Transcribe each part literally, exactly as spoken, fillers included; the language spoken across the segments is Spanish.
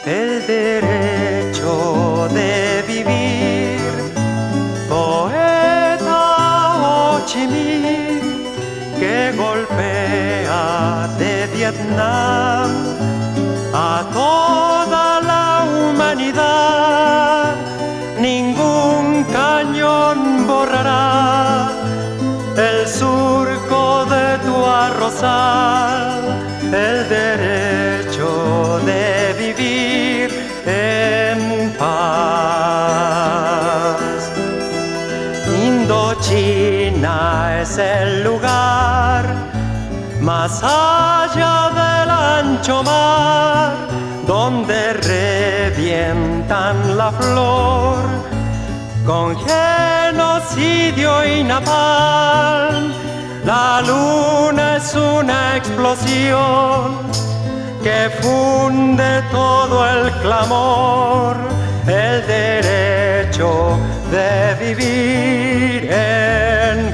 el derecho de vivir. Poeta Ho Chi Minh, que golpea de Vietnam a toda la humanidad. Ningún cañón borrará el surco de tu arrozal, el derecho de vivir en paz. Indochina es el lugar más allá del ancho mar, donde revientan la flor con genocidio y napalm. La luna es una explosión que funde todo el clamor, el derecho de vivir en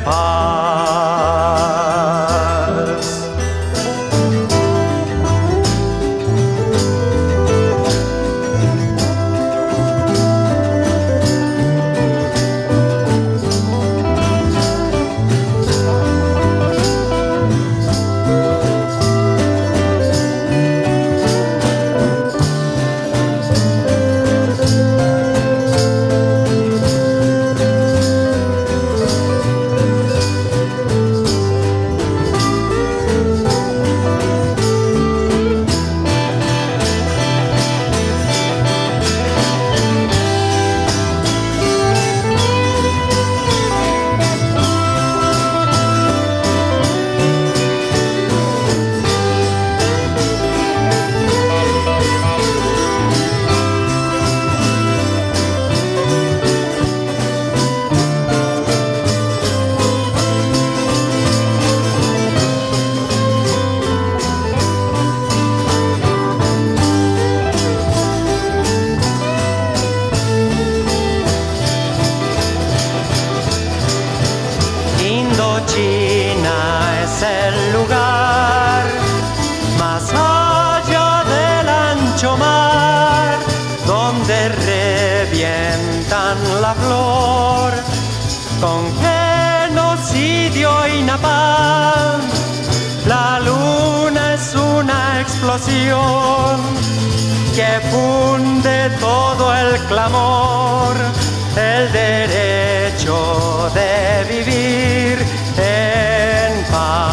paz. La flor con genocidio y napalm. La luna es una explosión que funde todo el clamor, el derecho de vivir en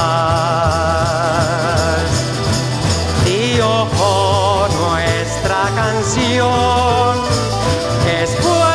paz. Y ojo, nuestra canción es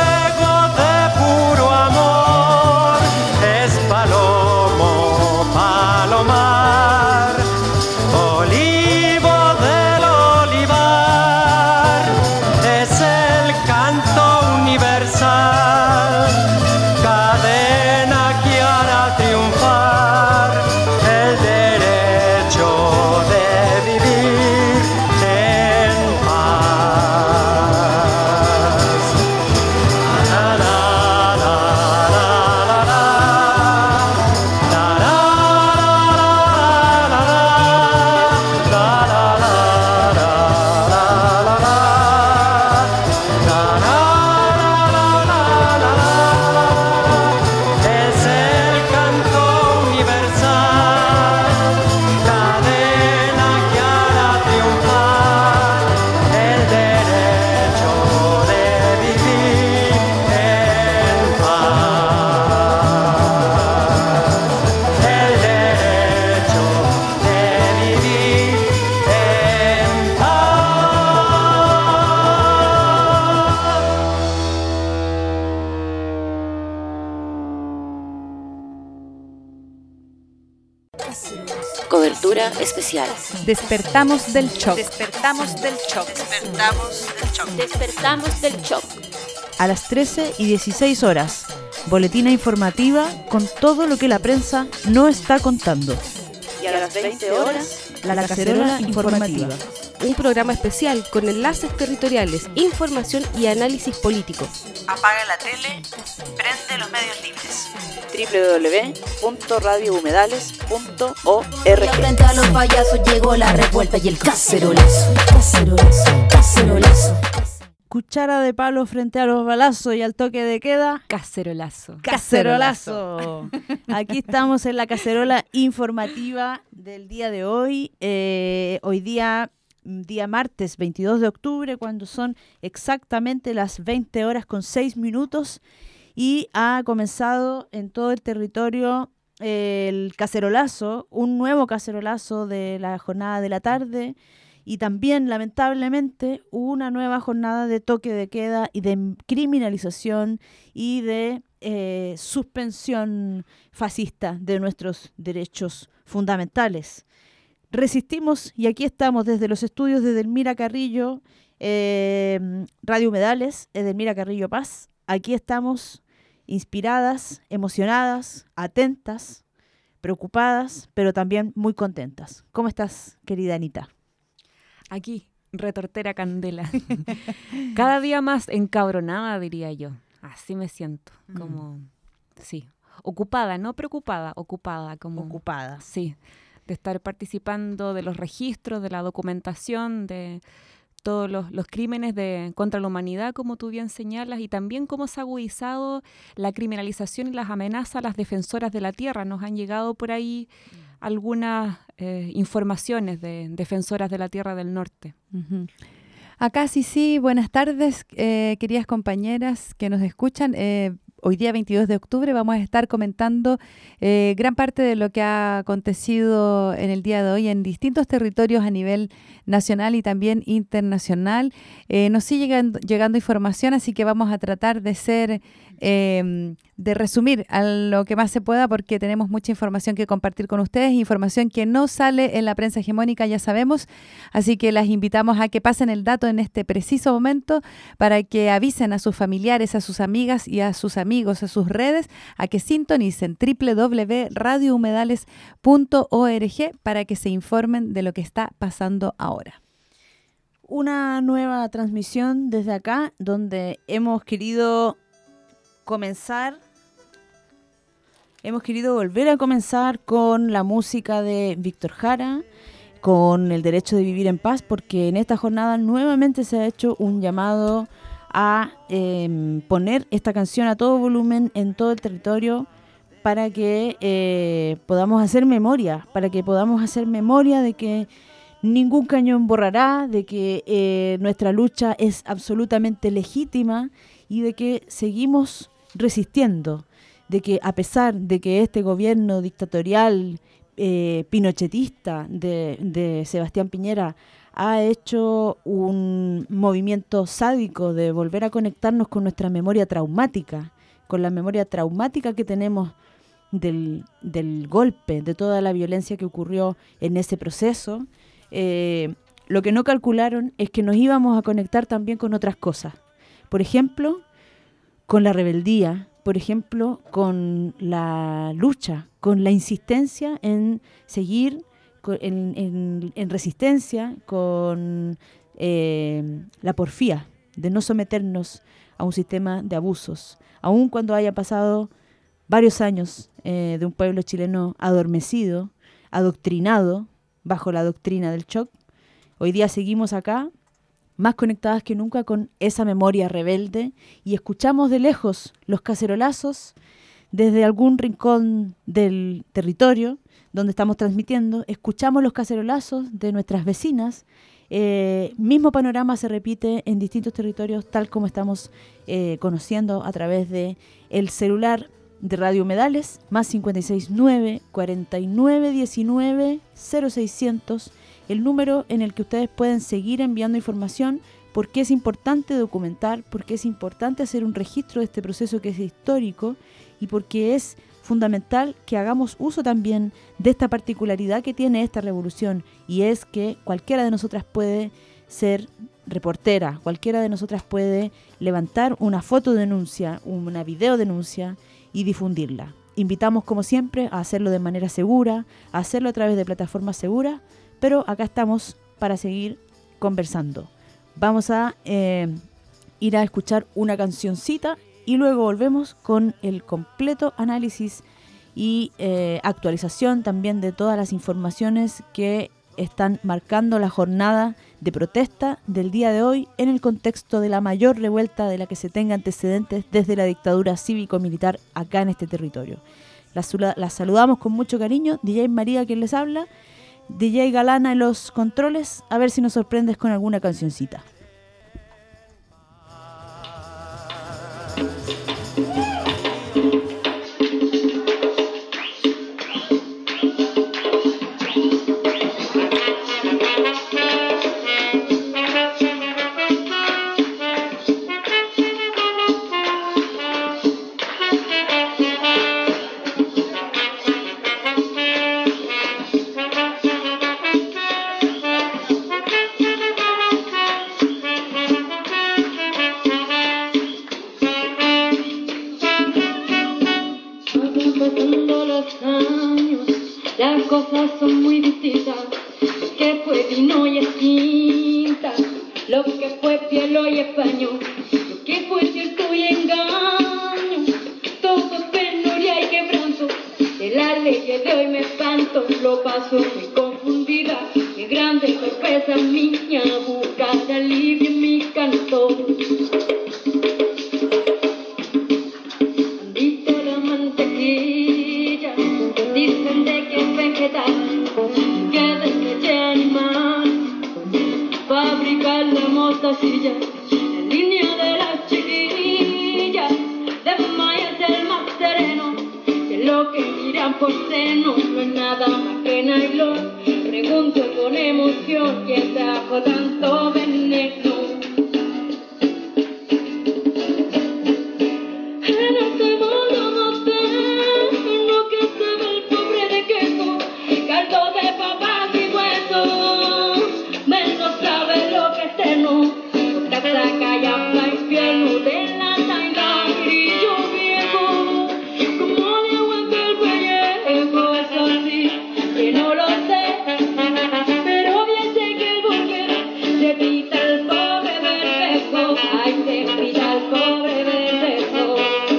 Cobertura especial. Despertamos del shock. Despertamos del shock. Despertamos del shock. Despertamos del shock. A las trece y dieciséis horas, boletina informativa con todo lo que la prensa no está contando. Y a las veinte horas, la cacerola informativa. un programa especial con enlaces territoriales, información y análisis político. Apaga la tele, prende los medios libres. doble u doble u doble u punto radio humedales punto org. Frente a los payasos llegó la revuelta y el cacerolazo, cacerolazo, cacerolazo. Cuchara de palo frente a los balazos y al toque de queda. Cacerolazo. Cacerolazo. Aquí estamos en la cacerola informativa del día de hoy. Eh, hoy día, día martes veintidós de octubre, cuando son exactamente las veinte horas con seis minutos. Y ha comenzado en todo el territorio eh, el cacerolazo, un nuevo cacerolazo de la jornada de la tarde. Y también, lamentablemente, una nueva jornada de toque de queda y de criminalización y de eh, suspensión fascista de nuestros derechos fundamentales. Resistimos y aquí estamos desde los estudios de Edelmira Carrillo, eh, Radio Humedales, Edelmira Carrillo Paz. Aquí estamos inspiradas, emocionadas, atentas, preocupadas, pero también muy contentas. ¿Cómo estás, querida Anita? Aquí, retortera candela. Cada día más encabronada, diría yo. Así me siento, como, mm. sí, ocupada, no preocupada, ocupada. Como, ocupada. Sí, de estar participando de los registros, de la documentación, de todos los, los crímenes de, contra la humanidad, como tú bien señalas, y también cómo se ha agudizado la criminalización y las amenazas a las defensoras de la tierra. Nos han llegado por ahí mm. algunas eh, informaciones de defensoras de la tierra del norte. Uh-huh. Acá sí, sí, buenas tardes, eh, queridas compañeras que nos escuchan. Eh, hoy día veintidós de octubre vamos a estar comentando eh, gran parte de lo que ha acontecido en el día de hoy en distintos territorios a nivel nacional y también internacional. Eh, nos sigue llegando, llegando información, así que vamos a tratar de ser, eh, de resumir a lo que más se pueda, porque tenemos mucha información que compartir con ustedes, información que no sale en la prensa hegemónica, ya sabemos, así que las invitamos a que pasen el dato en este preciso momento para que avisen a sus familiares, a sus amigas y a sus amigos, a sus redes, a que sintonicen doble u doble u doble u punto radio humedales punto org para que se informen de lo que está pasando ahora. Una nueva transmisión desde acá, donde hemos querido comenzar, hemos querido volver a comenzar con la música de Víctor Jara, con el derecho de vivir en paz, porque en esta jornada nuevamente se ha hecho un llamado a eh, poner esta canción a todo volumen en todo el territorio para que eh, podamos hacer memoria, para que podamos hacer memoria de que ningún cañón borrará, de que eh, nuestra lucha es absolutamente legítima y de que seguimos resistiendo, de que a pesar de que este gobierno dictatorial eh, pinochetista de, de Sebastián Piñera ha hecho un movimiento sádico de volver a conectarnos con nuestra memoria traumática, con la memoria traumática que tenemos del, del golpe, de toda la violencia que ocurrió en ese proceso. Eh, lo que no calcularon es que nos íbamos a conectar también con otras cosas. Por ejemplo, con la rebeldía, por ejemplo, con la lucha, con la insistencia en seguir en, en, en resistencia, con eh, la porfía de no someternos a un sistema de abusos, aun cuando haya pasado varios años eh, de un pueblo chileno adormecido, adoctrinado bajo la doctrina del shock. Hoy día seguimos acá, más conectadas que nunca con esa memoria rebelde, y escuchamos de lejos los cacerolazos desde algún rincón del territorio donde estamos transmitiendo. Escuchamos los cacerolazos de nuestras vecinas. Eh, mismo panorama se repite en distintos territorios, tal como estamos eh, conociendo a través de el celular de Radio Humedales, más cinco seis nueve, cuarenta y nueve diecinueve, cero seiscientos, el número en el que ustedes pueden seguir enviando información, porque es importante documentar, porque es importante hacer un registro de este proceso que es histórico, y porque es fundamental que hagamos uso también de esta particularidad que tiene esta revolución, y es que cualquiera de nosotras puede ser reportera, cualquiera de nosotras puede levantar una fotodenuncia, una videodenuncia y difundirla. Invitamos, como siempre, a hacerlo de manera segura, a hacerlo a través de plataformas seguras, pero acá estamos para seguir conversando. Vamos a eh, ir a escuchar una cancioncita y luego volvemos con el completo análisis y eh, actualización también de todas las informaciones que están marcando la jornada de protesta del día de hoy en el contexto de la mayor revuelta de la que se tenga antecedentes desde la dictadura cívico-militar acá en este territorio. Las, las saludamos con mucho cariño. D J María quien les habla, D J Galana en los controles, a ver si nos sorprendes con alguna cancioncita. Cosas son muy distintas, lo que fue vino y es tinta, lo que fue piel y es paño, lo que fue cierto y engaño, todo penuria y quebranto, de la ley de hoy me espanto, lo paso muy confundida, qué grande torpeza mía, buscar alivio en mi canto. Andito la mantequilla, dicen de que es vegetal, que de leche animal, fabricar la mostacilla, la línea de las chiquillas, de Maya es el más sereno, que lo que miran por seno no es nada más que nylon, pregunto con emoción, ¿quién trajo tanto veneno? En este mundo moderno que se ve el pobre de queso, caldo de papas y huesos, menos sabe lo que es terno, por casaca y hasta infierno de la taila, grillo viejo, como le aguanta el pellejo, eso sí, que no lo sé, pero bien sé que el bosque se pita el pobre berbejo, ay, se pita el pobre berbejo.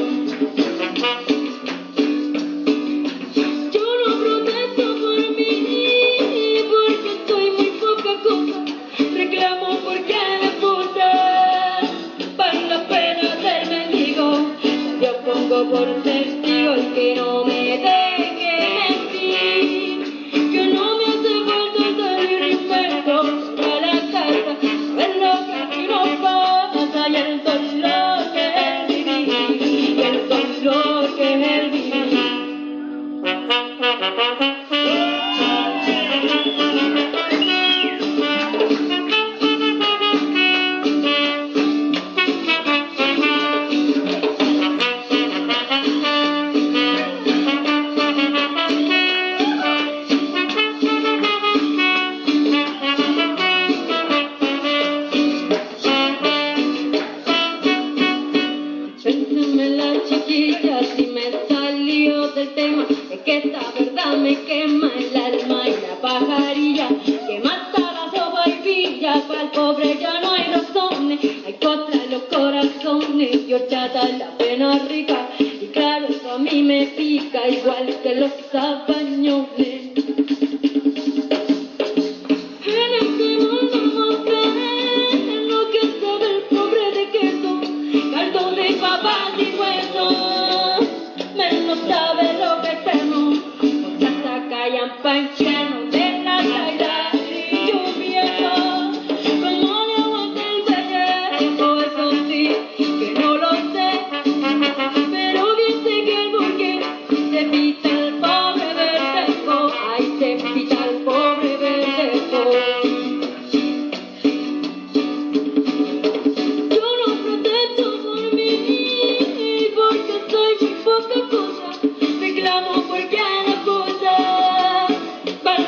Yo no protesto por mí, porque soy muy poca cosa, reclamo porque me puse para la pena del mendigo, yo pongo por testigo el que no me deje mentir, que no me hace falta salir respeto a la casa, ver lo que aquí nos pasa y el dolor que es el vivir, y el dolor que es el vivir. Pénseme la chiquilla si me salió del tema, es que esta verdad me quema el alma y la pajarilla que mata la sopa y pilla, para el pobre ya no hay razones, hay contra los corazones y horchata la pena rica, y claro eso a mí me pica igual que los sabañones. En este mundo moderno que se ve el pobre de queso, caldo de papas y huesos, menos sabe lo que es terno, por casaca y ampa infierno de la caída y lluvia, como le aguanta el pellejo, eso sí, que no lo sé, pero bien sé que el burgués se pita el pobre verdejo, ay, se pita el pobre verdejo. Yo no protesto por mí, porque soy muy poca cosa, reclamo porque la cosa, para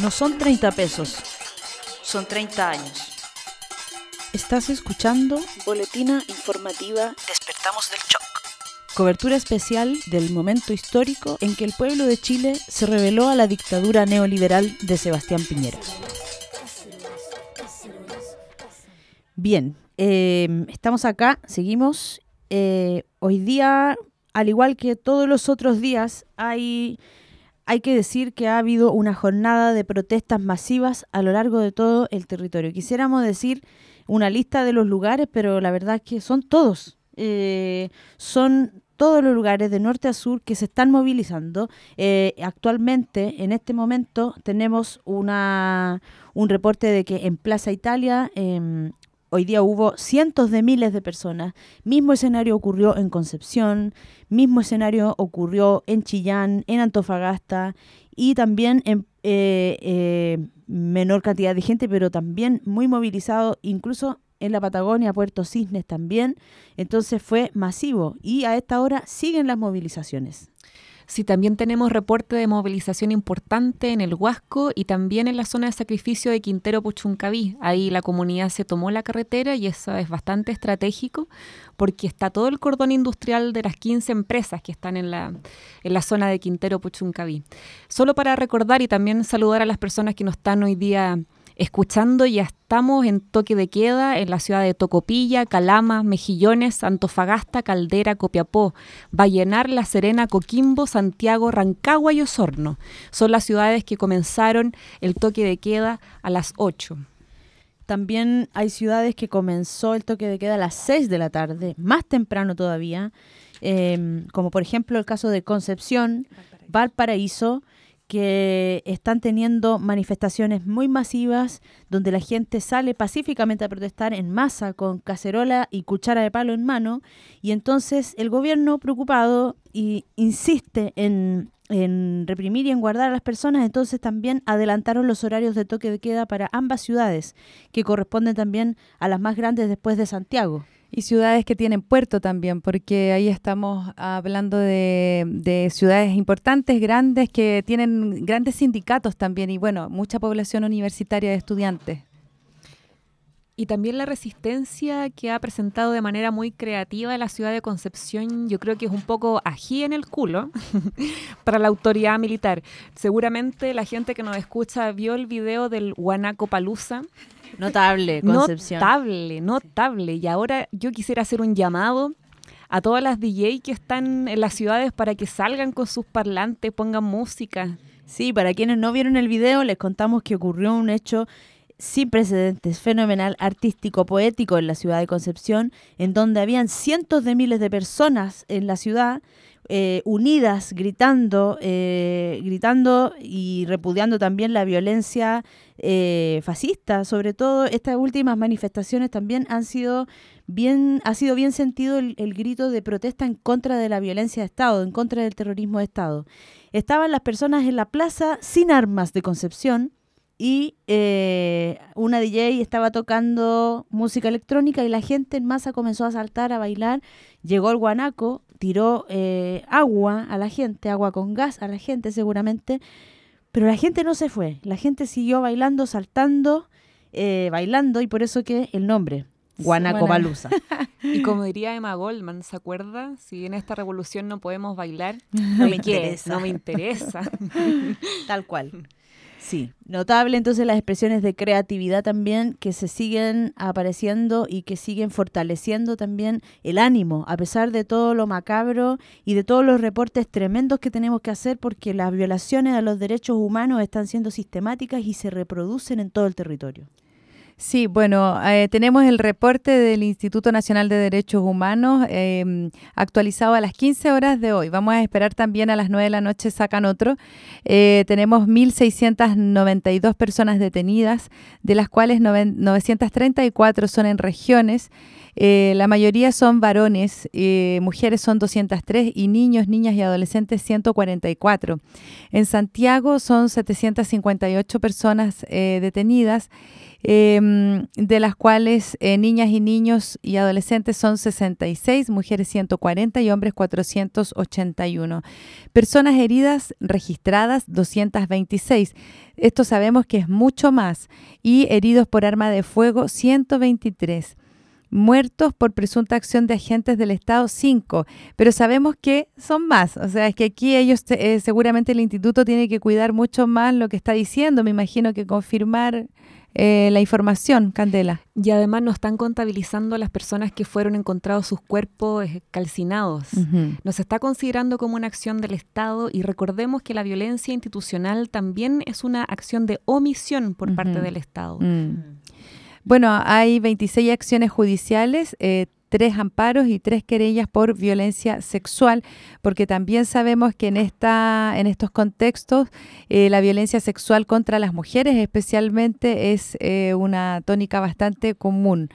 No son treinta pesos. Son treinta años. Estás escuchando Boletina informativa Despertamos del Shock. cobertura especial del momento histórico en que el pueblo de Chile se rebeló a la dictadura neoliberal de Sebastián Piñera. Bien, eh, estamos acá, seguimos. Eh, hoy día, al igual que todos los otros días, hay, hay que decir que ha habido una jornada de protestas masivas a lo largo de todo el territorio. Quisiéramos decir una lista de los lugares, pero la verdad es que son todos. Eh, son todos los lugares de norte a sur que se están movilizando. Eh, actualmente, en este momento, tenemos una un reporte de que en Plaza Italia eh, hoy día hubo cientos de miles de personas. Mismo escenario ocurrió en Concepción, mismo escenario ocurrió en Chillán, en Antofagasta y también en eh, eh, menor cantidad de gente, pero también muy movilizado, incluso en la Patagonia, Puerto Cisnes también. Entonces fue masivo y a esta hora siguen las movilizaciones. Sí, también tenemos reporte de movilización importante en el Huasco y también en la zona de sacrificio de Quintero Puchuncaví. Ahí la comunidad se tomó la carretera y eso es bastante estratégico porque está todo el cordón industrial de las quince empresas que están en la, en la zona de Quintero Puchuncaví. Solo para recordar y también saludar a las personas que nos están hoy día escuchando, ya estamos en toque de queda en la ciudad de Tocopilla, Calama, Mejillones, Antofagasta, Caldera, Copiapó, Vallenar, La Serena, Coquimbo, Santiago, Rancagua y Osorno. Son las ciudades que comenzaron el toque de queda a las ocho. También hay ciudades que comenzó el toque de queda a las seis de la tarde, más temprano todavía, eh, como por ejemplo el caso de Concepción, Valparaíso, que están teniendo manifestaciones muy masivas donde la gente sale pacíficamente a protestar en masa con cacerola y cuchara de palo en mano, y entonces el gobierno, preocupado, y insiste en, en reprimir y en guardar a las personas. Entonces también adelantaron los horarios de toque de queda para ambas ciudades, que corresponden también a las más grandes después de Santiago. Y ciudades que tienen puerto también, porque ahí estamos hablando de, de ciudades importantes, grandes, que tienen grandes sindicatos también y, bueno, mucha población universitaria de estudiantes. Y también la resistencia que ha presentado de manera muy creativa la ciudad de Concepción, yo creo que es un poco ají en el culo para la autoridad militar. Seguramente la gente que nos escucha vio el video del Guanaco Palusa. Notable, Concepción. Notable, notable. Y ahora yo quisiera hacer un llamado a todas las D J que están en las ciudades para que salgan con sus parlantes, pongan música. Sí, para quienes no vieron el video, les contamos que ocurrió un hecho sin precedentes, fenomenal, artístico, poético en la ciudad de Concepción, en donde habían cientos de miles de personas en la ciudad, Eh, unidas, gritando, eh, gritando y repudiando también la violencia eh, fascista. Sobre todo estas últimas manifestaciones también han sido bien, ha sido bien sentido el, el grito de protesta en contra de la violencia de Estado, en contra del terrorismo de Estado. Estaban las personas en la plaza sin armas de Concepción y eh, una D J estaba tocando música electrónica y la gente en masa comenzó a saltar, a bailar. Llegó el guanaco, tiró eh, agua a la gente, agua con gas a la gente seguramente, pero la gente no se fue, la gente siguió bailando, saltando, eh, bailando, y por eso que el nombre, Guanaco Palusa. Y como diría Emma Goldman, ¿se acuerda? Si en esta revolución no podemos bailar, no me interesa. No me interesa. Tal cual. Sí, notable entonces las expresiones de creatividad también que se siguen apareciendo y que siguen fortaleciendo también el ánimo, a pesar de todo lo macabro y de todos los reportes tremendos que tenemos que hacer, porque las violaciones a los derechos humanos están siendo sistemáticas y se reproducen en todo el territorio. Sí, bueno, eh, tenemos el reporte del Instituto Nacional de Derechos Humanos eh, actualizado a las quince horas de hoy. Vamos a esperar también a las nueve de la noche, sacan otro. Eh, tenemos mil seiscientas noventa y dos personas detenidas, de las cuales novecientas treinta y cuatro son en regiones. Eh, la mayoría son varones, eh, mujeres son doscientas tres y niños, niñas y adolescentes ciento cuarenta y cuatro. En Santiago son setecientas cincuenta y ocho personas eh, detenidas. eh, de las cuales eh, niñas y niños y adolescentes son sesenta y seis, mujeres ciento cuarenta y hombres cuatrocientos ochenta y uno. Personas heridas registradas doscientas veintiséis. Esto sabemos que es mucho más. Y heridos por arma de fuego ciento veintitrés. Muertos por presunta acción de agentes del Estado, cinco, pero sabemos que son más. O sea, es que aquí ellos, eh, seguramente el instituto tiene que cuidar mucho más lo que está diciendo, me imagino que confirmar eh, la información, Candela. Y además no están contabilizando a las personas que fueron encontrados sus cuerpos eh, calcinados. Uh-huh. Nos está considerando como una acción del Estado y recordemos que la violencia institucional también es una acción de omisión por uh-huh. parte del Estado. Mm. Bueno, hay veintiséis acciones judiciales, eh, tres amparos y tres querellas por violencia sexual, porque también sabemos que en esta, en estos contextos eh, la violencia sexual contra las mujeres especialmente es eh, una tónica bastante común.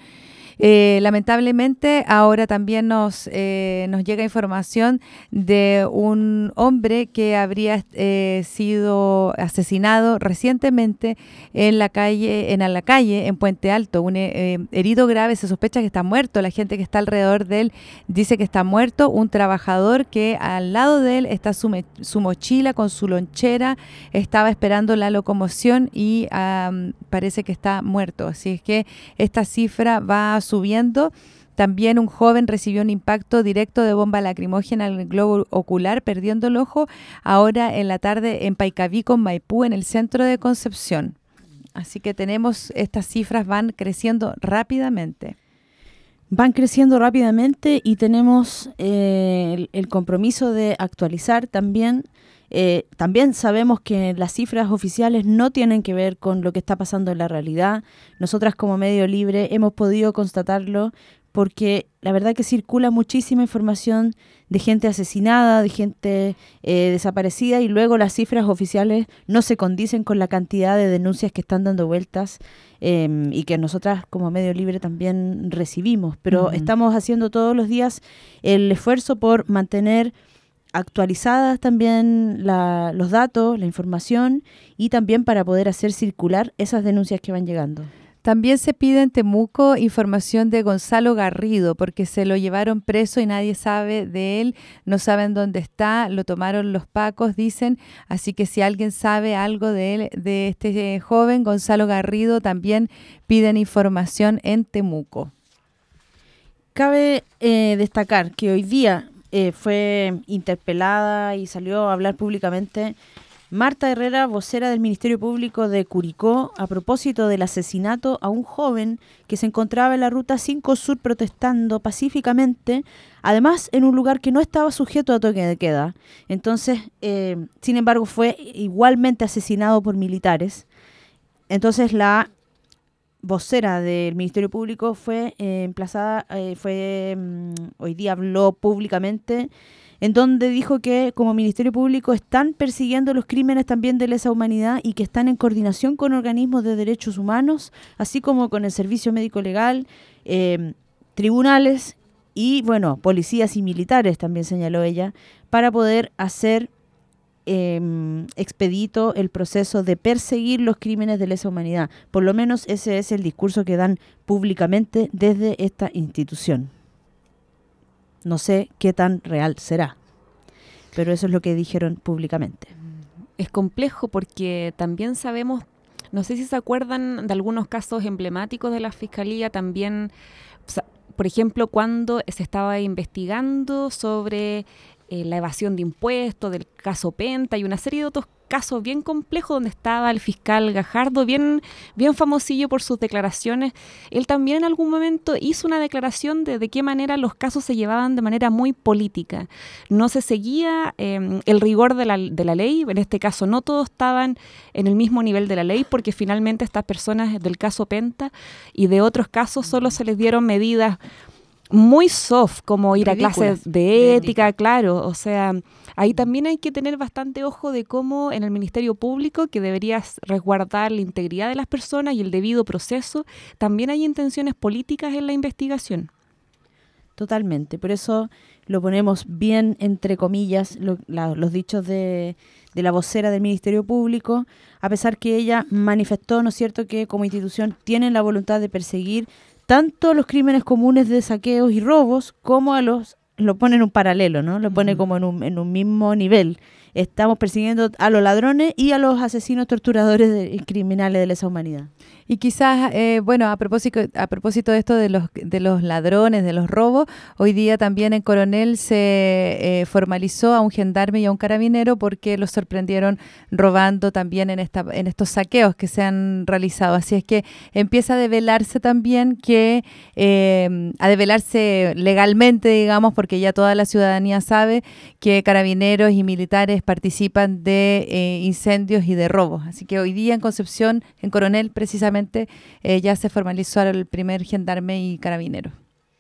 Eh, lamentablemente ahora también nos, eh, nos llega información de un hombre que habría eh, sido asesinado recientemente en la calle, en la calle, en Puente Alto, un eh, herido grave, se sospecha que está muerto, la gente que está alrededor de él dice que está muerto, un trabajador que al lado de él está su, me, su mochila con su lonchera, estaba esperando la locomoción y um, parece que está muerto, así es que esta cifra va a subiendo. También un joven recibió un impacto directo de bomba lacrimógena en el globo ocular, perdiendo el ojo ahora en la tarde en Paicaví con Maipú, en el centro de Concepción. Así que tenemos, estas cifras van creciendo rápidamente. Van creciendo rápidamente y tenemos eh, el, el compromiso de actualizar también. Eh, también sabemos que las cifras oficiales no tienen que ver con lo que está pasando en la realidad. Nosotras como Medio Libre hemos podido constatarlo porque la verdad que circula muchísima información de gente asesinada, de gente eh, desaparecida y luego las cifras oficiales no se condicen con la cantidad de denuncias que están dando vueltas eh, y que nosotras como Medio Libre también recibimos. Pero uh-huh. estamos haciendo todos los días el esfuerzo por mantener actualizadas también la, los datos, la información y también para poder hacer circular esas denuncias que van llegando. También se pide en Temuco información de Gonzalo Garrido porque se lo llevaron preso y nadie sabe de él, no saben dónde está, lo tomaron los pacos, dicen, así que si alguien sabe algo de él, de este joven Gonzalo Garrido, también piden información en Temuco. Cabe eh, destacar que hoy día Eh, fue interpelada y salió a hablar públicamente Marta Herrera, vocera del Ministerio Público de Curicó, a propósito del asesinato a un joven que se encontraba en la Ruta cinco Sur protestando pacíficamente, además en un lugar que no estaba sujeto a toque de queda. Entonces, eh, sin embargo, fue igualmente asesinado por militares. Entonces, la vocera del Ministerio Público fue eh, emplazada, eh, fue um, hoy día habló públicamente, en donde dijo que como Ministerio Público están persiguiendo los crímenes también de lesa humanidad y que están en coordinación con organismos de derechos humanos, así como con el Servicio Médico Legal, eh, tribunales y, bueno, policías y militares, también señaló ella, para poder hacer Eh, expedito el proceso de perseguir los crímenes de lesa humanidad. Por lo menos ese es el discurso que dan públicamente desde esta institución. No sé qué tan real será, pero eso es lo que dijeron públicamente. Es complejo porque también sabemos, no sé si se acuerdan de algunos casos emblemáticos de la Fiscalía, también, por ejemplo, cuando se estaba investigando sobre Eh, la evasión de impuestos, del caso Penta y una serie de otros casos bien complejos donde estaba el fiscal Gajardo, bien, bien famosillo por sus declaraciones. Él también en algún momento hizo una declaración de de qué manera los casos se llevaban de manera muy política. No se seguía eh, el rigor de la, de la ley, en este caso no todos estaban en el mismo nivel de la ley porque finalmente estas personas del caso Penta y de otros casos solo se les dieron medidas muy soft, como ir ridículas, a clases de ética, de claro, o sea, ahí también hay que tener bastante ojo de cómo en el Ministerio Público, que debería resguardar la integridad de las personas y el debido proceso, también hay intenciones políticas en la investigación. totalmente. Por eso lo ponemos bien entre comillas, lo, la, los dichos de, de la vocera del Ministerio Público, a pesar que ella manifestó, ¿no es cierto?, que como institución tienen la voluntad de perseguir tanto los crímenes comunes de saqueos y robos como a los, lo pone en un paralelo, ¿no? Lo pone uh-huh. como en un, en un mismo nivel. Estamos persiguiendo a los ladrones y a los asesinos, torturadores de, y criminales de lesa humanidad. Y quizás, eh, bueno, a propósito, a propósito de esto de los de los ladrones, de los robos, hoy día también en Coronel se eh, formalizó a un gendarme y a un carabinero porque los sorprendieron robando también en esta en estos saqueos que se han realizado. Así es que empieza a develarse también que, eh, a develarse legalmente, digamos, porque ya toda la ciudadanía sabe que carabineros y militares participan de eh, incendios y de robos. Así que hoy día en Concepción, en Coronel, precisamente, Eh, ya se formalizó el primer gendarme y carabinero.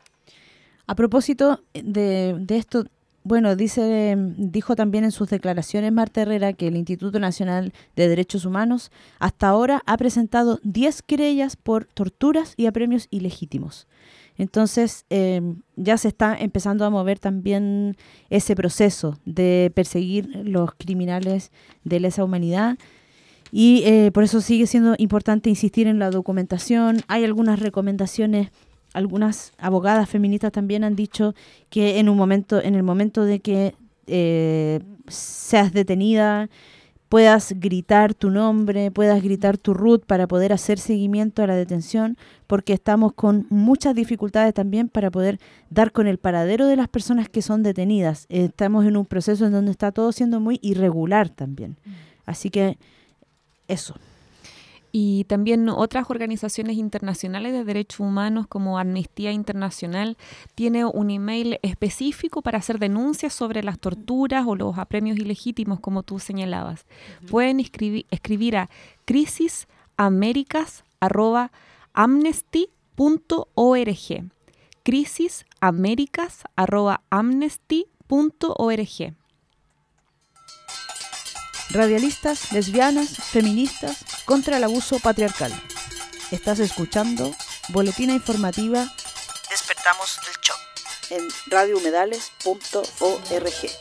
A propósito de, de esto, bueno, dice, dijo también en sus declaraciones Marta Herrera que el Instituto Nacional de Derechos Humanos hasta ahora ha presentado diez querellas por torturas y apremios ilegítimos. Entonces, eh, ya se está empezando a mover también ese proceso de perseguir los criminales de lesa humanidad. Y eh, por eso sigue siendo importante insistir en la documentación. Hay algunas recomendaciones, algunas abogadas feministas también han dicho que en un momento, en el momento de que eh, seas detenida, puedas gritar tu nombre, puedas gritar tu R U T para poder hacer seguimiento a la detención, porque estamos con muchas dificultades también para poder dar con el paradero de las personas que son detenidas. Eh, estamos en un proceso en donde está todo siendo muy irregular también. Así que eso. Y también otras organizaciones internacionales de derechos humanos como Amnistía Internacional tiene un email específico para hacer denuncias sobre las torturas o los apremios ilegítimos, como tú señalabas. Uh-huh. Pueden escribir, escribir a crisisaméricas arroba amnesty punto org. crisisaméricas arroba amnesty punto org. Radialistas, lesbianas, feministas, contra el abuso patriarcal. Estás escuchando Boletina Informativa Despertamos del Shock en radio humedales punto org.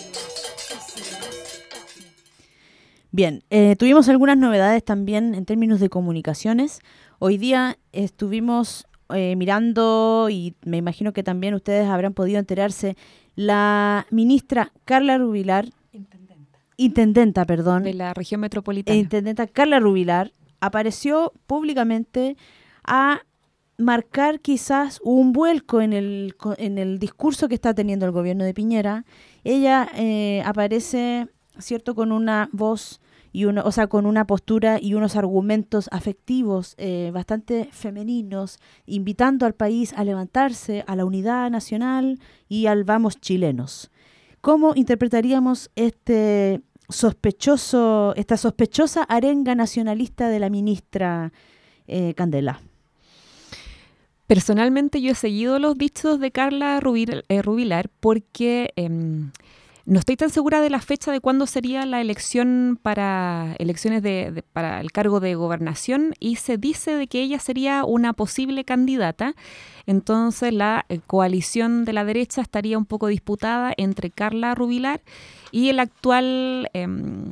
Bien, eh, tuvimos algunas novedades también en términos de comunicaciones. Hoy día estuvimos eh, mirando, y me imagino que también ustedes habrán podido enterarse, la ministra Carla Rubilar, Intendenta, perdón. De la región metropolitana. Intendenta Carla Rubilar apareció públicamente a marcar quizás un vuelco en el, en el discurso que está teniendo el gobierno de Piñera. Ella eh, aparece, cierto, con una voz y uno, o sea, con una postura y unos argumentos afectivos eh, bastante femeninos, invitando al país a levantarse, a la unidad nacional y al vamos chilenos. ¿Cómo interpretaríamos este sospechoso, esta sospechosa arenga nacionalista de la ministra eh, Candela? Personalmente yo he seguido los dichos de Carla Rubil, eh, Rubilar porque eh, no estoy tan segura de la fecha de cuándo sería la elección para elecciones de, de, para el cargo de gobernación, y se dice de que ella sería una posible candidata. Entonces la eh, coalición de la derecha estaría un poco disputada entre Carla Rubilar y el actual eh,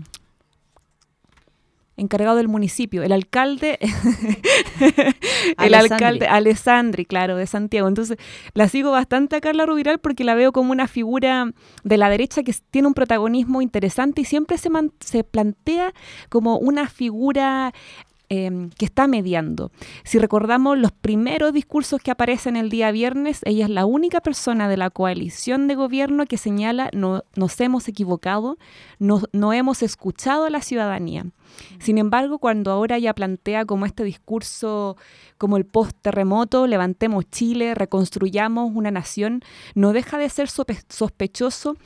encargado del municipio, el alcalde, el alcalde Alessandri, claro, de Santiago. Entonces la sigo bastante a Carla Rubilar porque la veo como una figura de la derecha que tiene un protagonismo interesante y siempre se, man, se plantea como una figura Eh, que está mediando. Si recordamos los primeros discursos que aparecen el día viernes, ella es la única persona de la coalición de gobierno que señala no, nos hemos equivocado, no, no hemos escuchado a la ciudadanía. Sin embargo, cuando ahora ella plantea como este discurso, como el post-terremoto, levantemos Chile, reconstruyamos una nación, no deja de ser sospechoso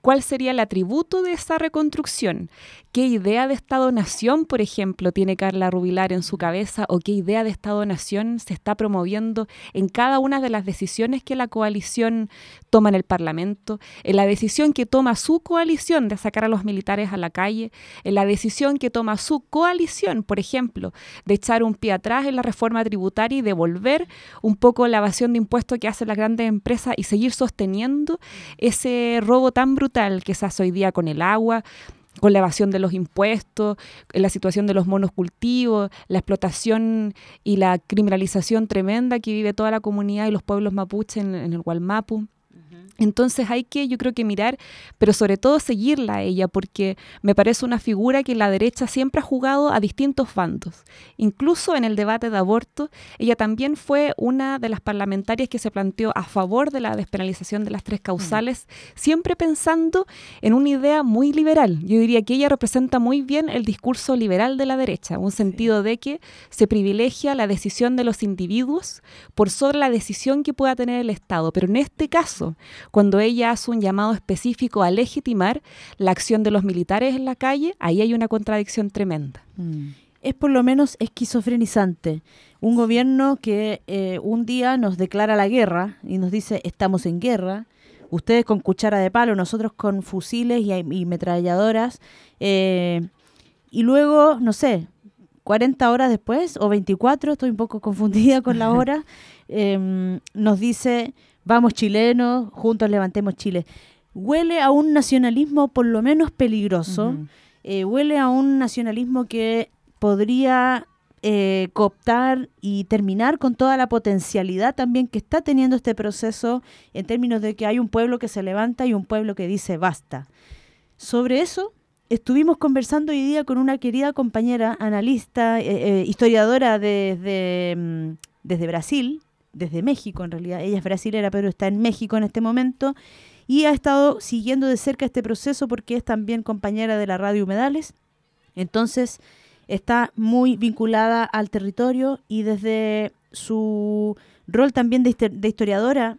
¿Cuál sería el atributo de esa reconstrucción? ¿Qué idea de Estado-Nación, por ejemplo, tiene Carla Rubilar en su cabeza? ¿O qué idea de Estado-Nación se está promoviendo en cada una de las decisiones que la coalición toma en el Parlamento? En la decisión que toma su coalición de sacar a los militares a la calle, en la decisión que toma su coalición, por ejemplo, de echar un pie atrás en la reforma tributaria y devolver un poco la evasión de impuestos que hacen las grandes empresas y seguir sosteniendo ese robo tan brutal que se hace hoy día con el agua, con la evasión de los impuestos, la situación de los monocultivos, la explotación y la criminalización tremenda que vive toda la comunidad y los pueblos mapuche en, en el Gualmapu. Entonces hay que, yo creo que mirar, pero sobre todo seguirla a ella, porque me parece una figura que la derecha siempre ha jugado a distintos bandos. Incluso en el debate de aborto, ella también fue una de las parlamentarias que se planteó a favor de la despenalización de las tres causales, mm. siempre pensando en una idea muy liberal. Yo diría que ella representa muy bien el discurso liberal de la derecha, un sentido sí. de que se privilegia la decisión de los individuos por sobre la decisión que pueda tener el Estado. Pero en este caso, cuando ella hace un llamado específico a legitimar la acción de los militares en la calle, ahí hay una contradicción tremenda. Mm. Es por lo menos esquizofrenizante. Un gobierno que eh, un día nos declara la guerra y nos dice estamos en guerra, ustedes con cuchara de palo, nosotros con fusiles y, y metralladoras, eh, y luego, no sé, cuarenta horas después, o veinticuatro, estoy un poco confundida con la hora, eh, nos dice... Vamos chilenos, juntos levantemos Chile. Huele a un nacionalismo por lo menos peligroso, uh-huh. eh, huele a un nacionalismo que podría eh, cooptar y terminar con toda la potencialidad también que está teniendo este proceso en términos de que hay un pueblo que se levanta y un pueblo que dice basta. Sobre eso estuvimos conversando hoy día con una querida compañera, analista, eh, eh, historiadora desde, mm, desde Brasil, desde México en realidad, ella es brasilera pero está en México en este momento y ha estado siguiendo de cerca este proceso porque es también compañera de la Radio Humedales, entonces está muy vinculada al territorio y desde su rol también de, de historiadora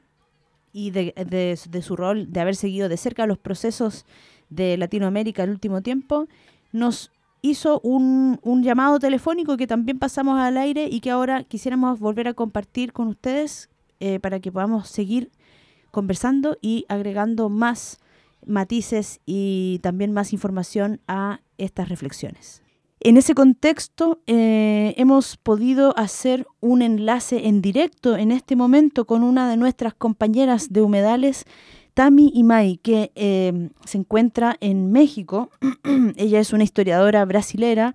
y de, de, de su rol de haber seguido de cerca los procesos de Latinoamérica el último tiempo, nos hizo un, un llamado telefónico que también pasamos al aire y que ahora quisiéramos volver a compartir con ustedes eh, para que podamos seguir conversando y agregando más matices y también más información a estas reflexiones. En ese contexto eh, hemos podido hacer un enlace en directo en este momento con una de nuestras compañeras de Humedales, Tami Imay, que eh, se encuentra en México. Ella es una historiadora brasilera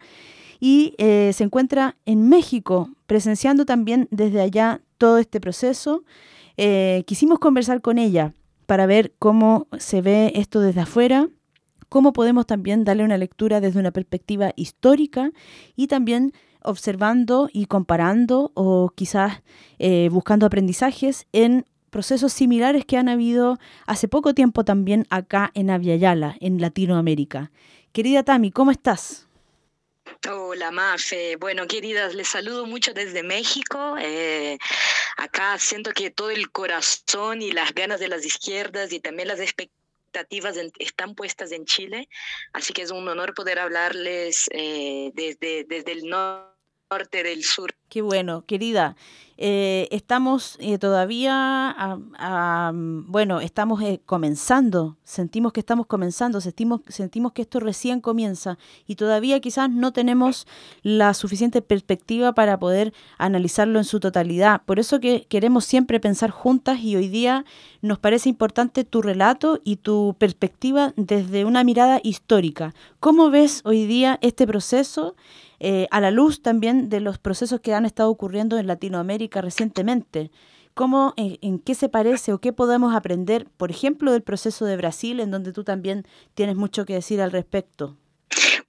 y eh, se encuentra en México presenciando también desde allá todo este proceso. Eh, quisimos conversar con ella para ver cómo se ve esto desde afuera, cómo podemos también darle una lectura desde una perspectiva histórica y también observando y comparando o quizás eh, buscando aprendizajes en procesos similares que han habido hace poco tiempo también acá en Abya Yala, en Latinoamérica. Querida Tami, ¿cómo estás? Hola, Mafe. Bueno, queridas, les saludo mucho desde México. Eh, acá siento que todo el corazón y las ganas de las izquierdas y también las expectativas en, están puestas en Chile, así que es un honor poder hablarles eh, desde, desde el norte del sur. Qué bueno, querida. Eh, estamos eh, todavía, a, a, bueno, estamos eh, comenzando, sentimos que estamos comenzando, sentimos, sentimos que esto recién comienza y todavía quizás no tenemos la suficiente perspectiva para poder analizarlo en su totalidad. Por eso que queremos siempre pensar juntas y hoy día nos parece importante tu relato y tu perspectiva desde una mirada histórica. ¿Cómo ves hoy día este proceso? Eh, a la luz también de los procesos que han estado ocurriendo en Latinoamérica recientemente. ¿Cómo, en, en qué se parece o qué podemos aprender, por ejemplo, del proceso de Brasil, en donde tú también tienes mucho que decir al respecto? Bueno,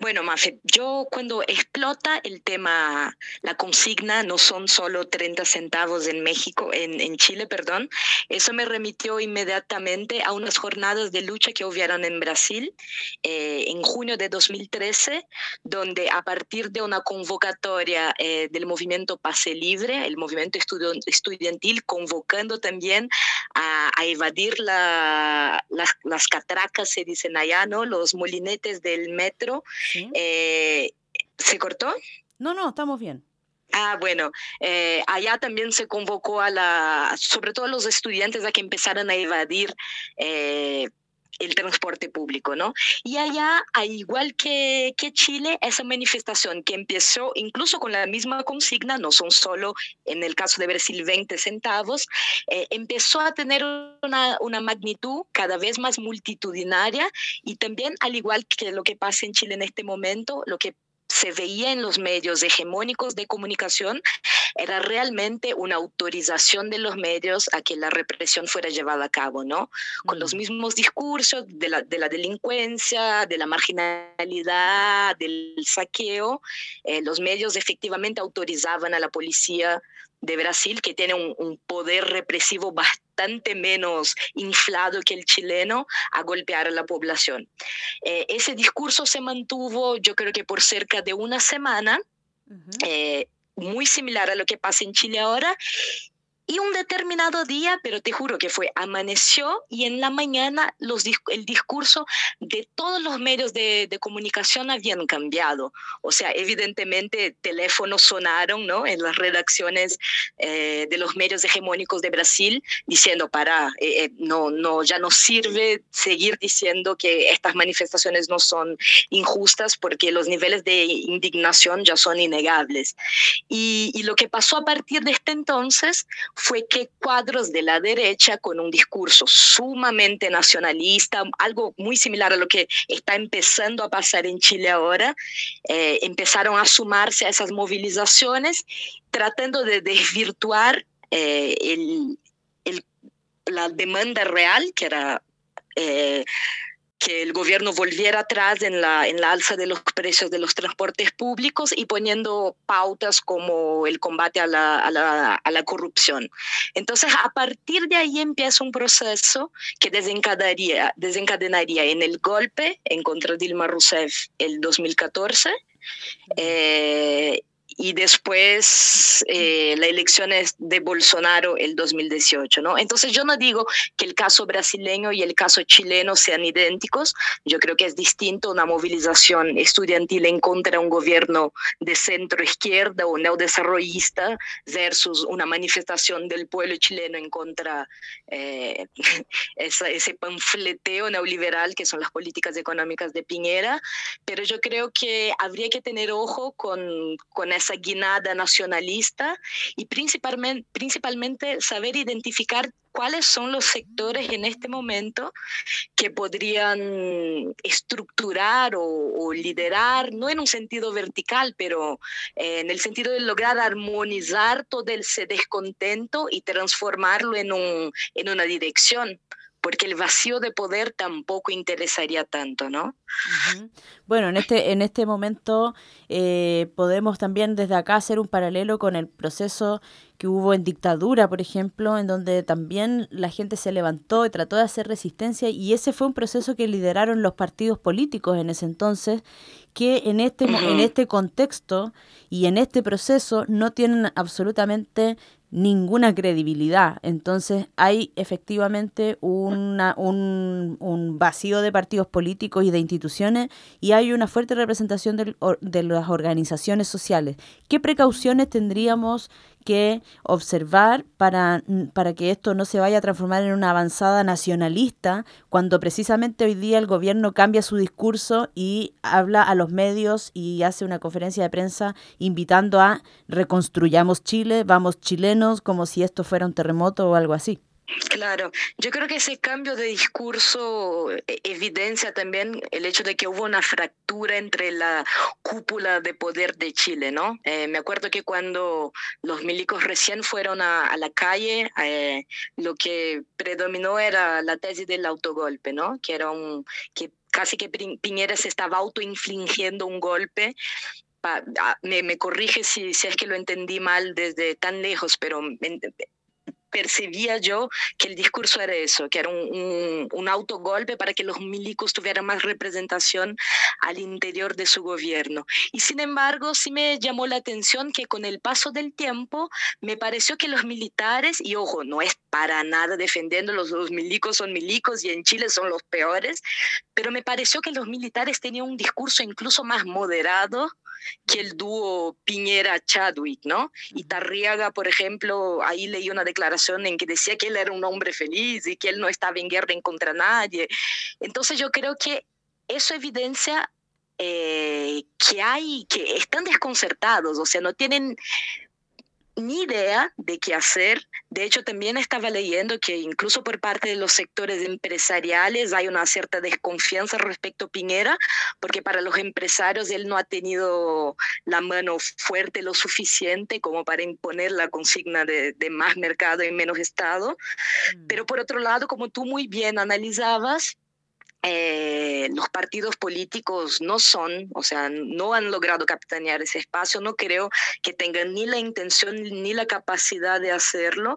Bueno, Mafe, yo cuando explota el tema, la consigna, no son solo treinta centavos en México, en, en Chile, perdón, eso me remitió inmediatamente a unas jornadas de lucha que hubieron en Brasil eh, en junio de dos mil trece, donde a partir de una convocatoria eh, del movimiento Pase Libre, el movimiento estudio- estudiantil, convocando también a, a evadir la, las, las catracas, se dicen allá, ¿no? Los molinetes del metro. ¿Sí? Eh, ¿Se cortó? No, no, estamos bien. Ah, bueno, eh, allá también se convocó a la, sobre todo a los estudiantes a que empezaran a evadir eh, el transporte público, ¿no? Y allá, al igual que, que Chile, esa manifestación que empezó incluso con la misma consigna, no son solo, en el caso de Brasil, veinte centavos, eh, empezó a tener una, una magnitud cada vez más multitudinaria y también, al igual que lo que pasa en Chile en este momento, lo que se veía en los medios hegemónicos de comunicación era realmente una autorización de los medios a que la represión fuera llevada a cabo, ¿no? Con los mismos discursos de la, de la delincuencia, de la marginalidad, del saqueo, eh, los medios efectivamente autorizaban a la policía de Brasil, que tiene un, un poder represivo bastante menos inflado que el chileno, a golpear a la población. Eh, ese discurso se mantuvo, yo creo que por cerca de una semana, uh-huh. eh, muy similar a lo que pasa en Chile ahora, y un determinado día, pero te juro que fue, amaneció y en la mañana los, el discurso de todos los medios de, de comunicación habían cambiado. O sea, evidentemente teléfonos sonaron, ¿no?, en las redacciones eh, de los medios hegemónicos de Brasil diciendo, para, eh, eh, no, no, ya no sirve seguir diciendo que estas manifestaciones no son injustas porque los niveles de indignación ya son innegables. Y, y lo que pasó a partir de este entonces fue que cuadros de la derecha con un discurso sumamente nacionalista, algo muy similar a lo que está empezando a pasar en Chile ahora, eh, empezaron a sumarse a esas movilizaciones tratando de desvirtuar eh, el, el, la demanda real, que era eh, que el gobierno volviera atrás en la, en la alza de los precios de los transportes públicos y poniendo pautas como el combate a la, a la, a la corrupción. Entonces, a partir de ahí empieza un proceso que desencadenaría, desencadenaría en el golpe en contra de Dilma Rousseff el dos mil catorce, eh, y después eh, la elección de Bolsonaro el dos mil dieciocho, ¿no? Entonces yo no digo que el caso brasileño y el caso chileno sean idénticos, yo creo que es distinto una movilización estudiantil en contra de un gobierno de centro izquierda o neodesarrollista versus una manifestación del pueblo chileno en contra eh, esa, ese panfleteo neoliberal que son las políticas económicas de Piñera, pero yo creo que habría que tener ojo con, con esa guinada nacionalista y principalmente, principalmente saber identificar cuáles son los sectores en este momento que podrían estructurar o, o liderar, no en un sentido vertical, pero eh, en el sentido de lograr armonizar todo ese descontento y transformarlo en, un, en una dirección, porque el vacío de poder tampoco interesaría tanto, ¿no? Uh-huh. Bueno, en este, en este momento eh, podemos también desde acá hacer un paralelo con el proceso que hubo en dictadura, por ejemplo, en donde también la gente se levantó y trató de hacer resistencia, y ese fue un proceso que lideraron los partidos políticos en ese entonces, que en este, uh-huh. en este contexto y en este proceso no tienen absolutamente ninguna credibilidad. Entonces hay efectivamente una, un, un vacío de partidos políticos y de instituciones, y hay una fuerte representación de, de las organizaciones sociales. ¿Qué precauciones tendríamos que observar para, para que esto no se vaya a transformar en una avanzada nacionalista, cuando precisamente hoy día el gobierno cambia su discurso y habla a los medios y hace una conferencia de prensa invitando a reconstruyamos Chile, vamos chilenos, como si esto fuera un terremoto o algo así? Claro, yo creo que ese cambio de discurso evidencia también el hecho de que hubo una fractura entre la cúpula de poder de Chile, ¿no? Eh, me acuerdo que cuando los milicos recién fueron a, a la calle, eh, lo que predominó era la tesis del autogolpe, ¿no? Que era un, que casi que Piñera se estaba autoinfligiendo un golpe. Pa, a, me, me corrige si, si es que lo entendí mal desde tan lejos, pero me, percibía yo que el discurso era eso, que era un, un, un autogolpe para que los milicos tuvieran más representación al interior de su gobierno. Y sin embargo, sí me llamó la atención que con el paso del tiempo me pareció que los militares, y ojo, no es para nada defendiéndolos, los milicos son milicos y en Chile son los peores, pero me pareció que los militares tenían un discurso incluso más moderado que el dúo Piñera-Chadwick, ¿no? Y Tarriaga, por ejemplo, ahí leí una declaración en que decía que él era un hombre feliz y que él no estaba en guerra en contra nadie. Entonces yo creo que eso evidencia eh, que hay, que están desconcertados, o sea, no tienen ni idea de qué hacer. De hecho, también estaba leyendo que incluso por parte de los sectores empresariales hay una cierta desconfianza respecto a Piñera, porque para los empresarios él no ha tenido la mano fuerte lo suficiente como para imponer la consigna de, de más mercado y menos Estado. Mm. Pero por otro lado, como tú muy bien analizabas, Eh, los partidos políticos no son, o sea, no han logrado capitanear ese espacio, no creo que tengan ni la intención ni la capacidad de hacerlo,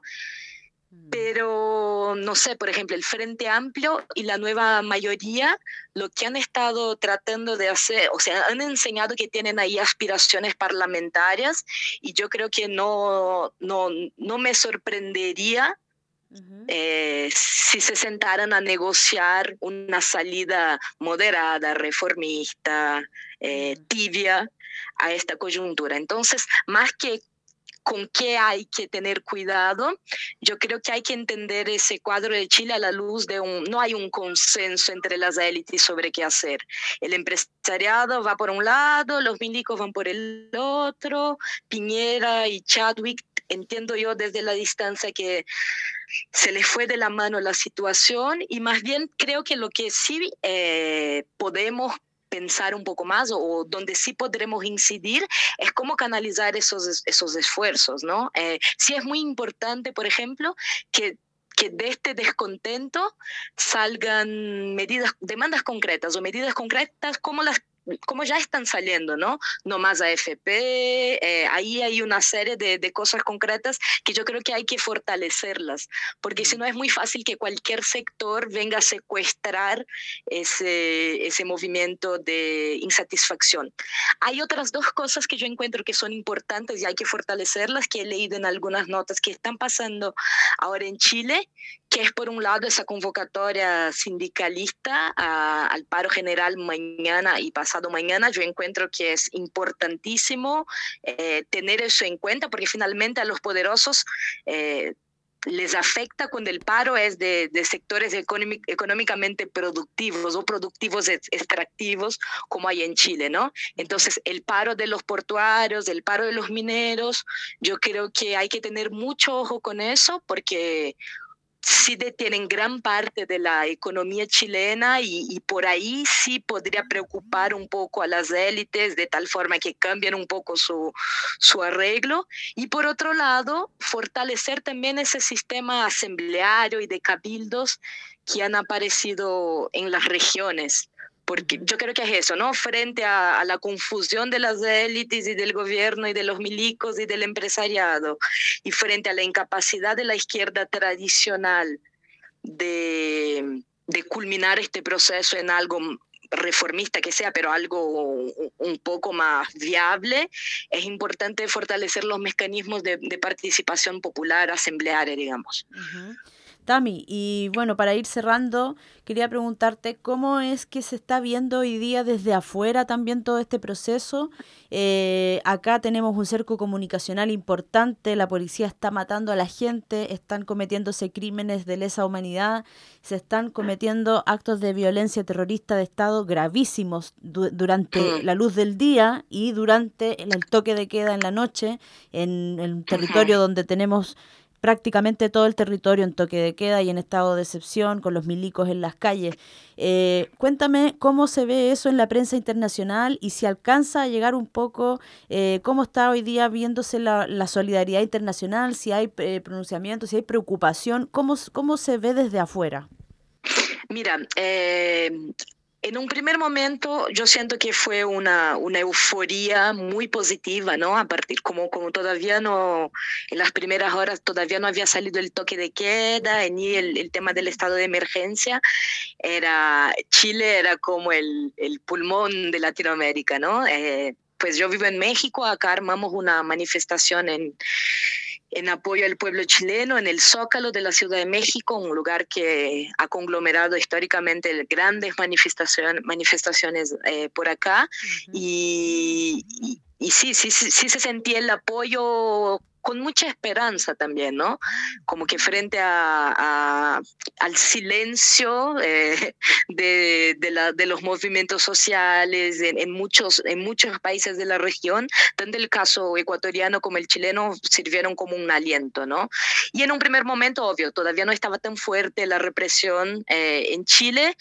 pero no sé, por ejemplo, el Frente Amplio y la nueva mayoría, lo que han estado tratando de hacer, o sea, han enseñado que tienen ahí aspiraciones parlamentarias y yo creo que no, no, no me sorprendería Uh-huh. Eh, si se sentaran a negociar una salida moderada, reformista, eh, tibia a esta coyuntura. Entonces, más que con qué hay que tener cuidado, yo creo que hay que entender ese cuadro de Chile a la luz de un... No hay un consenso entre las élites sobre qué hacer. El empresariado va por un lado, los milicos van por el otro, Piñera y Chadwick, entiendo yo desde la distancia que se les fue de la mano la situación y más bien creo que lo que sí eh, podemos pensar un poco más o, o donde sí podremos incidir es cómo canalizar esos, esos esfuerzos, ¿no? Eh, sí es muy importante, por ejemplo, que que de este descontento salgan medidas, demandas concretas o medidas concretas como las como ya están saliendo, ¿no? No más A F P, eh, ahí hay una serie de, de cosas concretas que yo creo que hay que fortalecerlas, porque si no es muy fácil que cualquier sector venga a secuestrar ese, ese movimiento de insatisfacción. Hay otras dos cosas que yo encuentro que son importantes y hay que fortalecerlas, que he leído en algunas notas que están pasando ahora en Chile, que es por un lado esa convocatoria sindicalista a, al paro general mañana y pasado mañana. Yo encuentro que es importantísimo eh, tener eso en cuenta porque finalmente a los poderosos eh, les afecta cuando el paro es de, de sectores económic, económicamente productivos o productivos extractivos como hay en Chile, ¿no? Entonces el paro de los portuarios, el paro de los mineros, yo creo que hay que tener mucho ojo con eso porque sí detienen gran parte de la economía chilena y, y por ahí sí podría preocupar un poco a las élites de tal forma que cambien un poco su, su arreglo. Y por otro lado, fortalecer también ese sistema asambleario y de cabildos que han aparecido en las regiones. Porque yo creo que es eso, ¿no? Frente a, a la confusión de las élites y del gobierno y de los milicos y del empresariado, y frente a la incapacidad de la izquierda tradicional de, de culminar este proceso en algo reformista que sea, pero algo un poco más viable, es importante fortalecer los mecanismos de, de participación popular asamblearia, digamos. Uh-huh. Tami, y bueno, para ir cerrando, quería preguntarte cómo es que se está viendo hoy día desde afuera también todo este proceso. Eh, acá tenemos un cerco comunicacional importante, la policía está matando a la gente, están cometiéndose crímenes de lesa humanidad, se están cometiendo actos de violencia terrorista de Estado gravísimos du- durante la luz del día y durante el, el toque de queda en la noche, en, en un territorio donde tenemos prácticamente todo el territorio en toque de queda y en estado de excepción, con los milicos en las calles. Eh, cuéntame cómo se ve eso en la prensa internacional y si alcanza a llegar un poco, eh, cómo está hoy día viéndose la, la solidaridad internacional, si hay eh, pronunciamiento, si hay preocupación, cómo, cómo se ve desde afuera. Mira, eh, En un primer momento yo siento que fue una, una euforía muy positiva, ¿no? A partir, como, como todavía no, en las primeras horas todavía no había salido el toque de queda, ni el, el tema del estado de emergencia, era, Chile era como el, el pulmón de Latinoamérica, ¿no? Eh, pues yo vivo en México, acá armamos una manifestación en... en apoyo al pueblo chileno, en el Zócalo de la Ciudad de México, un lugar que ha conglomerado históricamente grandes manifestación, manifestaciones eh, por acá. Uh-huh. y, y, y sí, sí, sí, sí se sentía el apoyo con mucha esperanza también, ¿no? Como que frente a, a, al silencio eh, de, de, la, de los movimientos sociales en, en, muchos, en muchos países de la región, tanto el caso ecuatoriano como el chileno sirvieron como un aliento, ¿no? Y en un primer momento, obvio, todavía no estaba tan fuerte la represión eh, en Chile.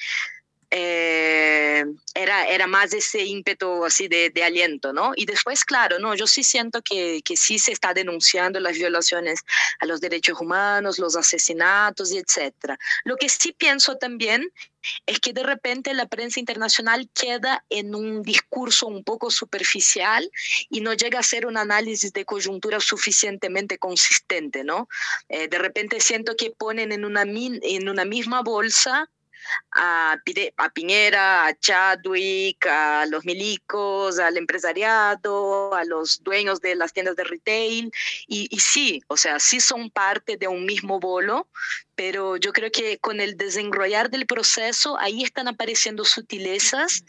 Eh, era, era más ese ímpetu así de, de aliento, ¿no? Y después, claro, no, yo sí siento que, que sí se está denunciando las violaciones a los derechos humanos, los asesinatos y etcétera. Lo que sí pienso también es que de repente la prensa internacional queda en un discurso un poco superficial y no llega a ser un análisis de coyuntura suficientemente consistente, ¿no? Eh, de repente siento que ponen en una, en una misma bolsa A, a Piñera, a Chadwick, a los milicos, al empresariado, a los dueños de las tiendas de retail, y, y sí, o sea, sí son parte de un mismo bolo, pero yo creo que con el desenrollar del proceso, ahí están apareciendo sutilezas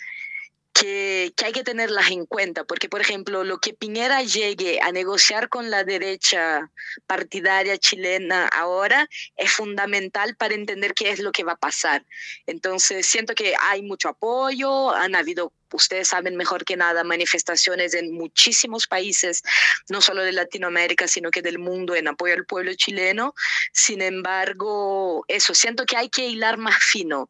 Que, que hay que tenerlas en cuenta, porque por ejemplo lo que Piñera llegue a negociar con la derecha partidaria chilena ahora es fundamental para entender qué es lo que va a pasar. Entonces siento que hay mucho apoyo, han habido, ustedes saben mejor que nada, manifestaciones en muchísimos países, no solo de Latinoamérica, sino que del mundo en apoyo al pueblo chileno. Sin embargo, eso, siento que hay que hilar más fino,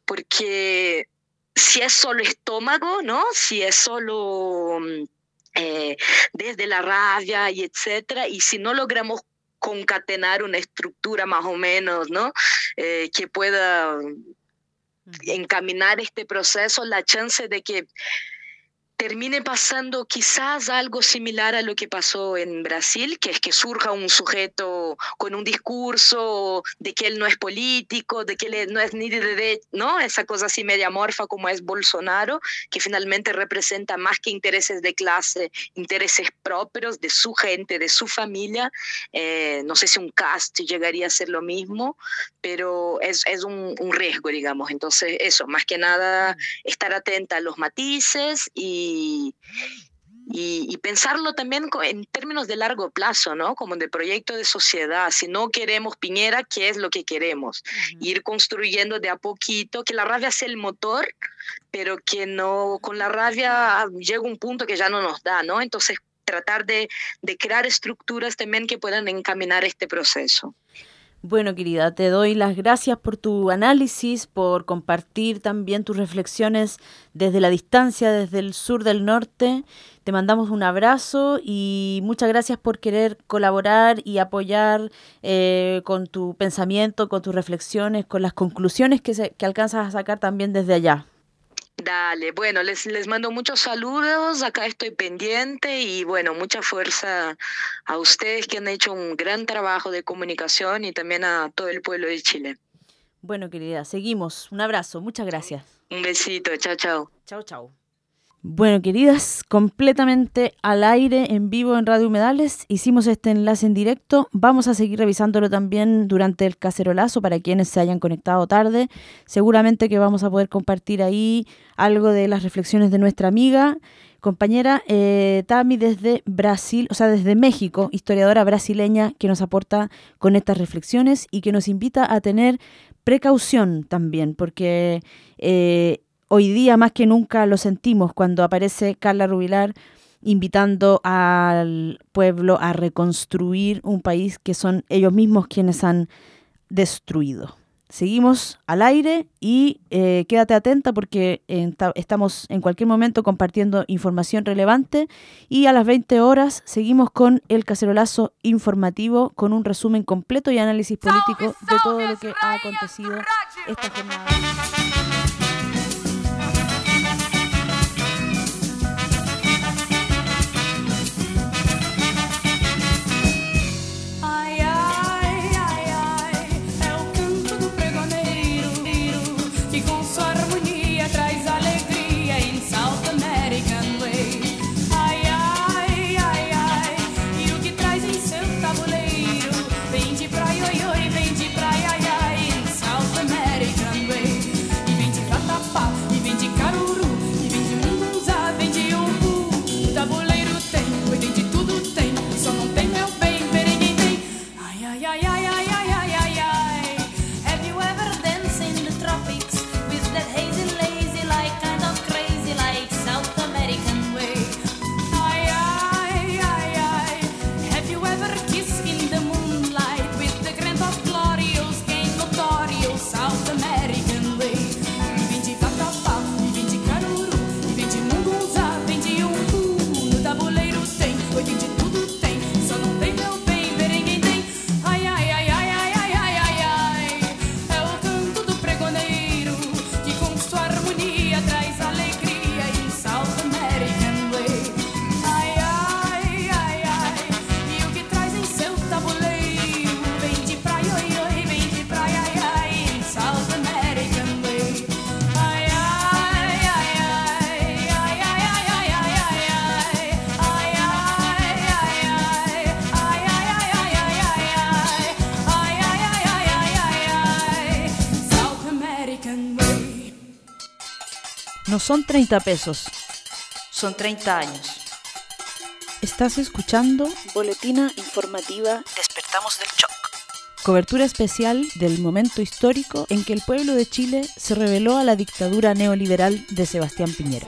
porque si es solo estómago, ¿no? Si es solo eh, desde la rabia y etcétera, y si no logramos concatenar una estructura más o menos, ¿no? Eh, que pueda encaminar este proceso, la chance de que termine pasando quizás algo similar a lo que pasó en Brasil, que es que surja un sujeto con un discurso de que él no es político, de que él no es ni de derecha, ¿no? Esa cosa así media amorfa como es Bolsonaro, que finalmente representa más que intereses de clase, intereses propios de su gente, de su familia. Eh, no sé si un cast llegaría a ser lo mismo, pero es, es un, un riesgo, digamos. Entonces, eso, más que nada, estar atenta a los matices y Y, y, y pensarlo también en términos de largo plazo, ¿no? Como de proyecto de sociedad. Si no queremos Piñera, ¿qué es lo que queremos? Uh-huh. Ir construyendo de a poquito, que la rabia sea el motor, pero que no, con la rabia llega un punto que ya no nos da, ¿no? Entonces, tratar de, de crear estructuras también que puedan encaminar este proceso. Bueno, querida, te doy las gracias por tu análisis, por compartir también tus reflexiones desde la distancia, desde el sur del norte. Te mandamos un abrazo y muchas gracias por querer colaborar y apoyar eh, con tu pensamiento, con tus reflexiones, con las conclusiones que, se, que alcanzas a sacar también desde allá. Dale, bueno, les, les mando muchos saludos, acá estoy pendiente y bueno, mucha fuerza a ustedes que han hecho un gran trabajo de comunicación y también a todo el pueblo de Chile. Bueno, querida, seguimos. Un abrazo, muchas gracias. Un besito, chao, chao. Chao, chao. Bueno, queridas, completamente al aire, en vivo en Radio Humedales, hicimos este enlace en directo. Vamos a seguir revisándolo también durante el cacerolazo para quienes se hayan conectado tarde. Seguramente que vamos a poder compartir ahí algo de las reflexiones de nuestra amiga, compañera eh, Tami desde Brasil, o sea, desde México, historiadora brasileña que nos aporta con estas reflexiones y que nos invita a tener precaución también, porque Eh, hoy día más que nunca lo sentimos cuando aparece Carla Rubilar invitando al pueblo a reconstruir un país que son ellos mismos quienes han destruido. Seguimos al aire y eh, quédate atenta porque eh, estamos en cualquier momento compartiendo información relevante y a las veinte horas seguimos con el cacerolazo informativo con un resumen completo y análisis político de todo lo que ha acontecido esta jornada. No son treinta pesos, Son treinta años. estás escuchando Boletina informativa. Despertamos del shock. cobertura especial del momento histórico en que el pueblo de Chile se rebeló a la dictadura neoliberal de Sebastián Piñera.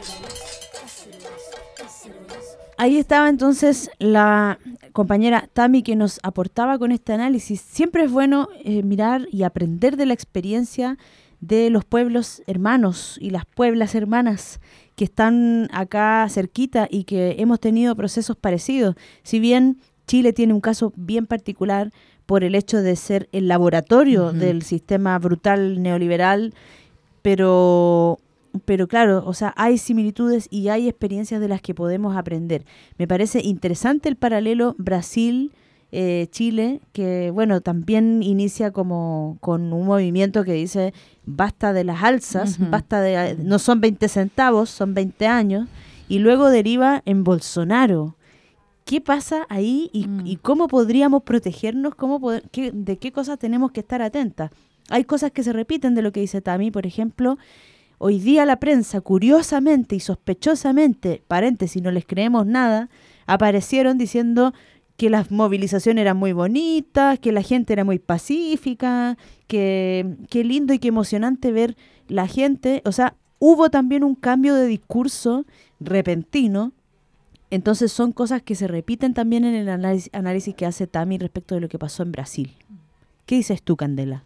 Ahí estaba entonces la compañera Tami que nos aportaba con este análisis. Siempre es bueno eh, mirar y aprender de la experiencia de los pueblos hermanos y las pueblas hermanas que están acá cerquita y que hemos tenido procesos parecidos. Si bien Chile tiene un caso bien particular por el hecho de ser el laboratorio uh-huh. del sistema brutal neoliberal, pero... Pero claro, o sea, hay similitudes y hay experiencias de las que podemos aprender. Me parece interesante el paralelo Brasil-Chile, eh, que bueno, también inicia como con un movimiento que dice basta de las alzas, uh-huh. basta de, no son veinte centavos, son veinte años, y luego deriva en Bolsonaro. ¿Qué pasa ahí y, mm. y cómo podríamos protegernos? Cómo poder, qué, ¿De qué cosas tenemos que estar atentas? Hay cosas que se repiten de lo que dice Tami, por ejemplo. Hoy día la prensa, curiosamente y sospechosamente, paréntesis, no les creemos nada, aparecieron diciendo que las movilizaciones eran muy bonitas, que la gente era muy pacífica, que qué lindo y qué emocionante ver la gente. O sea, hubo también un cambio de discurso repentino. Entonces son cosas que se repiten también en el análisis, análisis que hace Tami respecto de lo que pasó en Brasil. ¿Qué dices tú, Candela?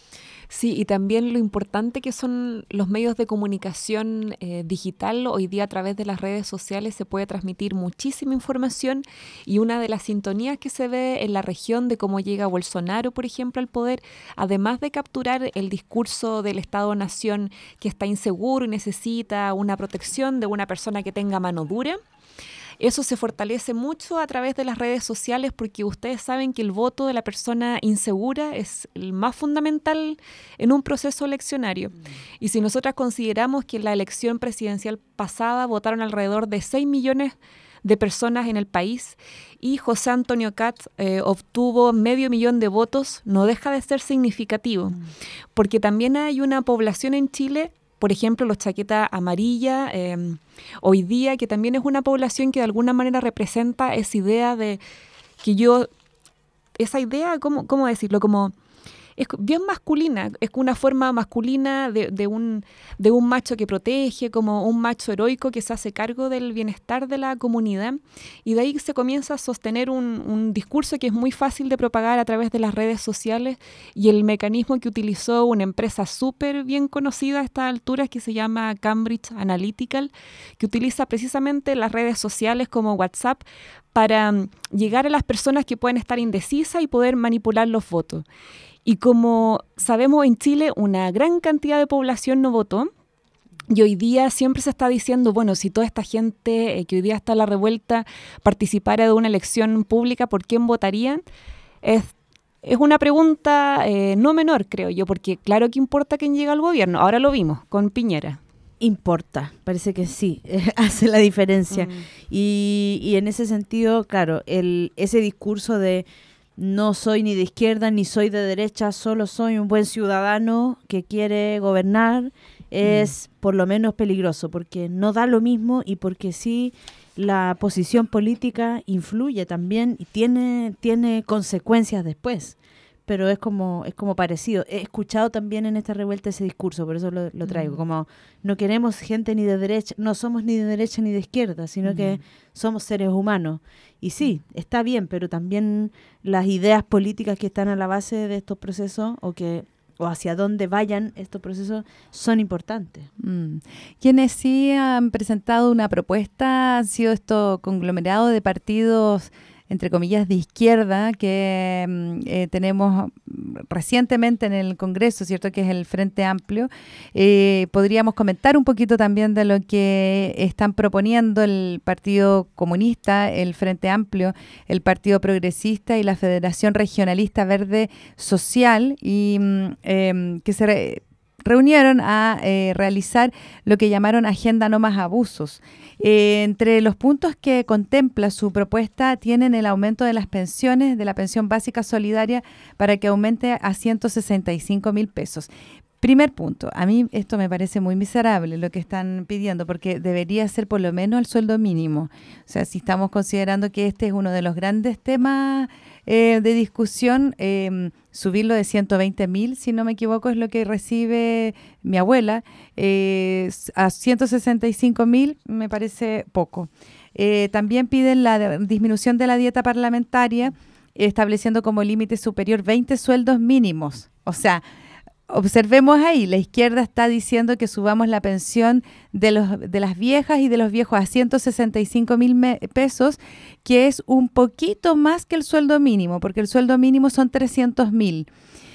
Sí, y también lo importante que son los medios de comunicación eh, digital. Hoy día a través de las redes sociales se puede transmitir muchísima información y una de las sintonías que se ve en la región de cómo llega Bolsonaro, por ejemplo, al poder, además de capturar el discurso del Estado-Nación que está inseguro y necesita una protección de una persona que tenga mano dura, eso se fortalece mucho a través de las redes sociales porque ustedes saben que el voto de la persona insegura es el más fundamental en un proceso eleccionario. Mm. Y si nosotras consideramos que en la elección presidencial pasada votaron alrededor de seis millones de personas en el país y José Antonio Katz eh, obtuvo medio millón de votos, no deja de ser significativo. Mm. Porque también hay una población en Chile, por ejemplo, los chaquetas amarillas, eh, hoy día, que también es una población que de alguna manera representa esa idea de que yo, esa idea, ¿cómo, cómo decirlo? Como es bien masculina, es una forma masculina de, de, un, de un macho que protege, como un macho heroico que se hace cargo del bienestar de la comunidad, y de ahí se comienza a sostener un, un discurso que es muy fácil de propagar a través de las redes sociales, y el mecanismo que utilizó una empresa súper bien conocida a estas alturas que se llama Cambridge Analytica, que utiliza precisamente las redes sociales como WhatsApp para um, llegar a las personas que pueden estar indecisas y poder manipular los votos. Y como sabemos, en Chile una gran cantidad de población no votó, y hoy día siempre se está diciendo, bueno, si toda esta gente eh, que hoy día está en la revuelta participara de una elección pública, ¿por quién votarían? Es, es una pregunta eh, no menor, creo yo, porque claro que importa quién llega al gobierno. Ahora lo vimos con Piñera. Importa, parece que sí, eh, hace la diferencia. Mm. Y, y en ese sentido, claro, el ese discurso de no soy ni de izquierda ni soy de derecha, solo soy un buen ciudadano que quiere gobernar, es mm. por lo menos peligroso, porque no da lo mismo y porque sí la posición política influye también y tiene, tiene consecuencias después. Pero es como es como parecido. He escuchado también en esta revuelta ese discurso, por eso lo, lo traigo. Mm. Como no queremos gente ni de derecha, no somos ni de derecha ni de izquierda, sino mm. que somos seres humanos. Y sí, está bien, pero también las ideas políticas que están a la base de estos procesos o que o hacia dónde vayan estos procesos son importantes. Mm. Quienes sí han presentado una propuesta han sido estos conglomerados de partidos, entre comillas, de izquierda que eh, tenemos recientemente en el Congreso, ¿cierto? Que es el Frente Amplio. Eh, podríamos comentar un poquito también de lo que están proponiendo el Partido Comunista, el Frente Amplio, el Partido Progresista y la Federación Regionalista Verde Social, y eh, que se re- reunieron a eh, realizar lo que llamaron Agenda No Más Abusos. Eh, entre los puntos que contempla su propuesta tienen el aumento de las pensiones, de la pensión básica solidaria, para que aumente a ciento sesenta y cinco mil pesos. Primer punto, a mí esto me parece muy miserable lo que están pidiendo, porque debería ser por lo menos el sueldo mínimo. O sea, si estamos considerando que este es uno de los grandes temas eh, de discusión, eh, subirlo de ciento veinte mil, si no me equivoco, es lo que recibe mi abuela, eh, a ciento sesenta y cinco mil me parece poco. Eh, también piden la de, disminución de la dieta parlamentaria, estableciendo como límite superior veinte sueldos mínimos. O sea, observemos ahí, la izquierda está diciendo que subamos la pensión de los de las viejas y de los viejos a ciento sesenta y cinco mil pesos, que es un poquito más que el sueldo mínimo, porque el sueldo mínimo son trescientos mil.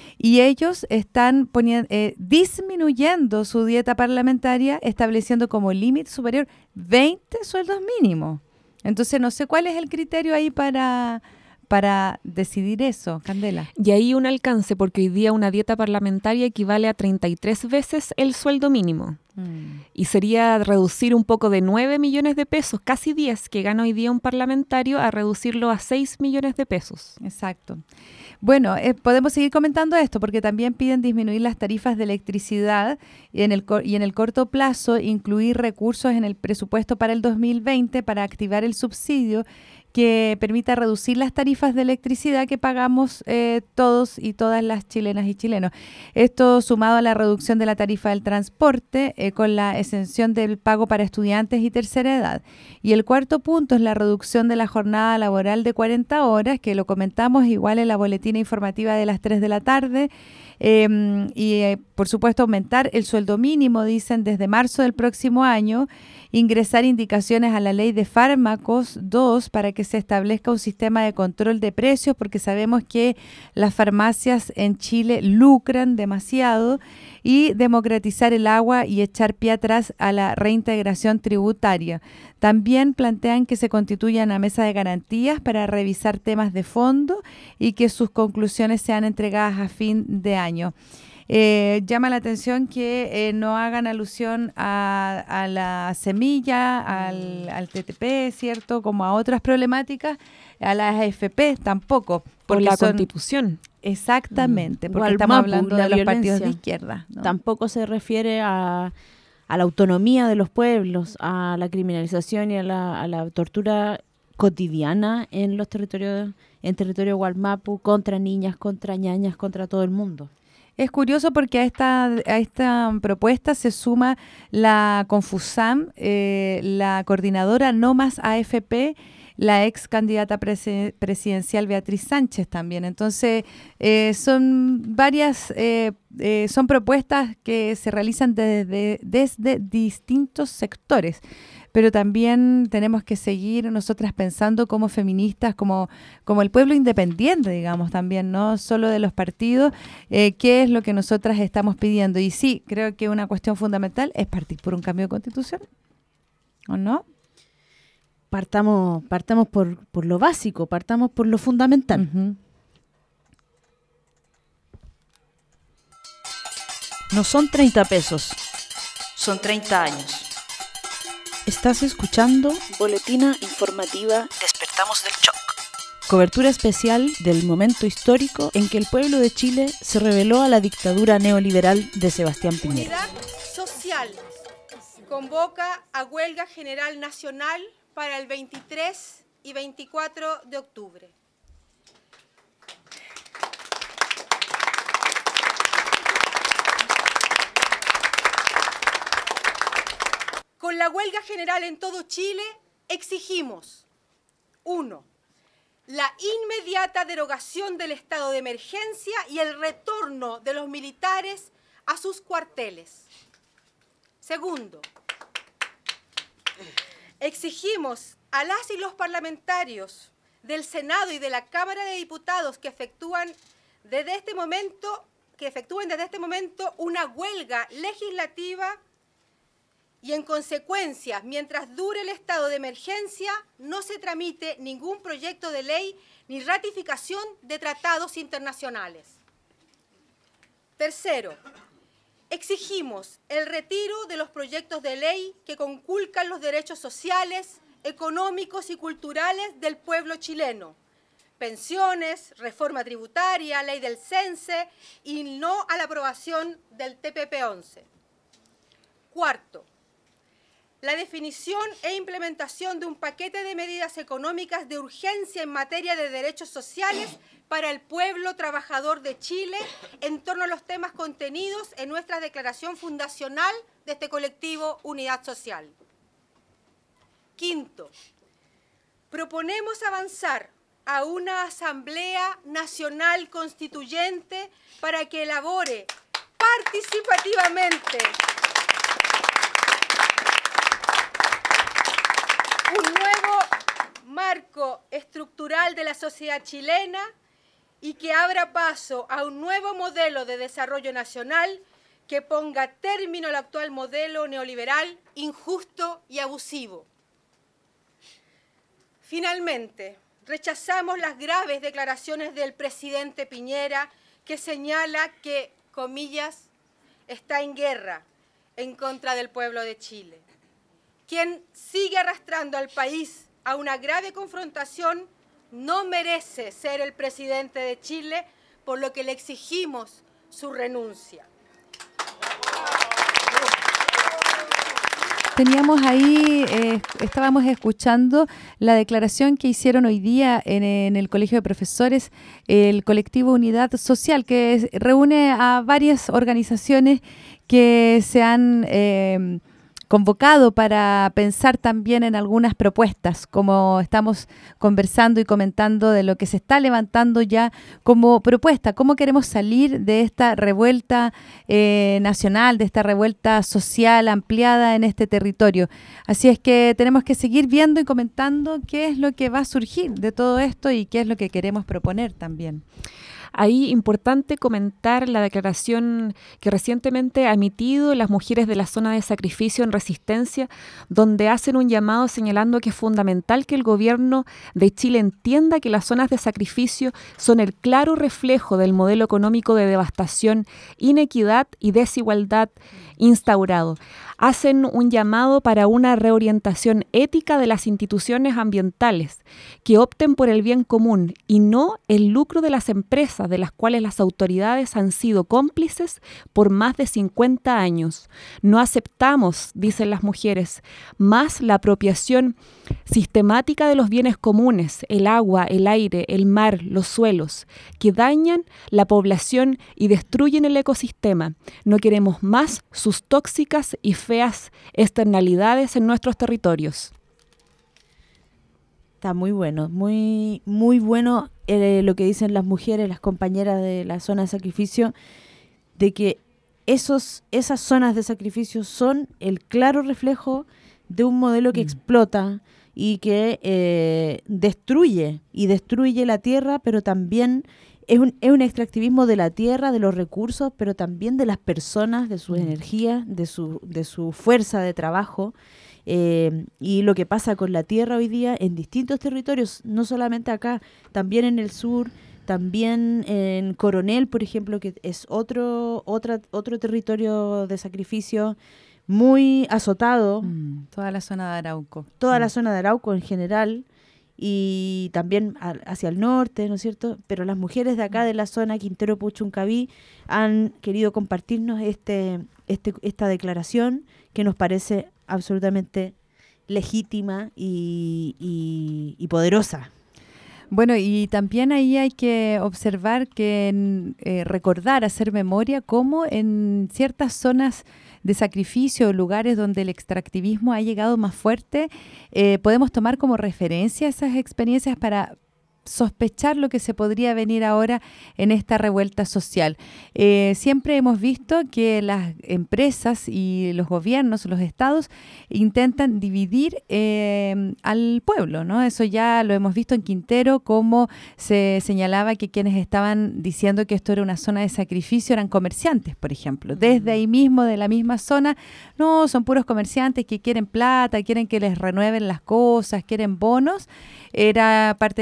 Y ellos están poniendo, eh, disminuyendo su dieta parlamentaria, estableciendo como límite superior veinte sueldos mínimos. Entonces, no sé cuál es el criterio ahí para... para decidir eso, Candela. Y ahí un alcance, porque hoy día una dieta parlamentaria equivale a treinta y tres veces el sueldo mínimo. Mm. Y sería reducir un poco de nueve millones de pesos, casi diez, que gana hoy día un parlamentario, a reducirlo a seis millones de pesos. Exacto. Bueno, eh, podemos seguir comentando esto, porque también piden disminuir las tarifas de electricidad y en el, y en el corto plazo incluir recursos en el presupuesto para el dos mil veinte para activar el subsidio que permita reducir las tarifas de electricidad que pagamos eh, todos y todas las chilenas y chilenos. Esto sumado a la reducción de la tarifa del transporte eh, con la exención del pago para estudiantes y tercera edad. Y el cuarto punto es la reducción de la jornada laboral de cuarenta horas, que lo comentamos igual en la boletina informativa de las tres de la tarde. Eh, y eh, por supuesto aumentar el sueldo mínimo, dicen, desde marzo del próximo año, ingresar indicaciones a la ley de fármacos dos para que se establezca un sistema de control de precios, porque sabemos que las farmacias en Chile lucran demasiado, y democratizar el agua y echar pie atrás a la reintegración tributaria. También plantean que se constituya una mesa de garantías para revisar temas de fondo y que sus conclusiones sean entregadas a fin de año. Eh, llama la atención que eh, no hagan alusión a, a la semilla, al, al T T P, ¿cierto? Como a otras problemáticas, a las A F P tampoco. Por la son, Constitución. Exactamente, porque Igual estamos Mapu, hablando la de los violencia. partidos de izquierda, ¿no? Tampoco se refiere a, a la autonomía de los pueblos, a la criminalización y a la, a la tortura cotidiana en los territorios, en territorio Gualmapu, contra niñas, contra ñañas, contra todo el mundo. Es curioso porque a esta, a esta propuesta se suma la Confusam, eh, la coordinadora No Más A F P, la ex candidata presi- presidencial Beatriz Sánchez también. Entonces, eh, son varias, eh, eh, son propuestas que se realizan desde, desde distintos sectores. Pero también tenemos que seguir nosotras pensando como feministas, como, como el pueblo independiente, digamos, también, no solo de los partidos, eh, qué es lo que nosotras estamos pidiendo. Y sí, creo que una cuestión fundamental es partir por un cambio de constitución, ¿o no? Partamos, partamos por, por lo básico, partamos por lo fundamental. Uh-huh. No son treinta pesos, son treinta años. Estás escuchando Boletina informativa Despertamos del Shock. cobertura especial del momento histórico en que el pueblo de Chile se rebeló a la dictadura neoliberal de Sebastián Piñera. Unidad Social convoca a huelga general nacional para el veintitrés y veinticuatro de octubre. Con la huelga general en todo Chile exigimos, uno, la inmediata derogación del estado de emergencia y el retorno de los militares a sus cuarteles. Segundo, exigimos a las y los parlamentarios del Senado y de la Cámara de Diputados que efectúan desde este momento, que efectúen desde este momento una huelga legislativa y en consecuencia, mientras dure el estado de emergencia, no se tramite ningún proyecto de ley ni ratificación de tratados internacionales. Tercero, exigimos el retiro de los proyectos de ley que conculcan los derechos sociales, económicos y culturales del pueblo chileno, pensiones, reforma tributaria, ley del cense y no a la aprobación del T P P once. Cuarto, la definición e implementación de un paquete de medidas económicas de urgencia en materia de derechos sociales para el pueblo trabajador de Chile en torno a los temas contenidos en nuestra declaración fundacional de este colectivo Unidad Social. Quinto, proponemos avanzar a una Asamblea Nacional Constituyente para que elabore participativamente un nuevo marco estructural de la sociedad chilena y que abra paso a un nuevo modelo de desarrollo nacional que ponga término al actual modelo neoliberal injusto y abusivo. Finalmente, rechazamos las graves declaraciones del presidente Piñera que señala que, comillas, está en guerra en contra del pueblo de Chile, quien sigue arrastrando al país a una grave confrontación no merece ser el presidente de Chile, por lo que le exigimos su renuncia. Teníamos ahí, eh, estábamos escuchando la declaración que hicieron hoy día en, en el Colegio de Profesores, el colectivo Unidad Social, que es, reúne a varias organizaciones que se han eh, convocado para pensar también en algunas propuestas, como estamos conversando y comentando de lo que se está levantando ya como propuesta, cómo queremos salir de esta revuelta eh, nacional, de esta revuelta social ampliada en este territorio. Así es que tenemos que seguir viendo y comentando qué es lo que va a surgir de todo esto y qué es lo que queremos proponer también. Ahí importante comentar la declaración que recientemente ha emitido las mujeres de la zona de sacrificio en Resistencia, donde hacen un llamado señalando que es fundamental que el gobierno de Chile entienda que las zonas de sacrificio son el claro reflejo del modelo económico de devastación, inequidad y desigualdad instaurado. Hacen un llamado para una reorientación ética de las instituciones ambientales que opten por el bien común y no el lucro de las empresas de las cuales las autoridades han sido cómplices por más de cincuenta años. No aceptamos, dicen las mujeres, más la apropiación sistemática de los bienes comunes, el agua, el aire, el mar, los suelos, que dañan la población y destruyen el ecosistema. No queremos más sus tóxicas y feas externalidades en nuestros territorios. Está muy bueno, muy, muy bueno eh, lo que dicen las mujeres, las compañeras de la zona de sacrificio, de que esos, esas zonas de sacrificio son el claro reflejo de un modelo que mm. explota y que eh, destruye, y destruye la tierra, pero también es un, es un extractivismo de la tierra, de los recursos, pero también de las personas, de su mm. energía, de su, de su fuerza de trabajo. Eh, y lo que pasa con la tierra hoy día en distintos territorios, no solamente acá, también en el sur, también en Coronel, por ejemplo, que es otro, otra, otro territorio de sacrificio muy azotado. Mm, toda la zona de Arauco. Toda mm. la zona de Arauco en general, y también a, hacia el norte, ¿no es cierto? Pero las mujeres de acá, de la zona Quintero Puchuncaví, han querido compartirnos este, este, esta declaración que nos parece absolutamente legítima y, y, y poderosa. Bueno, y también ahí hay que observar que eh, recordar, hacer memoria, cómo en ciertas zonas de sacrificio, lugares donde el extractivismo ha llegado más fuerte, eh, podemos tomar como referencia esas experiencias para sospechar lo que se podría venir ahora en esta revuelta social. Eh, siempre hemos visto que las empresas y los gobiernos, los estados, intentan dividir eh, al pueblo, ¿no? Eso ya lo hemos visto en Quintero, como se señalaba que quienes estaban diciendo que esto era una zona de sacrificio eran comerciantes, por ejemplo. Desde ahí mismo, de la misma zona, no, son puros comerciantes que quieren plata, quieren que les renueven las cosas, quieren bonos. Era parte del discurso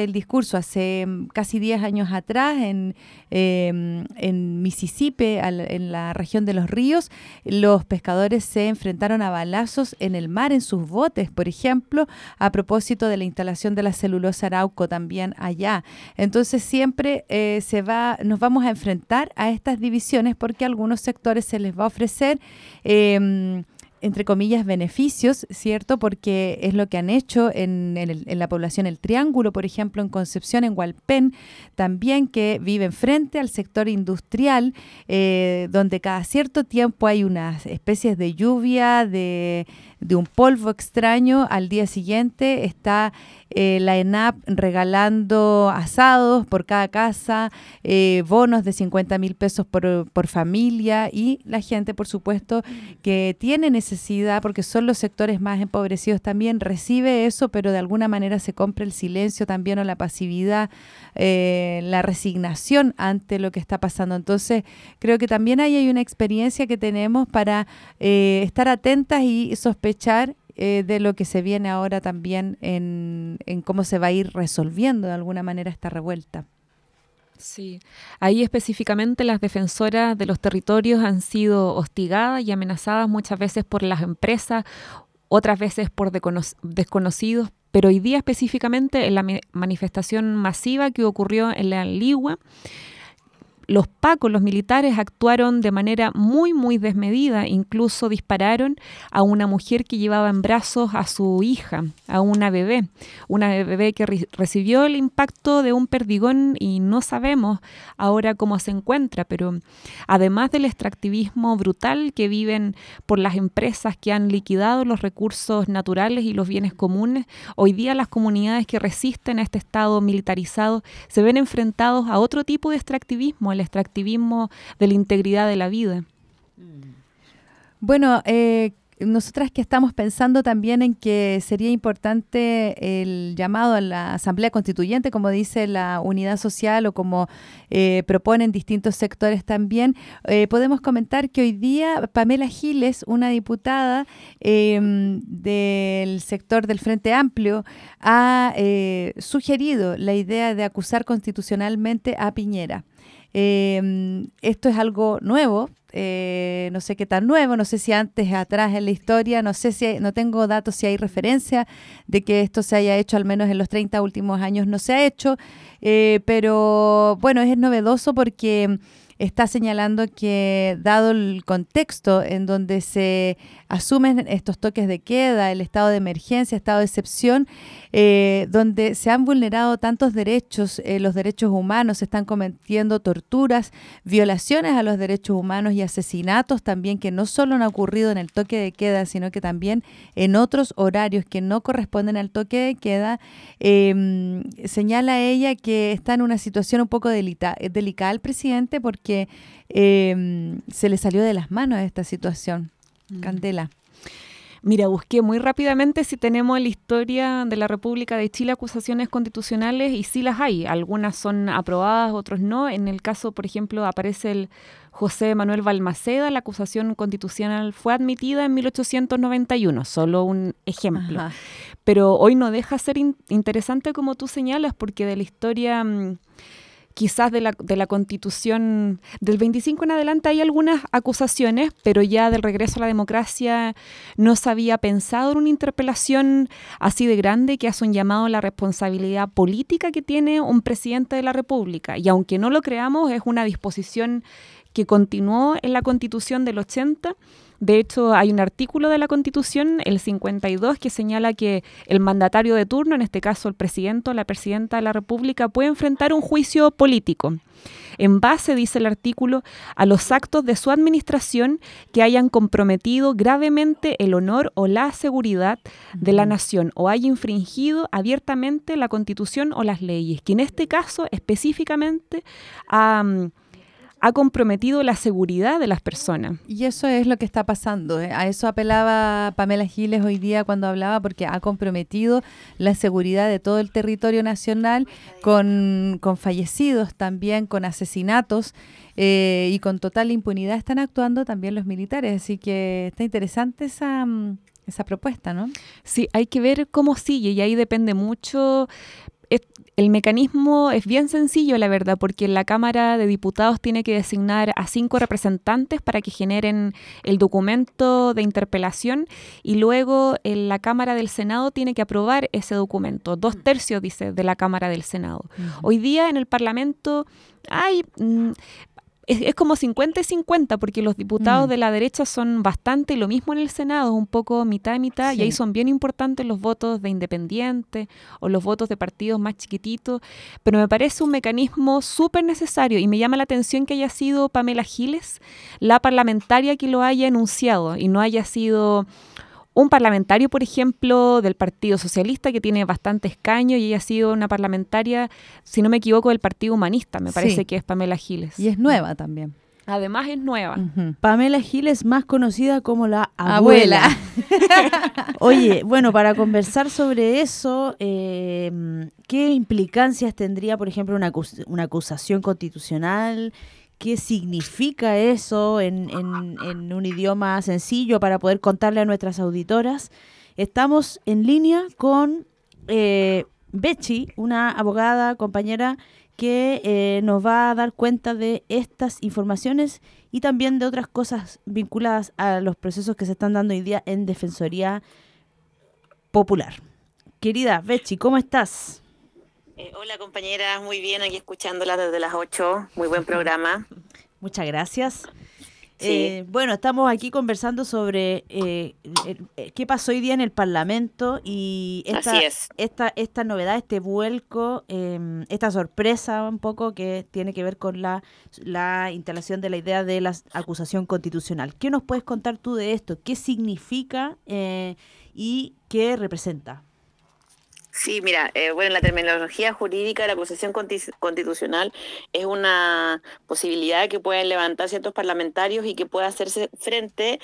incluso hace casi diez años atrás en, eh, en Mississippi, al, en la región de los ríos, los pescadores se enfrentaron a balazos en el mar, en sus botes, por ejemplo, a propósito de la instalación de la celulosa Arauco también allá. Entonces siempre eh, se va, nos vamos a enfrentar a estas divisiones porque a algunos sectores se les va a ofrecer eh, entre comillas, beneficios, ¿cierto? Porque es lo que han hecho en, en, el, en la población El Triángulo, por ejemplo, en Concepción, en Hualpén, también, que viven frente al sector industrial, eh, donde cada cierto tiempo hay unas especies de lluvia, de, de un polvo extraño. Al día siguiente está eh, la ENAP regalando asados por cada casa, eh, bonos de cincuenta mil pesos por, por familia, y la gente, por supuesto, que tiene necesidad necesidad, porque son los sectores más empobrecidos también, recibe eso, pero de alguna manera se compra el silencio también, o la pasividad, eh, la resignación ante lo que está pasando. Entonces, creo que también ahí hay una experiencia que tenemos para eh, estar atentas y sospechar eh, de lo que se viene ahora también en, en cómo se va a ir resolviendo de alguna manera esta revuelta. Sí, ahí específicamente las defensoras de los territorios han sido hostigadas y amenazadas muchas veces por las empresas, otras veces por desconocidos, pero hoy día específicamente en la manifestación masiva que ocurrió en la Ligua, los pacos, los militares, actuaron de manera muy, muy desmedida. Incluso dispararon a una mujer que llevaba en brazos a su hija, a una bebé. Una bebé que re- recibió el impacto de un perdigón y no sabemos ahora cómo se encuentra. Pero además del extractivismo brutal que viven por las empresas que han liquidado los recursos naturales y los bienes comunes, hoy día las comunidades que resisten a este Estado militarizado se ven enfrentados a otro tipo de extractivismo, el extractivismo de la integridad de la vida. Bueno, eh, nosotras que estamos pensando también en que sería importante el llamado a la Asamblea Constituyente, como dice la Unidad Social o como eh, proponen distintos sectores también, eh, podemos comentar que hoy día Pamela Giles, una diputada eh, del sector del Frente Amplio, ha eh, sugerido la idea de acusar constitucionalmente a Piñera. Eh, esto es algo nuevo, eh, no sé qué tan nuevo, no sé si antes, atrás en la historia, no sé si hay, no tengo datos si hay referencia de que esto se haya hecho, al menos en los treinta últimos años no se ha hecho, eh, pero bueno, es novedoso porque está señalando que, dado el contexto en donde se asumen estos toques de queda, el estado de emergencia, estado de excepción, eh, donde se han vulnerado tantos derechos, eh, los derechos humanos, se están cometiendo torturas, violaciones a los derechos humanos y asesinatos también, que no solo han ocurrido en el toque de queda, sino que también en otros horarios que no corresponden al toque de queda. Eh, señala ella que está en una situación un poco delita, delicada el presidente porque que eh, se le salió de las manos esta situación. Mm. Candela. Mira, busqué muy rápidamente si tenemos en la historia de la República de Chile acusaciones constitucionales y sí las hay. Algunas son aprobadas, otros no. En el caso, por ejemplo, aparece el José Manuel Balmaceda. La acusación constitucional fue admitida en mil ochocientos noventa y uno, solo un ejemplo. Ajá. Pero hoy no deja ser in- interesante como tú señalas, porque de la historia... Mmm, quizás de la, de la Constitución del veinticinco en adelante hay algunas acusaciones, pero ya del regreso a la democracia no se había pensado en una interpelación así de grande que hace un llamado a la responsabilidad política que tiene un presidente de la República. Y aunque no lo creamos, es una disposición que continuó en la Constitución del ochenta. De hecho, hay un artículo de la Constitución, el cincuenta y dos, que señala que el mandatario de turno, en este caso el presidente o la presidenta de la República, puede enfrentar un juicio político en base, dice el artículo, a los actos de su administración que hayan comprometido gravemente el honor o la seguridad de la nación o haya infringido abiertamente la Constitución o las leyes, que en este caso específicamente ha... Um, ha comprometido la seguridad de las personas. Y eso es lo que está pasando, ¿eh? A eso apelaba Pamela Giles hoy día cuando hablaba, porque ha comprometido la seguridad de todo el territorio nacional con, con fallecidos también, con asesinatos eh, y con total impunidad están actuando también los militares. Así que está interesante esa... esa propuesta, ¿no? Sí, hay que ver cómo sigue y ahí depende mucho... Es, El mecanismo es bien sencillo, la verdad, porque la Cámara de Diputados tiene que designar a cinco representantes para que generen el documento de interpelación y luego en la Cámara del Senado tiene que aprobar ese documento. Dos tercios, dice, de la Cámara del Senado. Uh-huh. Hoy día en el Parlamento hay... Mm, Es, es como cincuenta y cincuenta, porque los diputados mm. de la derecha son bastante, y lo mismo en el Senado, un poco mitad y mitad, sí. Y ahí son bien importantes los votos de independientes o los votos de partidos más chiquititos, pero me parece un mecanismo súper necesario y me llama la atención que haya sido Pamela Giles la parlamentaria que lo haya enunciado y no haya sido un parlamentario, por ejemplo, del Partido Socialista, que tiene bastante escaño, y ella ha sido una parlamentaria, si no me equivoco, del Partido Humanista, me parece sí. que es Pamela Giles. Y es nueva también. Además es nueva. Uh-huh. Pamela Giles, más conocida como la abuela. abuela. Oye, bueno, para conversar sobre eso, eh, ¿qué implicancias tendría, por ejemplo, una, acus- una acusación constitucional? ¿Qué significa eso en, en, en un idioma sencillo para poder contarle a nuestras auditoras? Estamos en línea con eh, Bechi, una abogada, compañera, que eh, nos va a dar cuenta de estas informaciones y también de otras cosas vinculadas a los procesos que se están dando hoy día en Defensoría Popular. Querida Bechi, ¿cómo estás? Eh, hola compañeras, muy bien, aquí escuchándola desde las ocho, muy buen programa. Muchas gracias. Sí. Eh, bueno, estamos aquí conversando sobre eh, el, el, qué pasó hoy día en el Parlamento y esta, Así es. esta, esta novedad, este vuelco, eh, esta sorpresa un poco que tiene que ver con la, la instalación de la idea de la acusación constitucional. ¿Qué nos puedes contar tú de esto? ¿Qué significa eh, y qué representa? Sí, mira, eh, bueno, la terminología jurídica de la acusación conti- constitucional es una posibilidad que pueden levantar ciertos parlamentarios y que pueda hacerse frente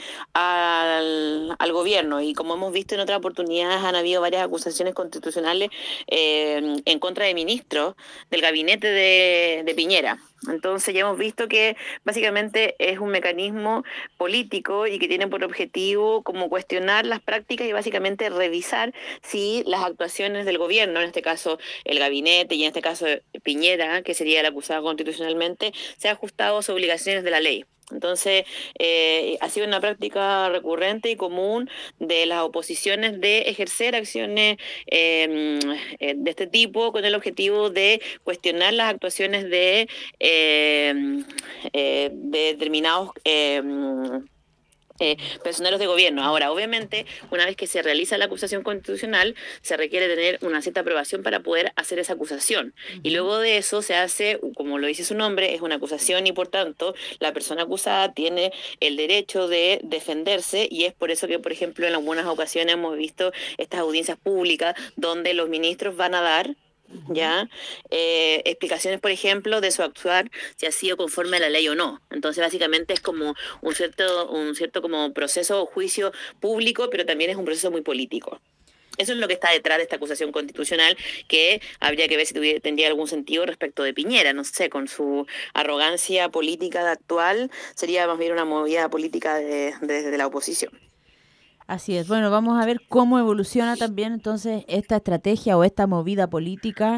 al, al gobierno. Y como hemos visto en otras oportunidades, han habido varias acusaciones constitucionales eh, en contra de ministros del gabinete de, de Piñera. Entonces ya hemos visto que básicamente es un mecanismo político y que tiene por objetivo como cuestionar las prácticas y básicamente revisar si las actuaciones del gobierno, en este caso el gabinete y en este caso Piñera, que sería el acusado constitucionalmente, se ha ajustado a sus obligaciones de la ley. Entonces, eh, ha sido una práctica recurrente y común de las oposiciones de ejercer acciones eh, de este tipo con el objetivo de cuestionar las actuaciones de, eh, eh, de determinados eh, Eh, personeros de gobierno. Ahora, obviamente, una vez que se realiza la acusación constitucional, se requiere tener una cierta aprobación para poder hacer esa acusación. Uh-huh. Y luego de eso se hace, como lo dice su nombre, es una acusación y por tanto la persona acusada tiene el derecho de defenderse y es por eso que, por ejemplo, en algunas ocasiones hemos visto estas audiencias públicas donde los ministros van a dar ya eh, explicaciones, por ejemplo, de su actuar, si ha sido conforme a la ley o no. Entonces básicamente es como un cierto un cierto como proceso o juicio público, pero también es un proceso muy político. Eso es lo que está detrás de esta acusación constitucional, que habría que ver si tuviera, tendría algún sentido respecto de Piñera. No sé, con su arrogancia política de actual, sería más bien una movida política de, de, desde la oposición. Así es. Bueno, vamos a ver cómo evoluciona también entonces esta estrategia o esta movida política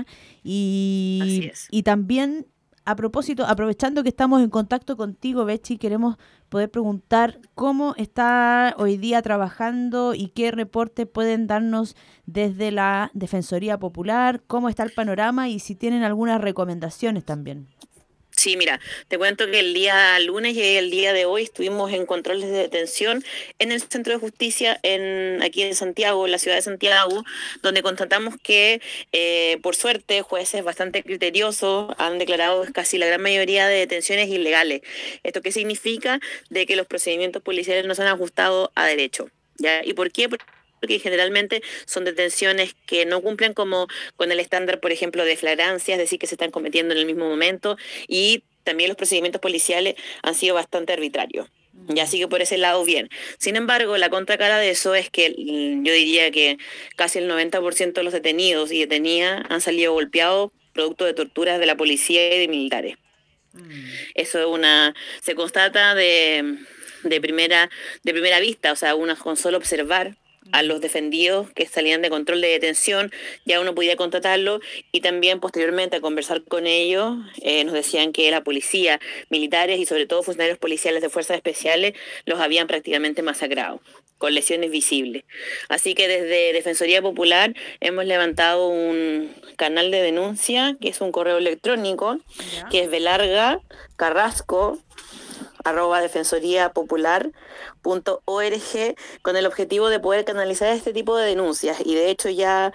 y, y también a propósito, aprovechando que estamos en contacto contigo, Bechi, queremos poder preguntar cómo está hoy día trabajando y qué reporte pueden darnos desde la Defensoría Popular, cómo está el panorama y si tienen algunas recomendaciones también. Sí, mira, te cuento que el día lunes y el día de hoy estuvimos en controles de detención en el Centro de Justicia en aquí en Santiago, en la ciudad de Santiago, donde constatamos que, eh, por suerte, jueces bastante criteriosos han declarado casi la gran mayoría de detenciones ilegales. ¿Esto qué significa? De que los procedimientos policiales no se han ajustado a derecho. ¿Ya? ¿Y por qué? Porque porque generalmente son detenciones que no cumplen como con el estándar, por ejemplo, de flagrancia, es decir, que se están cometiendo en el mismo momento, y también los procedimientos policiales han sido bastante arbitrarios. Ya, así que por ese lado bien. Sin embargo, la contracara de eso es que yo diría que casi el noventa por ciento de los detenidos y detenidas han salido golpeados producto de torturas de la policía y de militares. Mm. Eso es una se constata de, de primera de primera vista, o sea, una con solo observar a los defendidos que salían de control de detención, ya uno podía contratarlo, y también posteriormente a conversar con ellos, eh, nos decían que la policía, militares y sobre todo funcionarios policiales de fuerzas especiales los habían prácticamente masacrado, con lesiones visibles. Así que desde Defensoría Popular hemos levantado un canal de denuncia, que es un correo electrónico, ¿ya? Que es belarga carrasco arroba defensoría popular punto org, con el objetivo de poder canalizar este tipo de denuncias. Y de hecho ya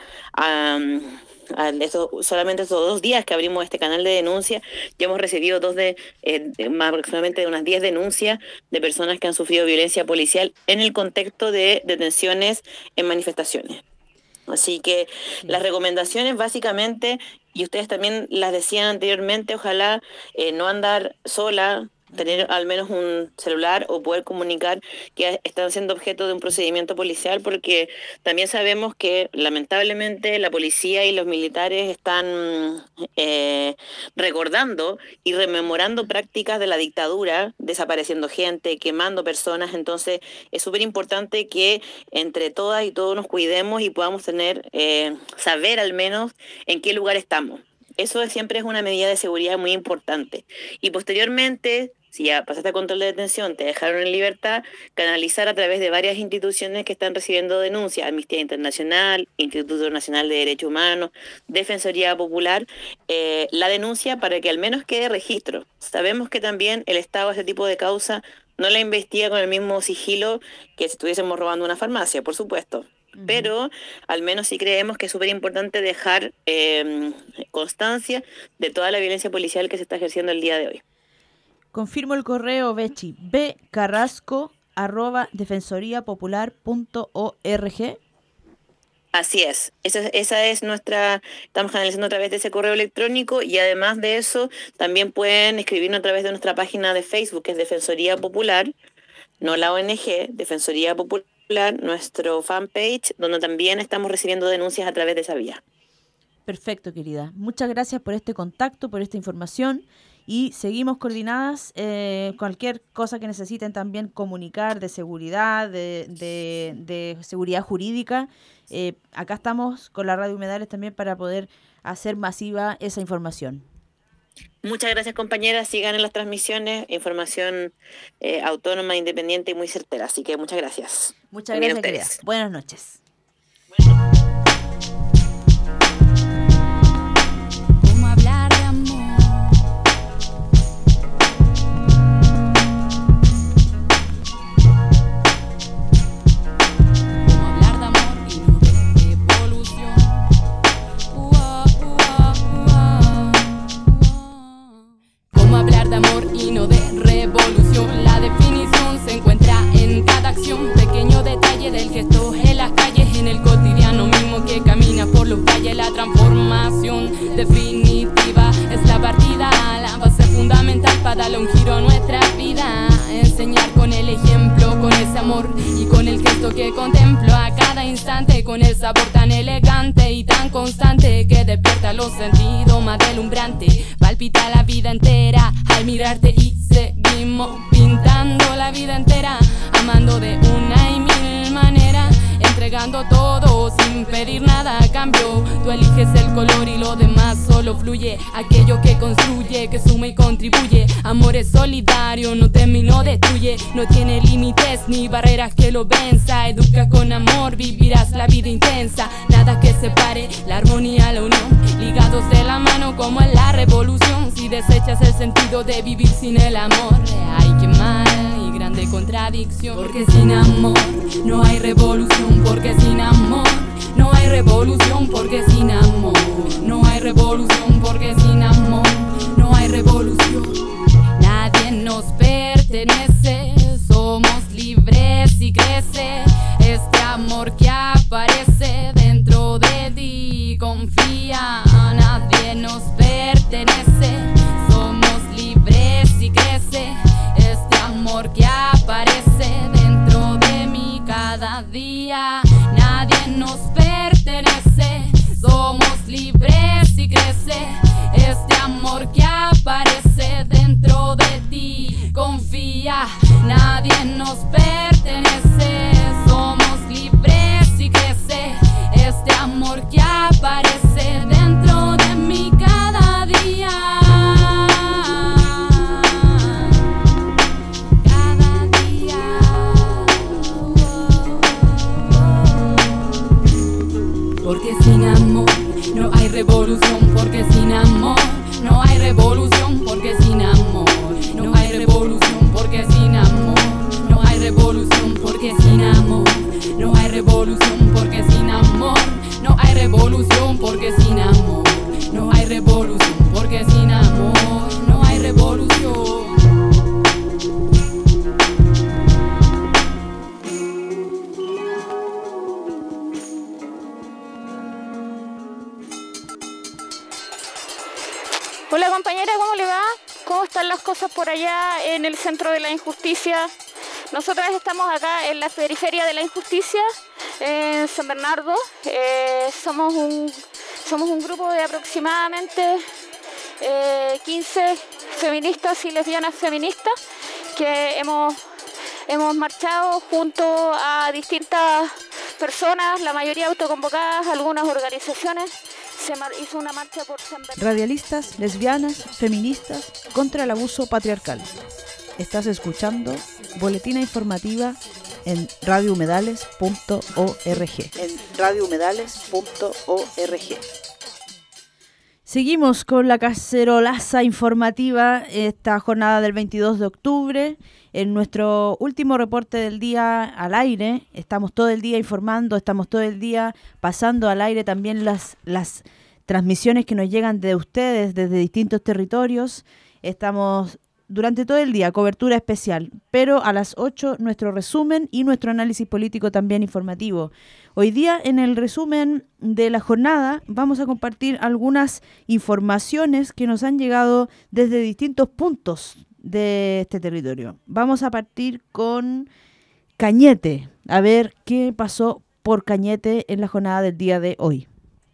um, eso, solamente estos dos días que abrimos este canal de denuncia, ya hemos recibido dos de, eh, de más aproximadamente de unas diez denuncias de personas que han sufrido violencia policial en el contexto de detenciones en manifestaciones. Así que sí, las recomendaciones básicamente, y ustedes también las decían anteriormente, ojalá eh, no andar sola, tener al menos un celular o poder comunicar que están siendo objeto de un procedimiento policial, porque también sabemos que lamentablemente la policía y los militares están eh, recordando y rememorando prácticas de la dictadura, desapareciendo gente, quemando personas. Entonces es súper importante que entre todas y todos nos cuidemos y podamos tener, eh, saber al menos en qué lugar estamos. Eso siempre es una medida de seguridad muy importante. Y posteriormente, si ya pasaste a control de detención, te dejaron en libertad, canalizar a través de varias instituciones que están recibiendo denuncias, Amnistía Internacional, Instituto Nacional de Derechos Humanos, Defensoría Popular, eh, la denuncia para que al menos quede registro. Sabemos que también el Estado a este tipo de causa no la investiga con el mismo sigilo que si estuviésemos robando una farmacia, por supuesto. Uh-huh. Pero al menos sí creemos que es súper importante dejar eh, constancia de toda la violencia policial que se está ejerciendo el día de hoy. Confirmo el correo, Bechi, bcarrasco arroba defensoría popular punto org. Así es, esa, esa es nuestra, estamos canalizando a través de ese correo electrónico, y además de eso también pueden escribirnos a través de nuestra página de Facebook, que es Defensoría Popular, no la O N G, Defensoría Popular, nuestro fanpage, donde también estamos recibiendo denuncias a través de esa vía. Perfecto, querida. Muchas gracias por este contacto, por esta información. Y seguimos coordinadas, eh, cualquier cosa que necesiten también comunicar de seguridad, de, de, de seguridad jurídica. Eh, acá estamos con la Radio Humedales también para poder hacer masiva esa información. Muchas gracias, compañeras. Sigan en las transmisiones, información eh, autónoma, independiente y muy certera. Así que muchas gracias. Muchas también gracias, querida. Buenas noches. Bueno. ¿Cómo hablar de amor? Pequeño detalle del gesto en las calles, en el cotidiano mismo que camina por los valles. La transformación definitiva es la partida, la base fundamental para darle un giro a nuestra vida. Enseñar con el ejemplo, con ese amor y con el gesto que contemplo a cada instante, con el sabor tan elegante y tan constante que despierta los sentidos más deslumbrante. Palpita la vida entera al mirarte y seguimos pintando la vida entera, amando de una y mil maneras, entregando todo sin pedir nada a cambio. Tú eliges el color y lo demás solo fluye, aquello que construye, que suma y contribuye. Amor es solidario, no teme y no destruye, no tiene límites ni barreras que lo venza. Educa con amor, vivirás la vida intensa, nada que separe la armonía, la unión, ligados de la mano como en la revolución. Si desechas el sentido de vivir sin el amor, ay, qué mal y grande contradicción. Porque sin amor no hay revolución, porque sin amor no hay revolución, porque sin amor no hay revolución, porque sin amor no hay revolución. Nadie nos pertenece, somos libres y crece este amor que aparece dentro de ti. Confía, nadie nos pertenece, somos libres y crece este amor que aparece dentro de mí cada día. Nadie nos pertenece, somos libres y crece este amor que aparece dentro de ti. Confía, nadie nos pertenece, somos libres porque sin amor no hay revolución, porque sin amor no hay revolución, porque sin amor no hay revolución, porque sin amor no hay revolución, porque sin amor no hay revolución, porque sin amor no hay revolución, porque sin amor no hay revolución, porque sin amor no hay revolución. Hola compañera, ¿cómo le va? ¿Cómo están las cosas por allá en el centro de la injusticia? Nosotras estamos acá en la periferia de la injusticia, en San Bernardo. Eh, somos, un, somos un grupo de aproximadamente eh, quince feministas y lesbianas feministas que hemos, hemos marchado junto a distintas personas, la mayoría autoconvocadas, algunas organizaciones. Se hizo una marcha por San Bernardo. Radialistas, lesbianas, feministas contra el abuso patriarcal. Estás escuchando Boletina Informativa en radio humedales punto org. En radio humedales punto org. Seguimos con la cacerolaza informativa esta jornada del veintidós de octubre. En nuestro último reporte del día al aire, estamos todo el día informando, estamos todo el día pasando al aire también las, las transmisiones que nos llegan de ustedes desde distintos territorios. Estamos durante todo el día, cobertura especial, pero a las ocho nuestro resumen y nuestro análisis político también informativo. Hoy día en el resumen de la jornada vamos a compartir algunas informaciones que nos han llegado desde distintos puntos de este territorio. Vamos a partir con Cañete, a ver qué pasó por Cañete en la jornada del día de hoy.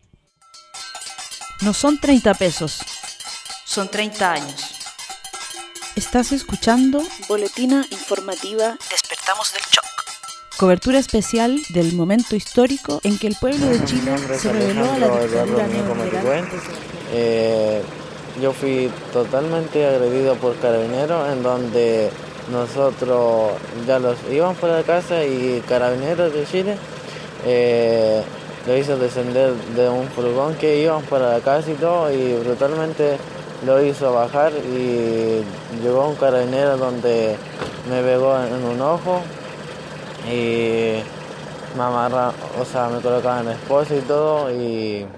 No son treinta pesos, son treinta años. Estás escuchando Boletina Informativa Despertamos del Shock. Cobertura especial del momento histórico en que el pueblo de Chile se rebeló a la dictadura neoliberal. Eh, yo fui totalmente agredido por Carabineros, en donde nosotros ya los íbamos por la casa y Carabineros de Chile eh, lo hizo descender de un furgón que íbamos para la casa y todo, y brutalmente lo hizo bajar y llegó un carabinero donde me pegó en un ojo y me amarra, o sea, me colocaban esposa y todo y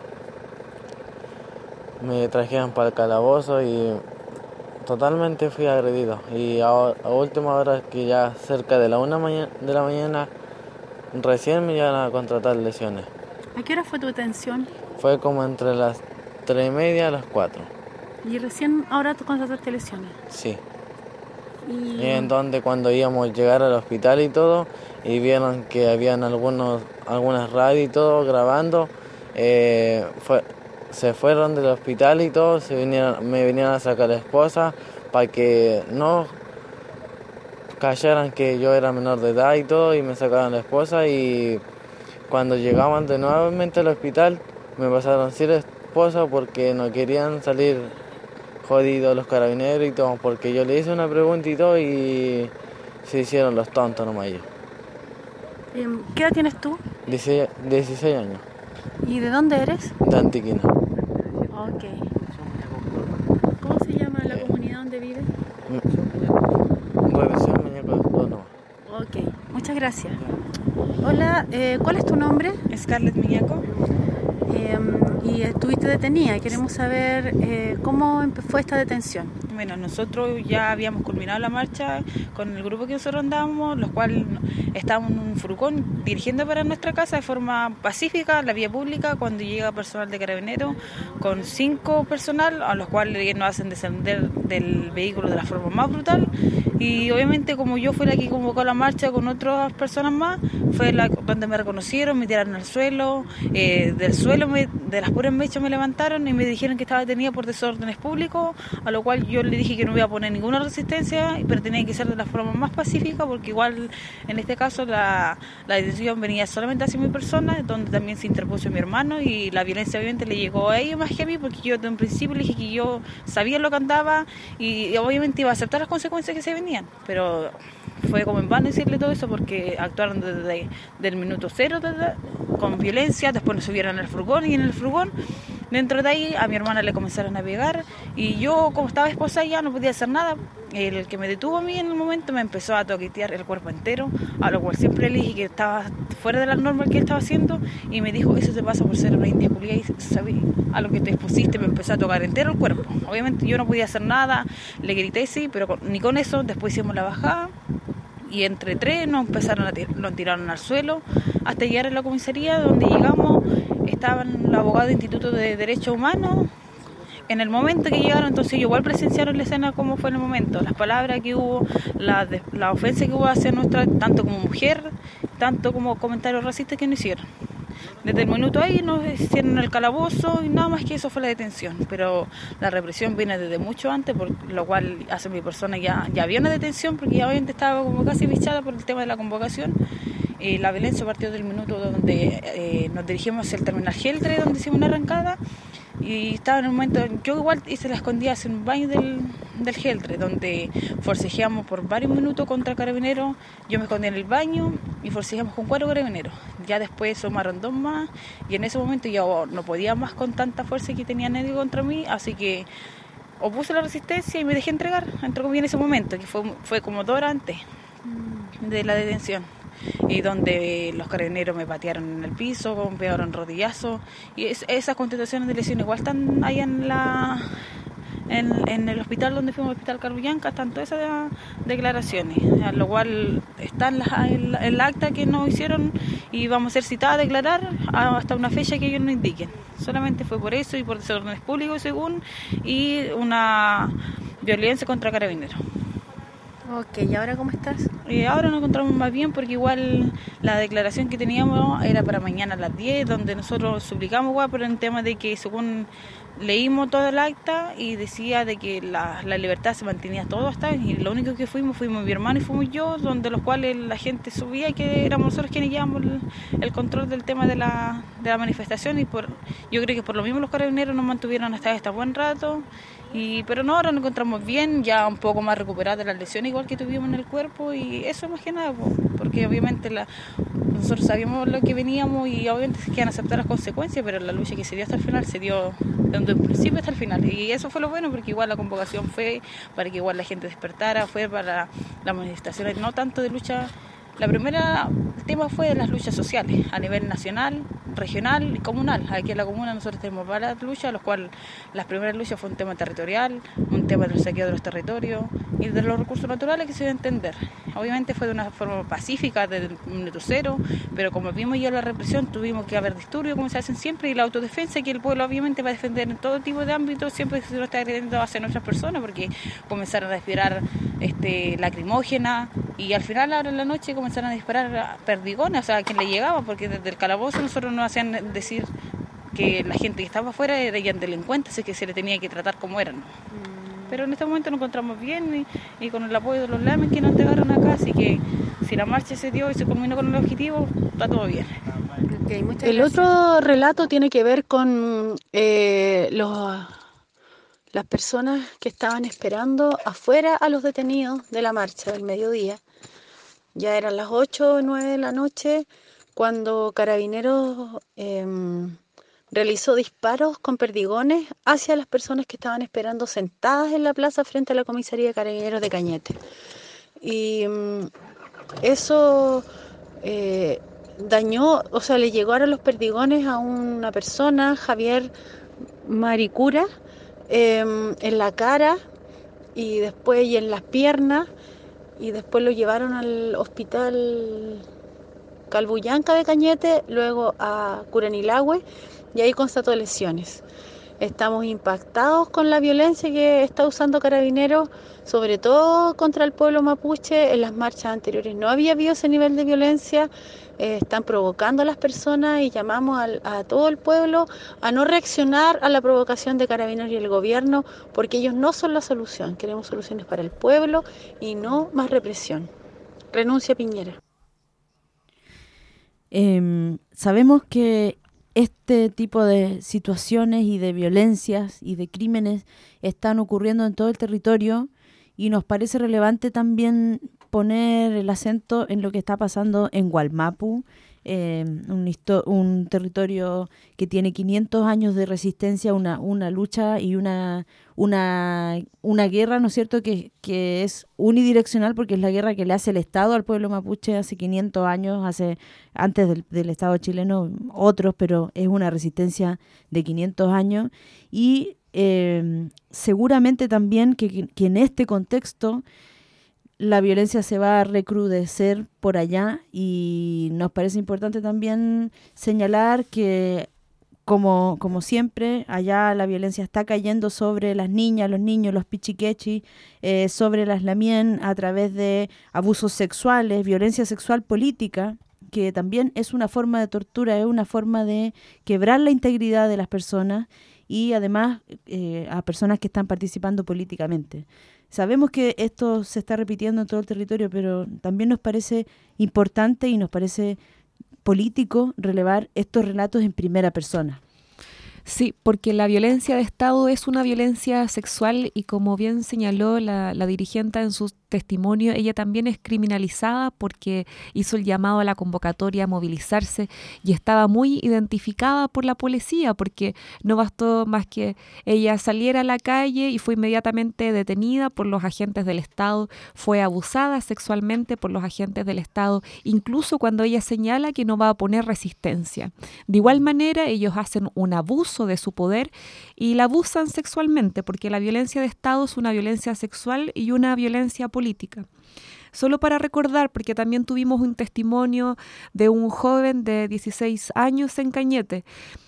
me trajeron para el calabozo y totalmente fui agredido. Y a, a última hora, que ya cerca de la una de la mañana, recién me iban a contratar lesiones. ¿A qué hora fue tu detención? Fue como entre las tres y media a las cuatro. ¿Y recién ahora tú contrataste lesiones? Sí. Y... y en donde cuando íbamos a llegar al hospital y todo, y vieron que habían algunos algunas radios y todo grabando, eh, fue, se fueron del hospital y todo, se vinieron, me vinieron a sacar a la esposa para que no callaran que yo era menor de edad y todo, y me sacaron la esposa, y cuando llegaban de nuevamente al hospital me pasaron sin esposa porque no querían salir jodidos los carabineros y todo, porque yo le hice una pregunta y todo y se hicieron los tontos nomás ellos. ¿Qué edad tienes tú? dieciséis años. ¿Y de dónde eres? De Antiquina. Ok. ¿Cómo se llama la comunidad donde vives? Revisión Muñeco Autónoma. Ok, muchas gracias. Hola, eh, ¿cuál es tu nombre? Scarlett Miñaco. Eh, y estuviste detenida. Queremos saber eh, cómo fue esta detención. Bueno, nosotros ya habíamos culminado la marcha con el grupo que nosotros andábamos, los cuales estábamos en un furgón dirigiendo para nuestra casa de forma pacífica, la vía pública, cuando llega personal de Carabineros con cinco personal, a los cuales nos hacen descender del vehículo de la forma más brutal. Y obviamente, como yo fui la que convocó la marcha con otras personas más, fue la donde me reconocieron, me tiraron al suelo, eh, del suelo, me, de las puras mechas me levantaron y me dijeron que estaba detenida por desórdenes públicos, a lo cual yo le dije que no iba a poner ninguna resistencia, pero tenía que ser de la forma más pacífica, porque igual en este caso la, la detención venía solamente hacia mi persona, donde también se interpuso mi hermano, y la violencia obviamente le llegó a ellos más que a mí, porque yo desde un principio le dije que yo sabía lo que andaba y, y obviamente iba a aceptar las consecuencias que se venían, pero fue como en vano decirle todo eso porque actuaron desde el minuto cero desde, con violencia, después nos subieron al furgón y en el furgón, dentro de ahí a mi hermana le comenzaron a pegar y yo como estaba esposa ya no podía hacer nada. El que me detuvo a mí en el momento me empezó a toquetear el cuerpo entero, a lo cual siempre le dije que estaba fuera de la norma que él estaba haciendo y me dijo, eso te pasa por ser una india culia y sabí, a lo que te expusiste. Me empezó a tocar entero el cuerpo. Obviamente yo no podía hacer nada, le grité sí, pero con, ni con eso. Después hicimos la bajada y entre tres nos empezaron a tir- nos tiraron al suelo hasta llegar a la comisaría donde llegamos. Estaban los abogados del Instituto de Derechos Humanos. En el momento que llegaron, entonces ellos igual presenciaron la escena como fue en el momento, las palabras que hubo, la, de, la ofensa que hubo hacia nuestra, tanto como mujer, tanto como comentarios racistas que nos hicieron. Desde el minuto ahí nos hicieron el calabozo y nada más que eso fue la detención, pero la represión viene desde mucho antes, por lo cual hace mi persona ya, ya había una detención porque ya obviamente estaba como casi bichada por el tema de la convocación. Y la violencia partió del minuto donde eh, nos dirigimos hacia el terminal Geldre, donde hicimos una arrancada. Y estaba en un momento, yo igual hice la escondida en un baño del, del Geldre, donde forcejeamos por varios minutos contra carabineros. Yo me escondí en el baño y forcejeamos con cuatro carabineros. Ya después sumaron dos más y en ese momento yo no podía más con tanta fuerza que tenía nadie contra mí, así que opuse la resistencia y me dejé entregar, entre comillas, en ese momento, que fue, fue como dos horas antes de la detención. Y donde los carabineros me patearon en el piso, me pegaron rodillazo y es, esas contestaciones de lesión igual están ahí en la en, en el hospital donde fuimos, el hospital Calvillanca, están todas esas declaraciones, a lo cual están las, en, en la acta que nos hicieron y vamos a ser citadas a declarar hasta una fecha que ellos nos indiquen. Solamente fue por eso y por desórdenes públicos según y una violencia contra carabineros. Ok, ¿y ahora cómo estás? Eh, ahora nos encontramos más bien porque igual la declaración que teníamos era para mañana a las diez, donde nosotros suplicamos igual por el tema de que según leímos todo el acta y decía de que la, la libertad se mantenía todo hasta, y lo único que fuimos, fuimos mi hermano y fuimos yo, donde los cuales la gente subía y que éramos nosotros quienes llevamos el, el control del tema de la, de la manifestación y por yo creo que por lo mismo los carabineros nos mantuvieron hasta este buen rato. Y, pero no, ahora nos encontramos bien, ya un poco más recuperadas de las lesiones igual que tuvimos en el cuerpo y eso más que nada, porque obviamente la, nosotros sabíamos lo que veníamos y obviamente se quedan aceptar las consecuencias, pero la lucha que se dio hasta el final se dio desde el principio hasta el final y eso fue lo bueno porque igual la convocación fue para que igual la gente despertara, fue para las manifestaciones, no tanto de lucha. La primera tema fue de las luchas sociales a nivel nacional, regional y comunal. Aquí en la comuna nosotros tenemos varias luchas, los cuales las primeras luchas fue un tema territorial, un tema del saqueo de los territorios y de los recursos naturales que se debe entender. Obviamente fue de una forma pacífica desde el minuto cero, pero como vimos ya la represión tuvimos que haber disturbios como se hacen siempre y la autodefensa que el pueblo obviamente va a defender en todo tipo de ámbitos siempre se lo está agrediendo hacia nuestras personas porque comenzaron a disparar este, lacrimógena y al final ahora en la noche comenzaron a disparar perdigones, o sea, a quien le llegaba porque desde el calabozo nosotros nos hacían decir que la gente que estaba afuera eran delincuentes y que se le tenía que tratar como eran. Pero en este momento nos encontramos bien y, y con el apoyo de los lames que nos entregaron acá, así que si la marcha se dio y se combinó con el objetivo, está todo bien. Okay, muchas el gracias. otro relato tiene que ver con eh, los, las personas que estaban esperando afuera a los detenidos de la marcha del mediodía. Ya eran las ocho o nueve de la noche cuando Carabineros eh, realizó disparos con perdigones hacia las personas que estaban esperando sentadas en la plaza frente a la comisaría de Carabineros de Cañete. Y um, eso eh, dañó, o sea, le llegaron los perdigones a una persona, Javier Maricura, eh, en la cara y después y en las piernas, y después lo llevaron al hospital Calvillanca de Cañete, luego a Curanilahue, y ahí constató lesiones. Estamos impactados con la violencia que está usando Carabineros, sobre todo contra el pueblo mapuche. En las marchas anteriores no había habido ese nivel de violencia, eh, están provocando a las personas y llamamos al, a todo el pueblo a no reaccionar a la provocación de Carabineros y el gobierno, porque ellos no son la solución. Queremos soluciones para el pueblo y no más represión. Renuncia Piñera. Eh, sabemos que este tipo de situaciones y de violencias y de crímenes están ocurriendo en todo el territorio y nos parece relevante también poner el acento en lo que está pasando en Gualmapu, eh, un, histo- un territorio que tiene quinientos años de resistencia, una, una lucha y una, una, una guerra, ¿no es cierto?, que, que es unidireccional, porque es la guerra que le hace el Estado al pueblo mapuche hace quinientos años, hace antes del, del Estado chileno otros, pero es una resistencia de quinientos años. Y eh, seguramente también que, que en este contexto la violencia se va a recrudecer por allá, y nos parece importante también señalar que, como, como siempre, allá la violencia está cayendo sobre las niñas, los niños, los pichiquechi, eh, sobre las lamien, a través de abusos sexuales, violencia sexual política, que también es una forma de tortura, es una forma de quebrar la integridad de las personas, y además eh, a personas que están participando políticamente. Sabemos que esto se está repitiendo en todo el territorio, pero también nos parece importante y nos parece político relevar estos relatos en primera persona. Sí, porque la violencia de Estado es una violencia sexual, y como bien señaló la, la dirigente en su testimonio, ella también es criminalizada porque hizo el llamado a la convocatoria a movilizarse, y estaba muy identificada por la policía, porque no bastó más que ella saliera a la calle y fue inmediatamente detenida por los agentes del Estado, fue abusada sexualmente por los agentes del Estado, incluso cuando ella señala que no va a poner resistencia. De igual manera, ellos hacen un abuso de su poder y la abusan sexualmente, porque la violencia de Estado es una violencia sexual y una violencia política. Solo para recordar, porque también tuvimos un testimonio de un joven de dieciséis años en Cañete.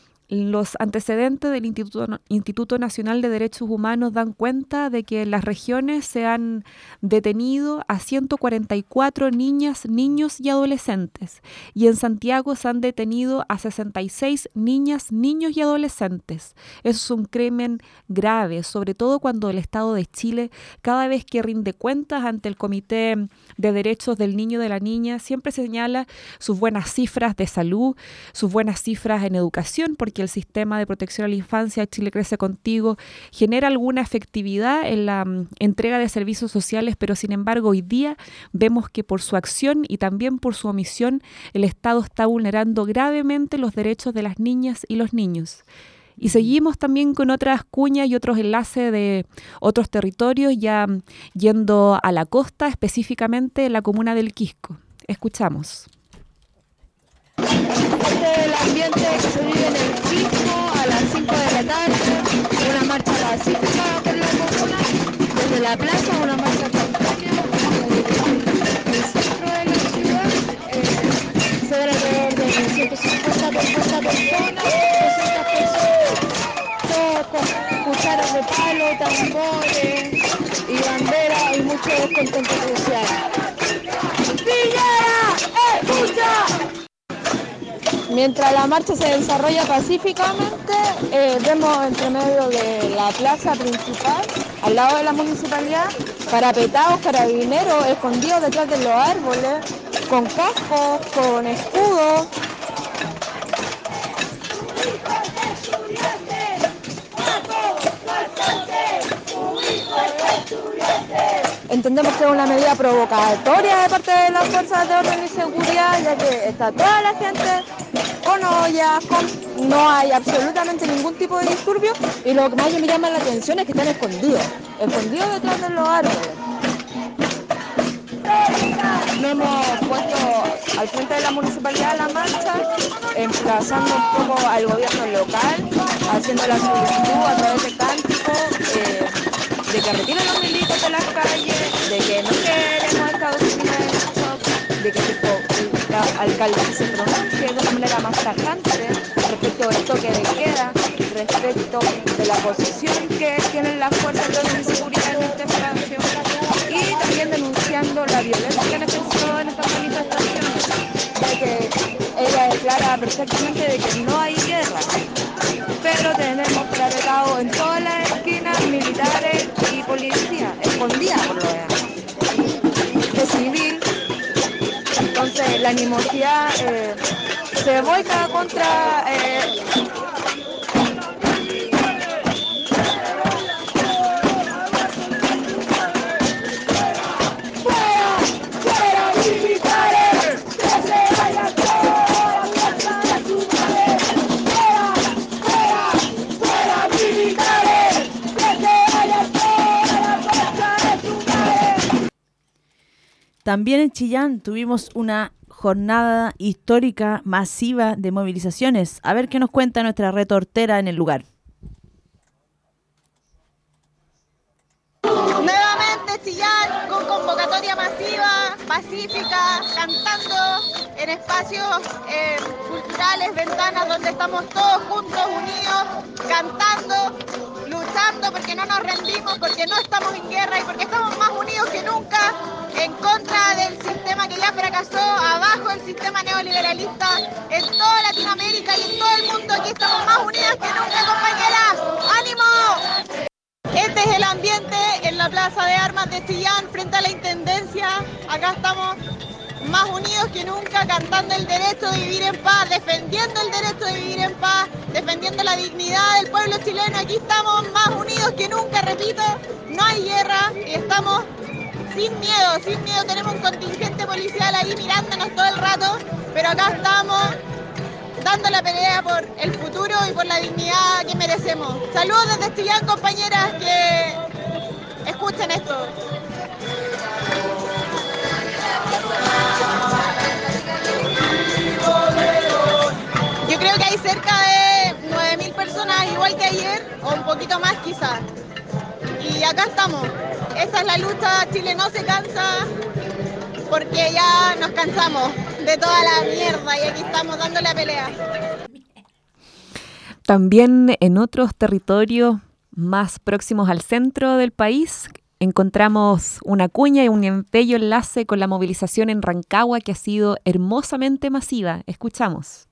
Los antecedentes del Instituto, Instituto Nacional de Derechos Humanos dan cuenta de que en las regiones se han detenido a ciento cuarenta y cuatro niñas, niños y adolescentes, y en Santiago se han detenido a sesenta y seis niñas, niños y adolescentes. Eso es un crimen grave, sobre todo cuando el Estado de Chile, cada vez que rinde cuentas ante el Comité de Derechos del Niño y de la Niña, siempre señala sus buenas cifras de salud, sus buenas cifras en educación, porque el sistema de protección a la infancia Chile Crece Contigo genera alguna efectividad en la um, entrega de servicios sociales, pero sin embargo hoy día vemos que por su acción y también por su omisión el Estado está vulnerando gravemente los derechos de las niñas y los niños. Y seguimos también con otras cuñas y otros enlaces de otros territorios, ya um, yendo a la costa, específicamente en la comuna del Quisco. Escuchamos. Este es el ambiente que se vive en el Quisco a las cinco de la tarde, una marcha pacífica por la comuna, desde la plaza, una marcha espontánea en el centro de la ciudad, eh, se ve alrededor de ciento cincuenta personas, doscientas personas, todos con cucharas de palo, tambores y banderas y mucho descontento social. ¡Piñera, escucha! Mientras la marcha se desarrolla pacíficamente, eh, vemos entre medio de la plaza principal, al lado de la municipalidad, parapetados, carabineros escondidos detrás de los árboles, con cascos, con escudos. Entendemos que es una medida provocatoria de parte de las fuerzas de orden y seguridad, ya que está toda la gente con ollas, con... no hay absolutamente ningún tipo de disturbio, y lo que más me llama la atención es que están escondidos, escondidos detrás de los árboles. Nos hemos puesto al frente de la municipalidad de la marcha, emplazando un poco al gobierno local, haciendo la solicitud a través de cánticos, eh, de que retiren los milicos de las calles, de que no queremos estados criminales, de que el alcalde se pronuncie de una manera más tajante respecto del toque de queda, respecto de la posición que tienen las fuerzas de orden y seguridad en este espacio, y también denunciando la violencia que han ejercido en estas manifestaciones, ya que ella declara perfectamente de que no hay guerra, pero tenemos parapetados en todas las esquinas militares y policía, escondida por lo demás, de civil. Entonces la animosidad eh, se vuelca contra eh, ¡fuera! También en Chillán tuvimos una jornada histórica masiva de movilizaciones. A ver qué nos cuenta nuestra reportera en el lugar. Nuevamente Chillán con convocatoria masiva, pacífica, cantando en espacios eh, culturales, ventanas, donde estamos todos juntos, unidos, cantando, luchando porque no nos rendimos, porque no estamos en guerra y porque estamos más unidos que nunca en contra del sistema que ya fracasó, abajo del sistema neoliberalista en toda Latinoamérica y en todo el mundo. Aquí estamos más unidas que nunca, compañeras. ¡Ánimo! Este es el ambiente en la Plaza de Armas de Chillán frente a la Intendencia. Acá estamos más unidos que nunca, cantando el derecho de vivir en paz, defendiendo el derecho de vivir en paz, defendiendo la dignidad del pueblo chileno. Aquí estamos más unidos que nunca, repito, no hay guerra y estamos sin miedo, sin miedo. Tenemos un contingente policial ahí mirándonos todo el rato, pero acá estamos dando la pelea por el futuro y por la dignidad que merecemos. Saludos desde Chillán, compañeras, que escuchen esto. Yo creo que hay cerca de nueve mil personas, igual que ayer, o un poquito más quizás. Y acá estamos. Esa es la lucha. Chile no se cansa, porque ya nos cansamos de toda la mierda y aquí estamos dando la pelea. También en otros territorios más próximos al centro del país encontramos una cuña y un bello enlace con la movilización en Rancagua, que ha sido hermosamente masiva. Escuchamos.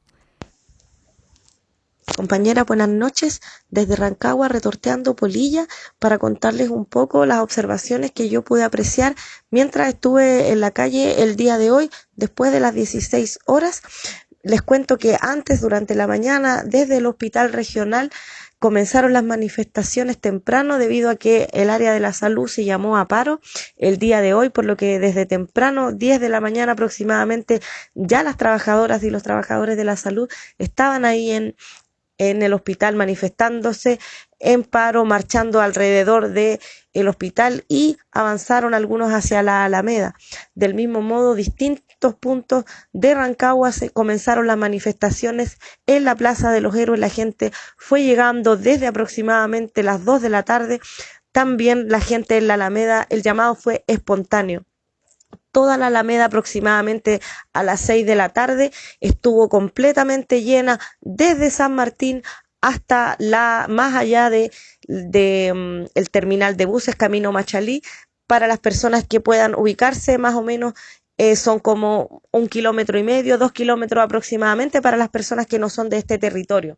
Compañera, buenas noches. Desde Rancagua, retorteando polilla, para contarles un poco las observaciones que yo pude apreciar mientras estuve en la calle el día de hoy, después de las dieciséis horas. Les cuento que antes, durante la mañana, desde el hospital regional, comenzaron las manifestaciones temprano debido a que el área de la salud se llamó a paro el día de hoy, por lo que desde temprano, diez de la mañana aproximadamente, ya las trabajadoras y los trabajadores de la salud estaban ahí en en el hospital manifestándose en paro, marchando alrededor de el hospital y avanzaron algunos hacia la Alameda. Del mismo modo, distintos puntos de Rancagua se comenzaron las manifestaciones en la Plaza de los Héroes. La gente fue llegando desde aproximadamente las dos de la tarde. También la gente en la Alameda, el llamado fue espontáneo. Toda la Alameda aproximadamente a las seis de la tarde estuvo completamente llena desde San Martín hasta la más allá de, de um, el terminal de buses Camino Machalí. Para las personas que puedan ubicarse, más o menos eh, son como un kilómetro y medio, dos kilómetros aproximadamente para las personas que no son de este territorio.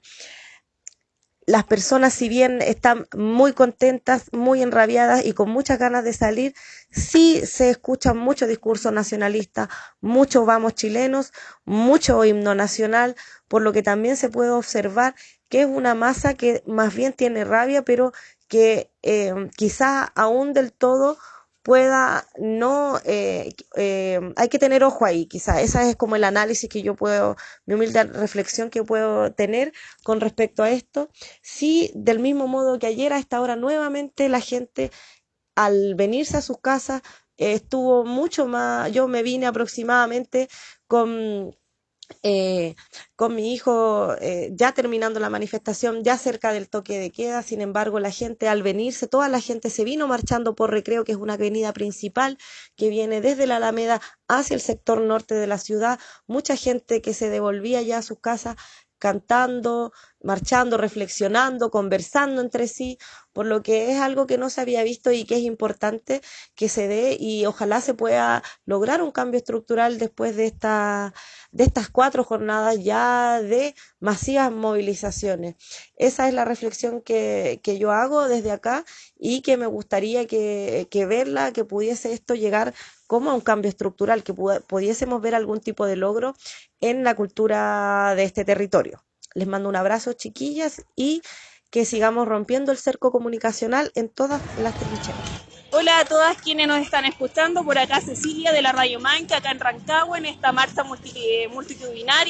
Las personas, si bien están muy contentas, muy enrabiadas y con muchas ganas de salir, sí se escuchan mucho discurso nacionalista, mucho vamos chilenos, mucho himno nacional, por lo que también se puede observar que es una masa que más bien tiene rabia, pero que eh, quizás aún del todo pueda no, eh, eh, hay que tener ojo ahí, quizá, esa es como el análisis que yo puedo, mi humilde reflexión que puedo tener con respecto a esto. Sí, del mismo modo que ayer a esta hora nuevamente la gente al venirse a sus casas eh, estuvo mucho más, yo me vine aproximadamente con Eh, con mi hijo eh, ya terminando la manifestación, ya cerca del toque de queda. Sin embargo, la gente al venirse, toda la gente se vino marchando por Recreo, que es una avenida principal que viene desde la Alameda hacia el sector norte de la ciudad. Mucha gente que se devolvía ya a sus casas cantando, marchando, reflexionando, conversando entre sí, por lo que es algo que no se había visto y que es importante que se dé, y ojalá se pueda lograr un cambio estructural después de esta, de estas cuatro jornadas ya de masivas movilizaciones. Esa es la reflexión que, que yo hago desde acá y que me gustaría que, que verla, que pudiese esto llegar como a un cambio estructural, que pudiésemos ver algún tipo de logro en la cultura de este territorio. Les mando un abrazo, chiquillas, y que sigamos rompiendo el cerco comunicacional en todas las trincheras. Hola a todas quienes nos están escuchando, por acá Cecilia de la Radio Manca, acá en Rancagua, en esta marcha multi, multitudinaria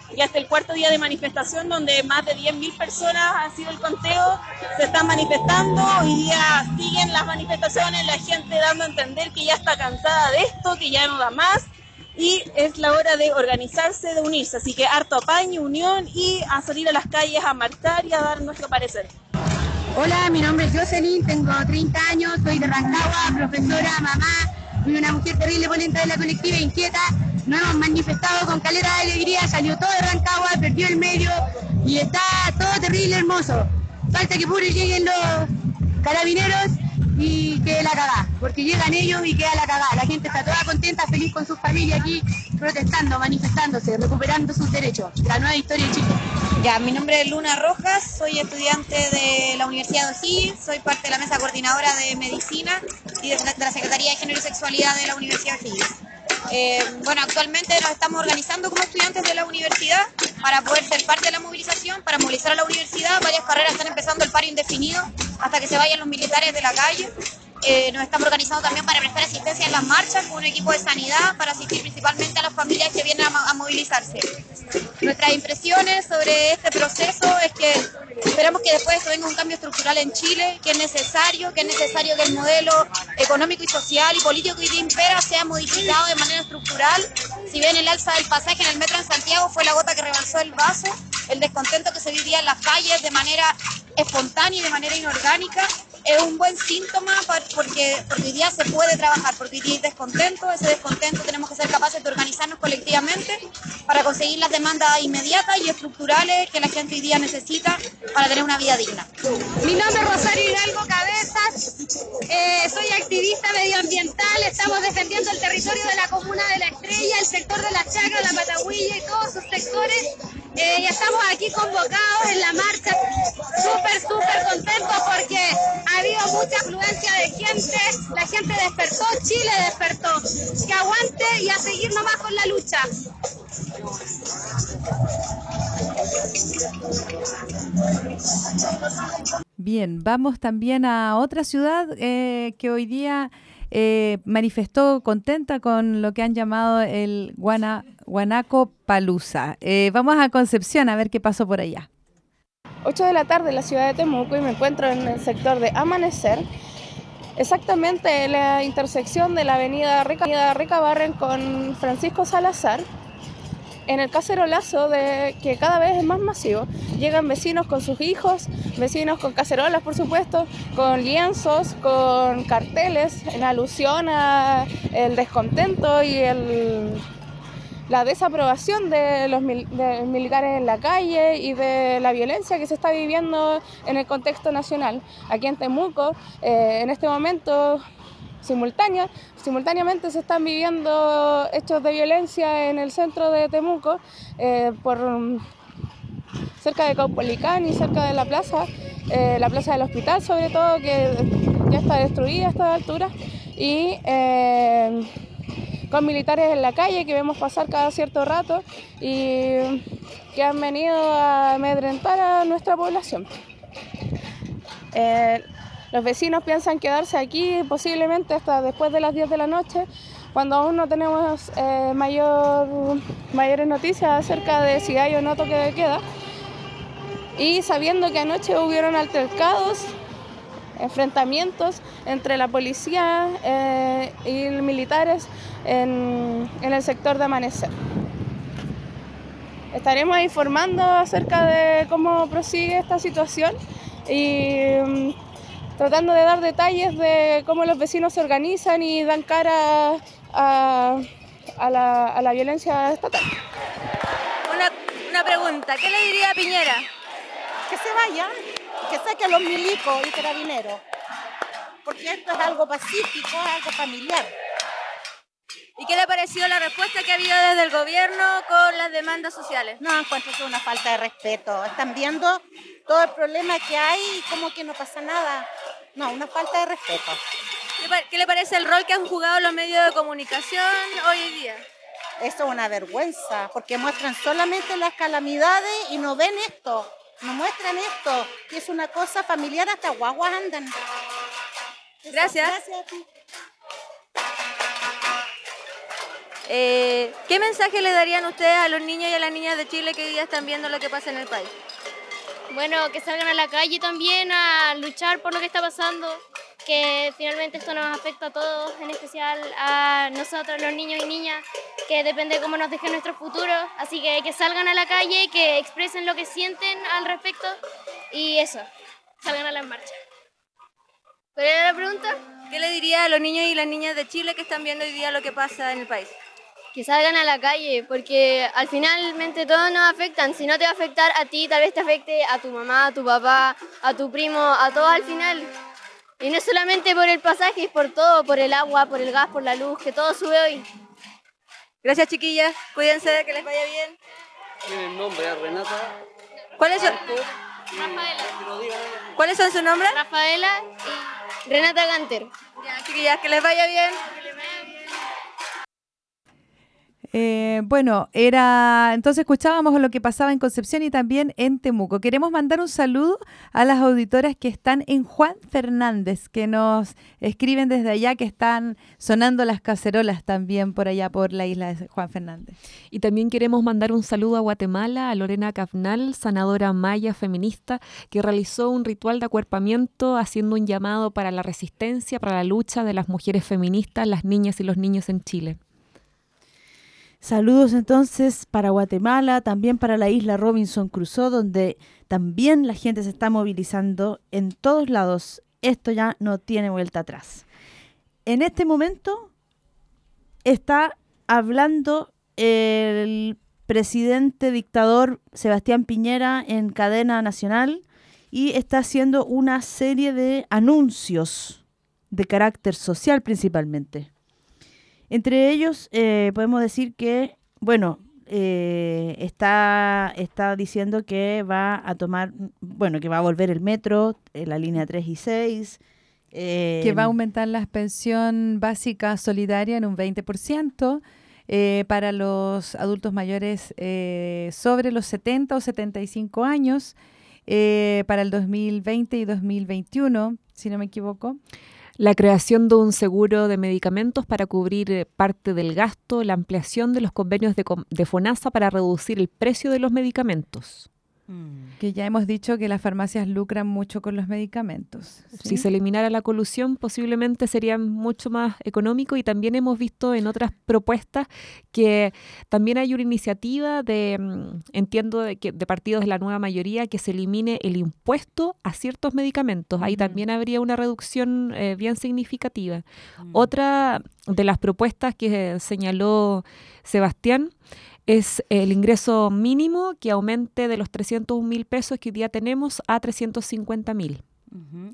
y hasta el cuarto día de manifestación, donde más de diez mil personas han sido el conteo, se están manifestando. Hoy día siguen las manifestaciones, la gente dando a entender que ya está cansada de esto, que ya no da más, y es la hora de organizarse, de unirse. Así que harto apaño, unión y a salir a las calles a marchar y a dar nuestro parecer. Hola, mi nombre es Jocelyn, tengo treinta años, soy de Rancagua, profesora, mamá, soy una mujer terrible polenta de la colectiva inquieta. Nos hemos manifestado con caleta de alegría, salió todo de Rancagua, perdió el medio y está todo terrible hermoso. Falta que puro lleguen los carabineros y quede la cagá, porque llegan ellos y queda la cagá. La gente está toda contenta, feliz con su familia aquí, protestando, manifestándose, recuperando sus derechos. La nueva historia de Chile. Ya, mi nombre es Luna Rojas, soy estudiante de la Universidad de O'Higgins, soy parte de la mesa coordinadora de Medicina y de, de la Secretaría de Género y Sexualidad de la Universidad de O'Higgins. Eh, bueno, actualmente nos estamos organizando como estudiantes de la universidad para poder ser parte de la movilización, para movilizar a la universidad. Varias carreras están empezando el paro indefinido hasta que se vayan los militares de la calle. Eh, nos estamos organizando también para prestar asistencia en las marchas con un equipo de sanidad para asistir principalmente a las familias que vienen a, a movilizarse. Nuestras impresiones sobre este proceso es que esperamos que después de esto venga un cambio estructural en Chile, que es necesario, que es necesario que el modelo económico y social y político que hoy día impera sea modificado de manera estructural. Si bien el alza del pasaje en el metro en Santiago fue la gota que rebalsó el vaso, el descontento que se vivía en las calles de manera espontánea y de manera inorgánica es un buen síntoma porque, porque hoy día se puede trabajar, porque hoy día hay descontento. Ese descontento tenemos que ser capaces de organizarnos colectivamente para conseguir las demandas inmediatas y estructurales que la gente hoy día necesita para tener una vida digna. Mi nombre es Rosario Hidalgo Cabezas, eh, soy activista medioambiental, estamos defendiendo el territorio de la comuna de La Estrella, el sector de La Chacra, La Patagüilla y todos sus sectores. Eh, y estamos aquí convocados en la marcha, súper, súper contentos porque ha habido mucha afluencia de gente, la gente despertó, Chile despertó, que aguante y a seguir nomás con la lucha. Bien, vamos también a otra ciudad eh, que hoy día eh, manifestó contenta con lo que han llamado el Guana, Guanaco Palusa. Eh, vamos a Concepción a ver qué pasó por allá. ocho de la tarde en la ciudad de Temuco y me encuentro en el sector de Amanecer, exactamente en la intersección de la avenida Rica, Ricabarren con Francisco Salazar. En el cacerolazo de que cada vez es más masivo, llegan vecinos con sus hijos, vecinos con cacerolas por supuesto, con lienzos, con carteles en alusión a el descontento y el, la desaprobación de los mil, de militares en la calle y de la violencia que se está viviendo en el contexto nacional. Aquí en Temuco, eh, en este momento simultánea, simultáneamente se están viviendo hechos de violencia en el centro de Temuco, eh, por cerca de Caupolicán y cerca de la plaza, eh, la plaza del hospital sobre todo, que ya está destruida a esta altura, y eh, con militares en la calle que vemos pasar cada cierto rato y que han venido a amedrentar a nuestra población. Eh, Los vecinos piensan quedarse aquí posiblemente hasta después de las diez de la noche, cuando aún no tenemos eh, mayor, mayores noticias acerca de si hay o no toque de queda. Y sabiendo que anoche hubieron altercados, enfrentamientos entre la policía eh, y militares en, en el sector de Amanecer. Estaremos informando acerca de cómo prosigue esta situación y tratando de dar detalles de cómo los vecinos se organizan y dan cara a, a, la, a la violencia estatal. Una, una pregunta, ¿qué le diría a Piñera? Que se vaya, que saque a los milicos y carabineros, porque esto es algo pacífico, es algo familiar. ¿Y qué le pareció la respuesta que ha habido desde el gobierno con las demandas sociales? No, encuentro que es una falta de respeto. Están viendo todo el problema que hay y como que no pasa nada. No, una falta de respeto. ¿Qué le parece el rol que han jugado los medios de comunicación hoy en día? Eso es una vergüenza, porque muestran solamente las calamidades y no ven esto. No muestran esto, que es una cosa familiar, hasta guaguas andan. Gracias. Gracias a ti. Eh, ¿Qué mensaje le darían ustedes a los niños y a las niñas de Chile que hoy día están viendo lo que pasa en el país? Bueno, que salgan a la calle también a luchar por lo que está pasando, que finalmente esto nos afecta a todos, en especial a nosotros, los niños y niñas, que depende de cómo nos deje nuestro futuro. Así que que salgan a la calle, que expresen lo que sienten al respecto y eso, salgan a las marchas. ¿Cuál era la pregunta? ¿Qué le diría a los niños y las niñas de Chile que están viendo hoy día lo que pasa en el país? Que salgan a la calle, porque al finalmente todos nos afectan. Si no te va a afectar a ti, tal vez te afecte a tu mamá, a tu papá, a tu primo, a todos al final. Y no solamente por el pasaje, es por todo, por el agua, por el gas, por la luz, que todo sube hoy. Gracias, chiquillas. Cuídense, que les vaya bien. Tiene el nombre, ¿eh? Renata. ¿Cuáles son? Rafaela. ¿Cuáles son sus nombres? Rafaela y Renata Ganter. Ya, chiquillas, que les vaya bien. Eh, bueno, era entonces escuchábamos lo que pasaba en Concepción y también en Temuco. Queremos mandar un saludo a las auditoras que están en Juan Fernández, que nos escriben desde allá, que están sonando las cacerolas también por allá por la isla de Juan Fernández. Y también queremos mandar un saludo a Guatemala, a Lorena Cafnal, sanadora maya feminista, que realizó un ritual de acuerpamiento haciendo un llamado para la resistencia, para la lucha de las mujeres feministas, las niñas y los niños en Chile. Saludos entonces para Guatemala, también para la isla Robinson Crusoe, donde también la gente se está movilizando en todos lados. Esto ya no tiene vuelta atrás. En este momento está hablando el presidente dictador Sebastián Piñera en cadena nacional y está haciendo una serie de anuncios de carácter social principalmente. Entre ellos eh, podemos decir que, bueno, eh, está, está diciendo que va a tomar, bueno, que va a volver el metro, eh, la línea tres y seis. Eh, que va a aumentar la pensión básica solidaria en un veinte por ciento eh, para los adultos mayores eh, sobre los setenta o setenta y cinco años eh, para el dos mil veinte y dos mil veintiuno, si no me equivoco. La creación de un seguro de medicamentos para cubrir parte del gasto, la ampliación de los convenios de, de FONASA para reducir el precio de los medicamentos. Que ya hemos dicho que las farmacias lucran mucho con los medicamentos. ¿Sí? Si se eliminara la colusión, posiblemente sería mucho más económico, y también hemos visto en otras propuestas que también hay una iniciativa de, entiendo, de, que, de partidos de la nueva mayoría, que se elimine el impuesto a ciertos medicamentos. Ahí mm. también habría una reducción eh, bien significativa. Mm. Otra de las propuestas que señaló Sebastián es el ingreso mínimo, que aumente de los trescientos mil pesos que hoy día tenemos a trescientos cincuenta mil. Uh-huh.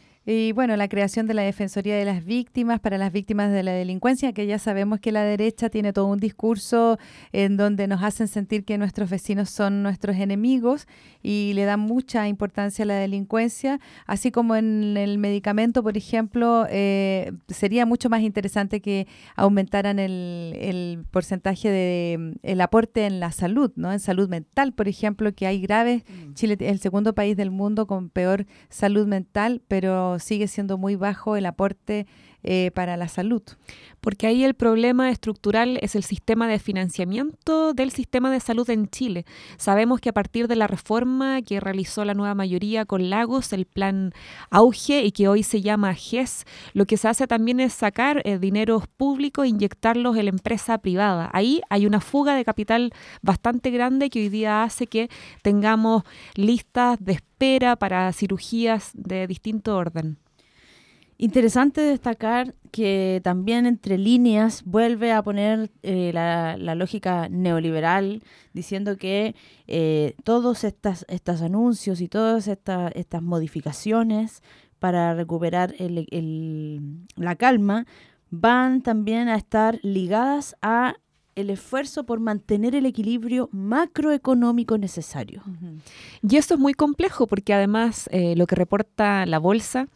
Y bueno, la creación de la Defensoría de las Víctimas para las víctimas de la delincuencia, que ya sabemos que la derecha tiene todo un discurso en donde nos hacen sentir que nuestros vecinos son nuestros enemigos y le dan mucha importancia a la delincuencia, así como en el medicamento, por ejemplo, eh, sería mucho más interesante que aumentaran el, el porcentaje de el aporte en la salud, ¿no? En salud mental, por ejemplo, que hay graves, mm. Chile es el segundo país del mundo con peor salud mental, pero sigue siendo muy bajo el aporte eh, para la salud. Porque ahí el problema estructural es el sistema de financiamiento del sistema de salud en Chile. Sabemos que a partir de la reforma que realizó la nueva mayoría con Lagos, el plan Auge, y que hoy se llama G E S, lo que se hace también es sacar eh, dineros públicos e inyectarlos en la empresa privada. Ahí hay una fuga de capital bastante grande que hoy día hace que tengamos listas de espera para cirugías de distinto orden. Interesante destacar que también entre líneas vuelve a poner eh, la, la lógica neoliberal, diciendo que eh, todos estas, estos anuncios y todas esta, estas modificaciones para recuperar el, el, la calma van también a estar ligadas a el esfuerzo por mantener el equilibrio macroeconómico necesario. Uh-huh. Y esto es muy complejo porque además eh, lo que reporta la bolsa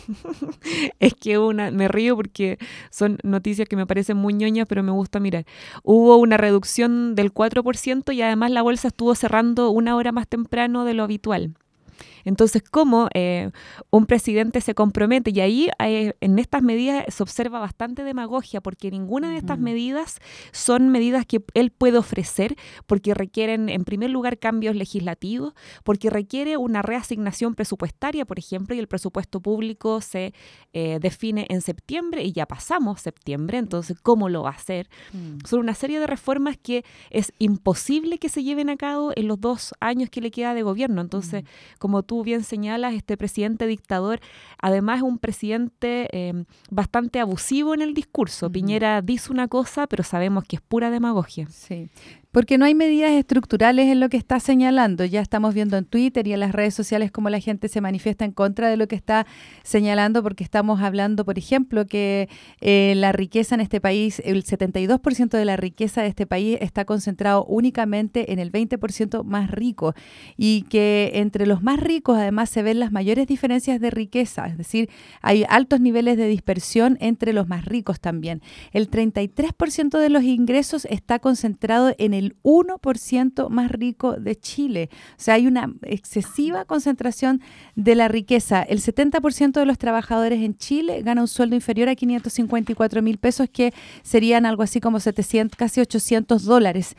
es que una, me río porque son noticias que me parecen muy ñoñas, pero me gusta mirar. Hubo una reducción del cuatro por ciento y además la bolsa estuvo cerrando una hora más temprano de lo habitual. Entonces, ¿cómo eh, un presidente se compromete? Y ahí eh, en estas medidas se observa bastante demagogia, porque ninguna de estas medidas son medidas que él puede ofrecer, porque requieren, en primer lugar, cambios legislativos, porque requiere una reasignación presupuestaria, por ejemplo, y el presupuesto público se eh, define en septiembre y ya pasamos septiembre, entonces, ¿cómo lo va a hacer? Mm. Son una serie de reformas que es imposible que se lleven a cabo en los dos años que le queda de gobierno. Entonces, mm. como tú bien señalas, este presidente dictador, además es un presidente eh, bastante abusivo en el discurso. Mm. Piñera dice una cosa, pero sabemos que es pura demagogia. Sí. Porque no hay medidas estructurales en lo que está señalando. Ya estamos viendo en Twitter y en las redes sociales cómo la gente se manifiesta en contra de lo que está señalando, porque estamos hablando, por ejemplo, que eh, la riqueza en este país, el setenta y dos por ciento de la riqueza de este país está concentrado únicamente en el veinte por ciento más rico, y que entre los más ricos además se ven las mayores diferencias de riqueza, es decir, hay altos niveles de dispersión entre los más ricos también. El treinta y tres por ciento de los ingresos está concentrado en el uno por ciento más rico de Chile. O sea, hay una excesiva concentración de la riqueza. El setenta por ciento de los trabajadores en Chile gana un sueldo inferior a quinientos cincuenta y cuatro mil pesos, que serían algo así como setecientos, casi ochocientos dólares.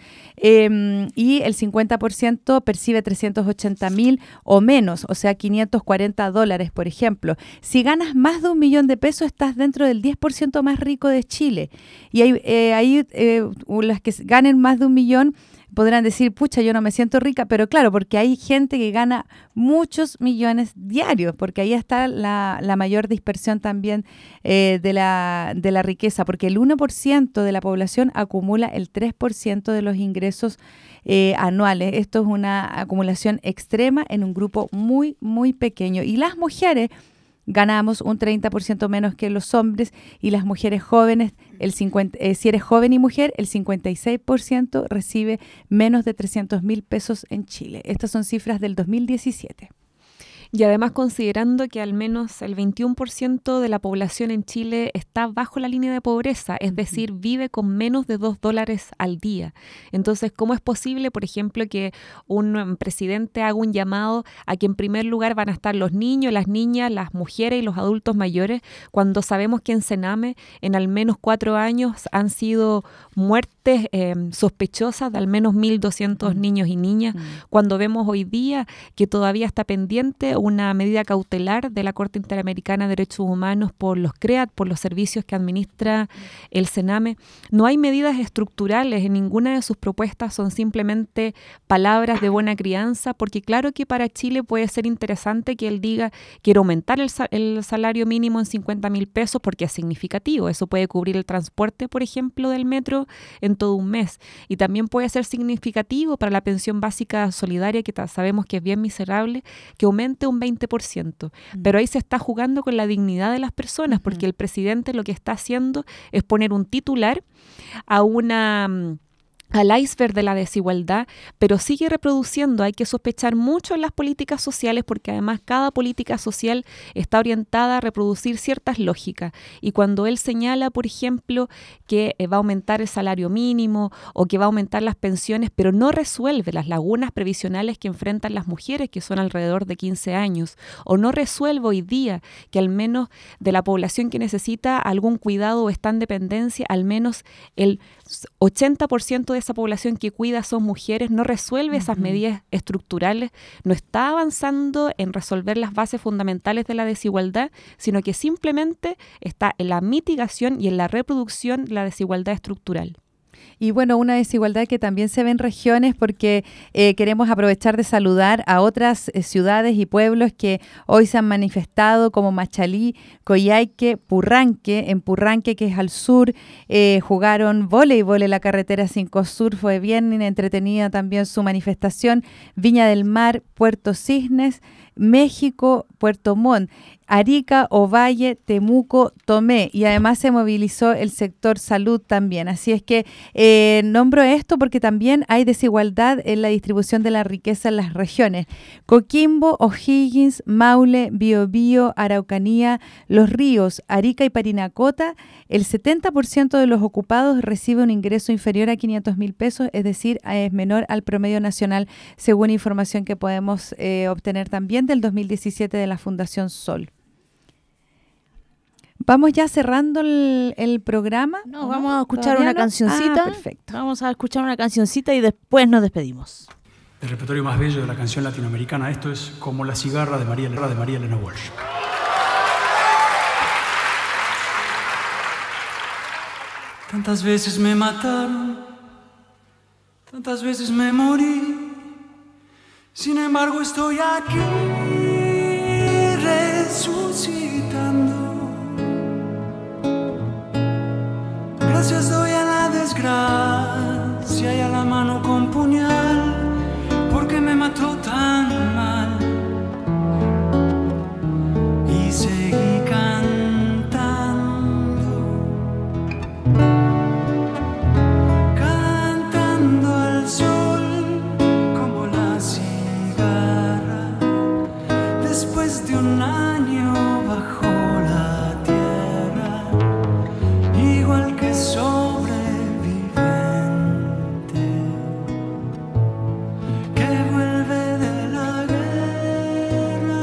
Eh, y el cincuenta por ciento percibe trescientos ochenta mil o menos, o sea, quinientos cuarenta dólares, por ejemplo. Si ganas más de un millón de pesos, estás dentro del diez por ciento más rico de Chile. Y hay, eh, hay eh, las que ganen más de un millón podrán decir, pucha, yo no me siento rica, pero claro, porque hay gente que gana muchos millones diarios, porque ahí está la, la mayor dispersión también eh, de, la, de la riqueza, porque el uno por ciento de la población acumula el tres por ciento de los ingresos eh, anuales. Esto es una acumulación extrema en un grupo muy, muy pequeño. Y las mujeres ganamos un treinta por ciento menos que los hombres, y las mujeres jóvenes, el cincuenta, eh, si eres joven y mujer, el cincuenta y seis por ciento recibe menos de trescientos mil pesos en Chile. Estas son cifras del dos mil diecisiete. Y además considerando que al menos el veintiuno por ciento de la población en Chile está bajo la línea de pobreza, es decir, vive con menos de dos dólares al día. Entonces, ¿cómo es posible, por ejemplo, que un presidente haga un llamado a que en primer lugar van a estar los niños, las niñas, las mujeres y los adultos mayores, cuando sabemos que en Sename en al menos cuatro años han sido muertes eh, sospechosas de al menos mil doscientos mm. niños y niñas, mm. cuando vemos hoy día que todavía está pendiente una medida cautelar de la Corte Interamericana de Derechos Humanos por los C R E A T, por los servicios que administra el Sename. No hay medidas estructurales en ninguna de sus propuestas, son simplemente palabras de buena crianza, porque claro que para Chile puede ser interesante que él diga, quiero aumentar el, el salario mínimo en cincuenta mil pesos, porque es significativo, eso puede cubrir el transporte, por ejemplo, del metro en todo un mes, y también puede ser significativo para la pensión básica solidaria, que sabemos que es bien miserable, que aumente un veinte por ciento, mm. pero ahí se está jugando con la dignidad de las personas, porque mm. el presidente lo que está haciendo es poner un titular a una... al iceberg de la desigualdad, pero sigue reproduciendo. Hay que sospechar mucho en las políticas sociales, porque además cada política social está orientada a reproducir ciertas lógicas, y cuando él señala, por ejemplo, que va a aumentar el salario mínimo o que va a aumentar las pensiones, pero no resuelve las lagunas previsionales que enfrentan las mujeres, que son alrededor de quince años, o no resuelve hoy día que al menos de la población que necesita algún cuidado o está en dependencia, al menos el ochenta por ciento de esa población que cuida son mujeres, no resuelve uh-huh. esas medidas estructurales, no está avanzando en resolver las bases fundamentales de la desigualdad, sino que simplemente está en la mitigación y en la reproducción de la desigualdad estructural. Y bueno, una desigualdad que también se ve en regiones, porque eh, queremos aprovechar de saludar a otras eh, ciudades y pueblos que hoy se han manifestado, como Machalí, Coyhaique, Purranque. En Purranque, que es al sur, eh, jugaron voleibol en la carretera cinco Sur, fue bien entretenida también su manifestación. Viña del Mar, Puerto Cisnes, México, Puerto Montt. Arica, Ovalle, Temuco, Tomé, y además se movilizó el sector salud también. Así es que eh, nombro esto porque también hay desigualdad en la distribución de la riqueza en las regiones. Coquimbo, O'Higgins, Maule, Biobío, Araucanía, Los Ríos, Arica y Parinacota, el setenta por ciento de los ocupados recibe un ingreso inferior a quinientos mil pesos, es decir, es menor al promedio nacional, según información que podemos eh, obtener también del dos mil diecisiete de la Fundación Sol. Vamos ya cerrando el, el programa. No, ¿o vamos no? a escuchar una no? cancioncita. Ah, perfecto. Vamos a escuchar una cancioncita y después nos despedimos. El repertorio más bello de la canción latinoamericana, esto es Como la cigarra de María, de María Elena Walsh. Tantas veces me mataron, tantas veces me morí, sin embargo estoy aquí resucitando. Gracias doy a la desgracia y a la mano con puñal, porque me mató tan mal. Y seguí cantando, cantando al sol como la cigarra, después de un año bajo la tierra, igual que sobreviviente que vuelve de la guerra.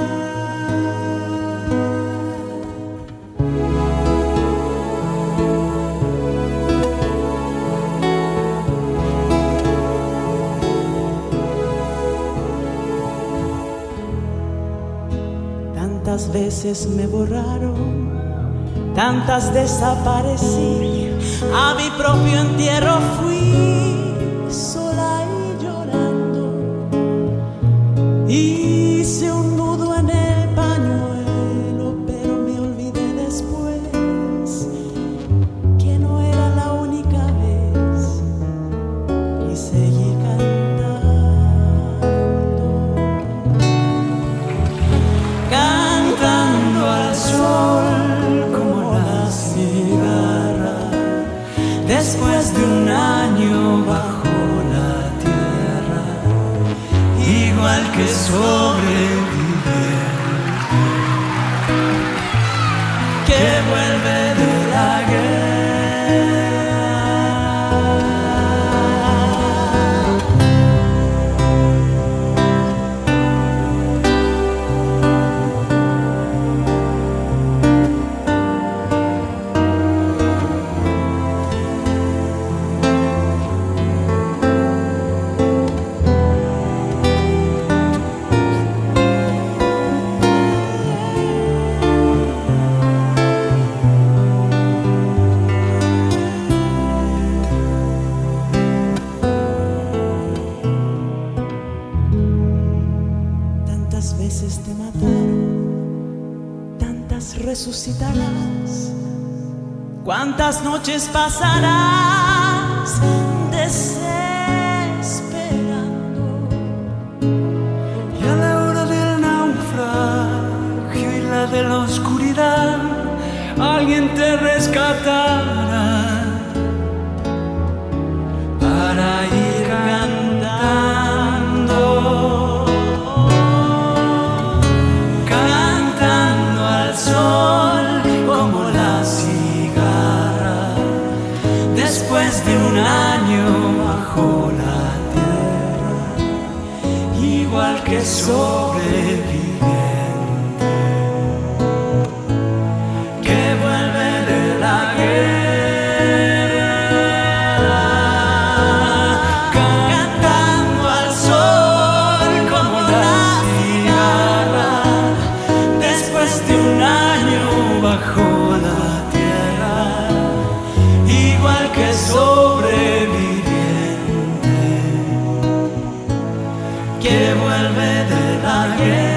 Tantas veces me borraron, tantas desaparecí, a mi propio entierro fui sola y llorando. Hice un nudo en el pañuelo, pero me olvidé después que no era la única vez y seguí cantando, cantando al sol como la cigarra, después de un año bajo la tierra, igual que sobreviviente que vuelve de la guerra. Tantas veces te mataron, tantas resucitarás, cuántas noches pasarás desesperando, y a la hora del naufragio y la de la oscuridad alguien te rescatará para ir cantando, cantando al sol como la cigarra, después de un año bajo la tierra, igual que sobreviviente que vuelve de la guerra, cantando al sol como la cigarra, después de un año bajo la tierra, igual que sobreviviente que vuelve de la guerra.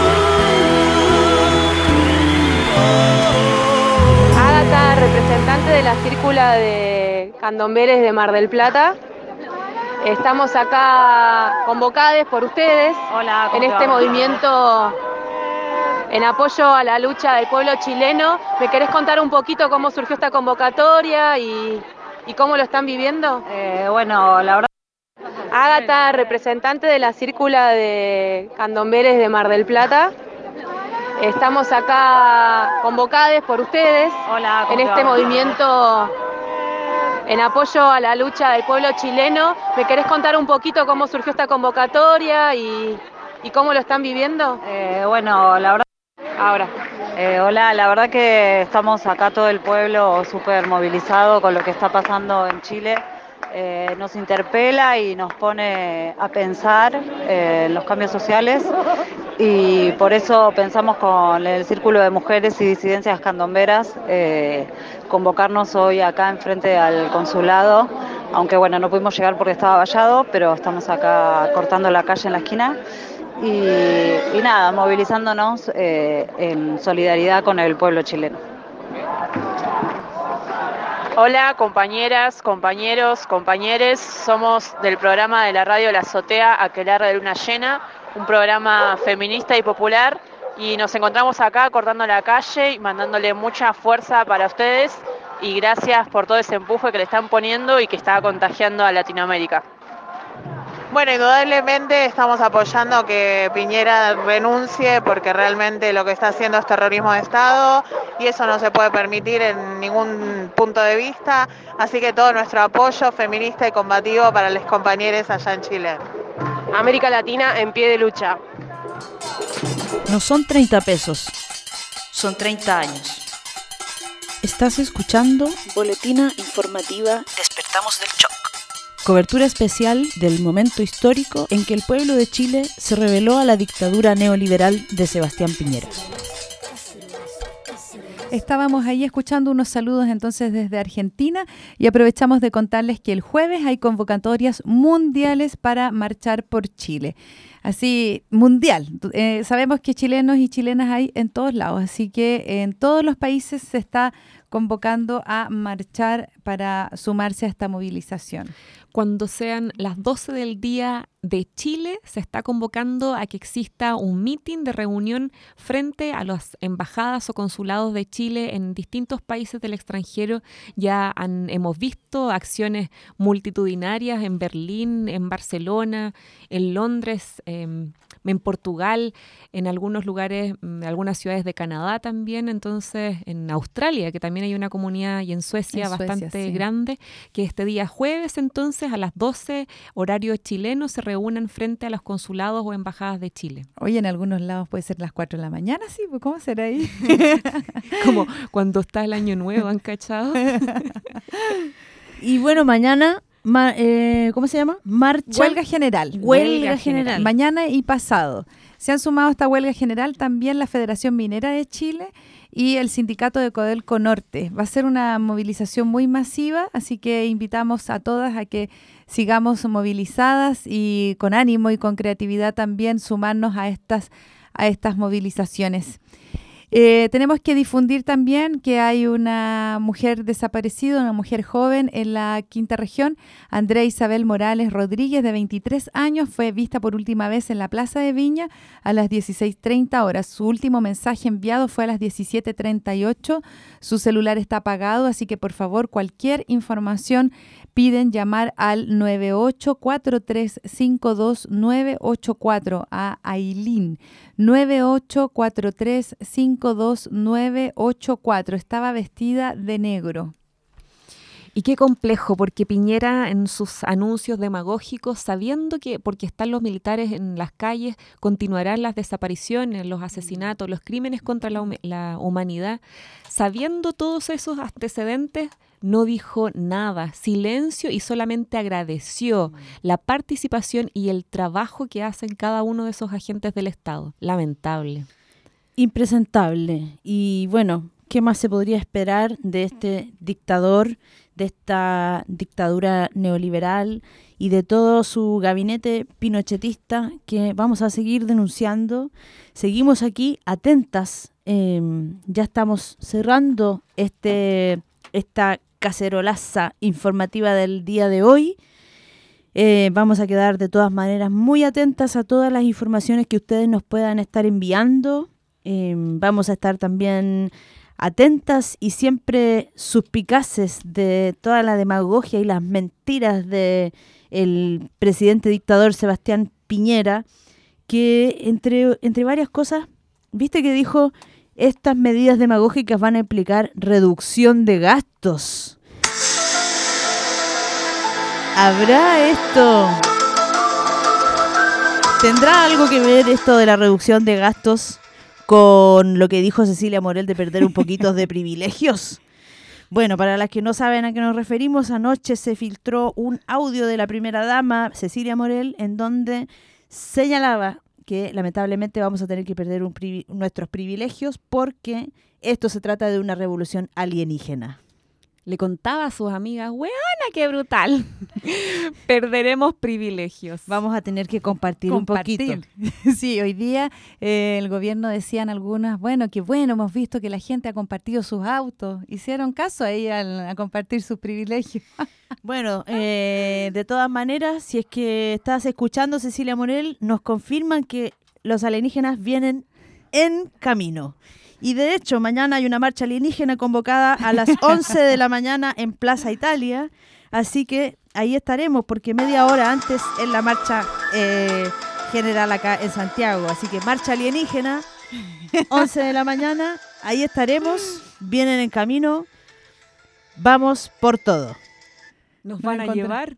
Ágata, representante de la Círcula de Candomberes de Mar del Plata. Estamos acá convocados por ustedes Hola, en este movimiento en apoyo a la lucha del pueblo chileno. ¿Me querés contar un poquito cómo surgió esta convocatoria y, y cómo lo están viviendo? Eh, bueno, la verdad... Ágata, representante de la Círcula de Candomberes de Mar del Plata. Estamos acá convocados por ustedes Hola, en este movimiento en apoyo a la lucha del pueblo chileno. ¿Me querés contar un poquito cómo surgió esta convocatoria y, y cómo lo están viviendo? Eh, bueno, la verdad... Ahora. Eh, hola, la verdad que estamos acá todo el pueblo súper movilizado con lo que está pasando en Chile. Eh, nos interpela y nos pone a pensar eh, en los cambios sociales, y por eso pensamos con el Círculo de Mujeres y Disidencias Candomberas eh, convocarnos hoy acá enfrente al consulado, aunque bueno, no pudimos llegar porque estaba vallado, pero estamos acá cortando la calle en la esquina y, y nada, movilizándonos eh, en solidaridad con el pueblo chileno. Hola compañeras, compañeros, compañeres, somos del programa de la radio La Azotea Aquelarre de Luna Llena, un programa feminista y popular, y nos encontramos acá cortando la calle y mandándole mucha fuerza para ustedes y gracias por todo ese empuje que le están poniendo y que está contagiando a Latinoamérica. Bueno, indudablemente estamos apoyando que Piñera renuncie porque realmente lo que está haciendo es terrorismo de Estado y eso no se puede permitir en ningún punto de vista. Así que todo nuestro apoyo feminista y combativo para los compañeros allá en Chile. América Latina en pie de lucha. No son treinta pesos, son treinta años. Estás escuchando Boletina Informativa Despertamos del Shock. Cobertura especial del momento histórico en que el pueblo de Chile se rebeló a la dictadura neoliberal de Sebastián Piñera. Estábamos ahí escuchando unos saludos entonces desde Argentina y aprovechamos de contarles que el jueves hay convocatorias mundiales para marchar por Chile. Así, mundial. Eh, sabemos que chilenos y chilenas hay en todos lados, así que en todos los países se está convocando a marchar para sumarse a esta movilización. Cuando sean las doce del día de Chile, se está convocando a que exista un meeting de reunión frente a las embajadas o consulados de Chile en distintos países del extranjero. Ya han, hemos visto acciones multitudinarias en Berlín, en Barcelona, en Londres, eh, en Portugal, en algunos lugares, en algunas ciudades de Canadá también, entonces en Australia, que también hay una comunidad, y en Suecia, en bastante Suecia, sí. grande, que este día jueves entonces a las doce, horario chileno, se reúnen frente a los consulados o embajadas de Chile. Oye, en algunos lados puede ser las cuatro de la mañana, sí, pues ¿cómo será ahí? Como cuando está el año nuevo, ¿han cachado? Y bueno, mañana... Ma, eh, ¿Cómo se llama? Marcha. Huelga general. Huelga, huelga general. general. Mañana y pasado. Se han sumado a esta huelga general también la Federación Minera de Chile y el sindicato de Codelco Norte. Va a ser una movilización muy masiva, así que invitamos a todas a que sigamos movilizadas y con ánimo y con creatividad también sumarnos a estas, a estas movilizaciones. Eh, tenemos que difundir también que hay una mujer desaparecida, una mujer joven en la quinta región, Andrea Isabel Morales Rodríguez, de veintitrés años, fue vista por última vez en la Plaza de Viña a las dieciséis treinta horas. Su último mensaje enviado fue a las diecisiete treinta y ocho. Su celular está apagado, así que por favor cualquier información piden llamar al nueve ocho cuatro tres cinco dos nueve ocho cuatro a Ailín. nueve ocho cuatro tres cinco dos nueve ocho cuatro. Estaba vestida de negro. Y qué complejo, porque Piñera en sus anuncios demagógicos, sabiendo que porque están los militares en las calles, continuarán las desapariciones, los asesinatos, los crímenes contra la, la humanidad, sabiendo todos esos antecedentes, no dijo nada, silencio, y solamente agradeció mm. la participación y el trabajo que hacen cada uno de esos agentes del Estado. Lamentable. Impresentable. Y bueno, ¿qué más se podría esperar de este dictador, de esta dictadura neoliberal y de todo su gabinete pinochetista que vamos a seguir denunciando? Seguimos aquí atentas. Eh, ya estamos cerrando este esta cacerolaza informativa del día de hoy. Eh, vamos a quedar de todas maneras muy atentas a todas las informaciones que ustedes nos puedan estar enviando. Eh, vamos a estar también atentas y siempre suspicaces de toda la demagogia y las mentiras de el presidente dictador Sebastián Piñera, que entre, entre varias cosas, viste que dijo, estas medidas demagógicas van a implicar reducción de gastos. ¿Habrá esto? ¿Tendrá algo que ver esto de la reducción de gastos con lo que dijo Cecilia Morel de perder un poquito de privilegios? Bueno, para las que no saben a qué nos referimos, anoche se filtró un audio de la primera dama, Cecilia Morel, en donde señalaba que lamentablemente vamos a tener que perder un privi- nuestros privilegios porque esto se trata de una revolución alienígena. Le contaba a sus amigas, ¡weona, qué brutal! Perderemos privilegios. Vamos a tener que compartir, Compartir. un poquito. Sí, hoy día eh, el gobierno decían algunas, bueno, qué bueno, hemos visto que la gente ha compartido sus autos. Hicieron caso a ella al- a compartir sus privilegios. Bueno, eh, de todas maneras, si es que estás escuchando, Cecilia Morel, nos confirman que los alienígenas vienen en camino. Y de hecho, mañana hay una marcha alienígena convocada a las once de la mañana en Plaza Italia. Así que ahí estaremos, porque media hora antes es la marcha eh, general acá en Santiago. Así que marcha alienígena, once de la mañana, ahí estaremos. Vienen en camino. Vamos por todo. ¿Nos van a llevar?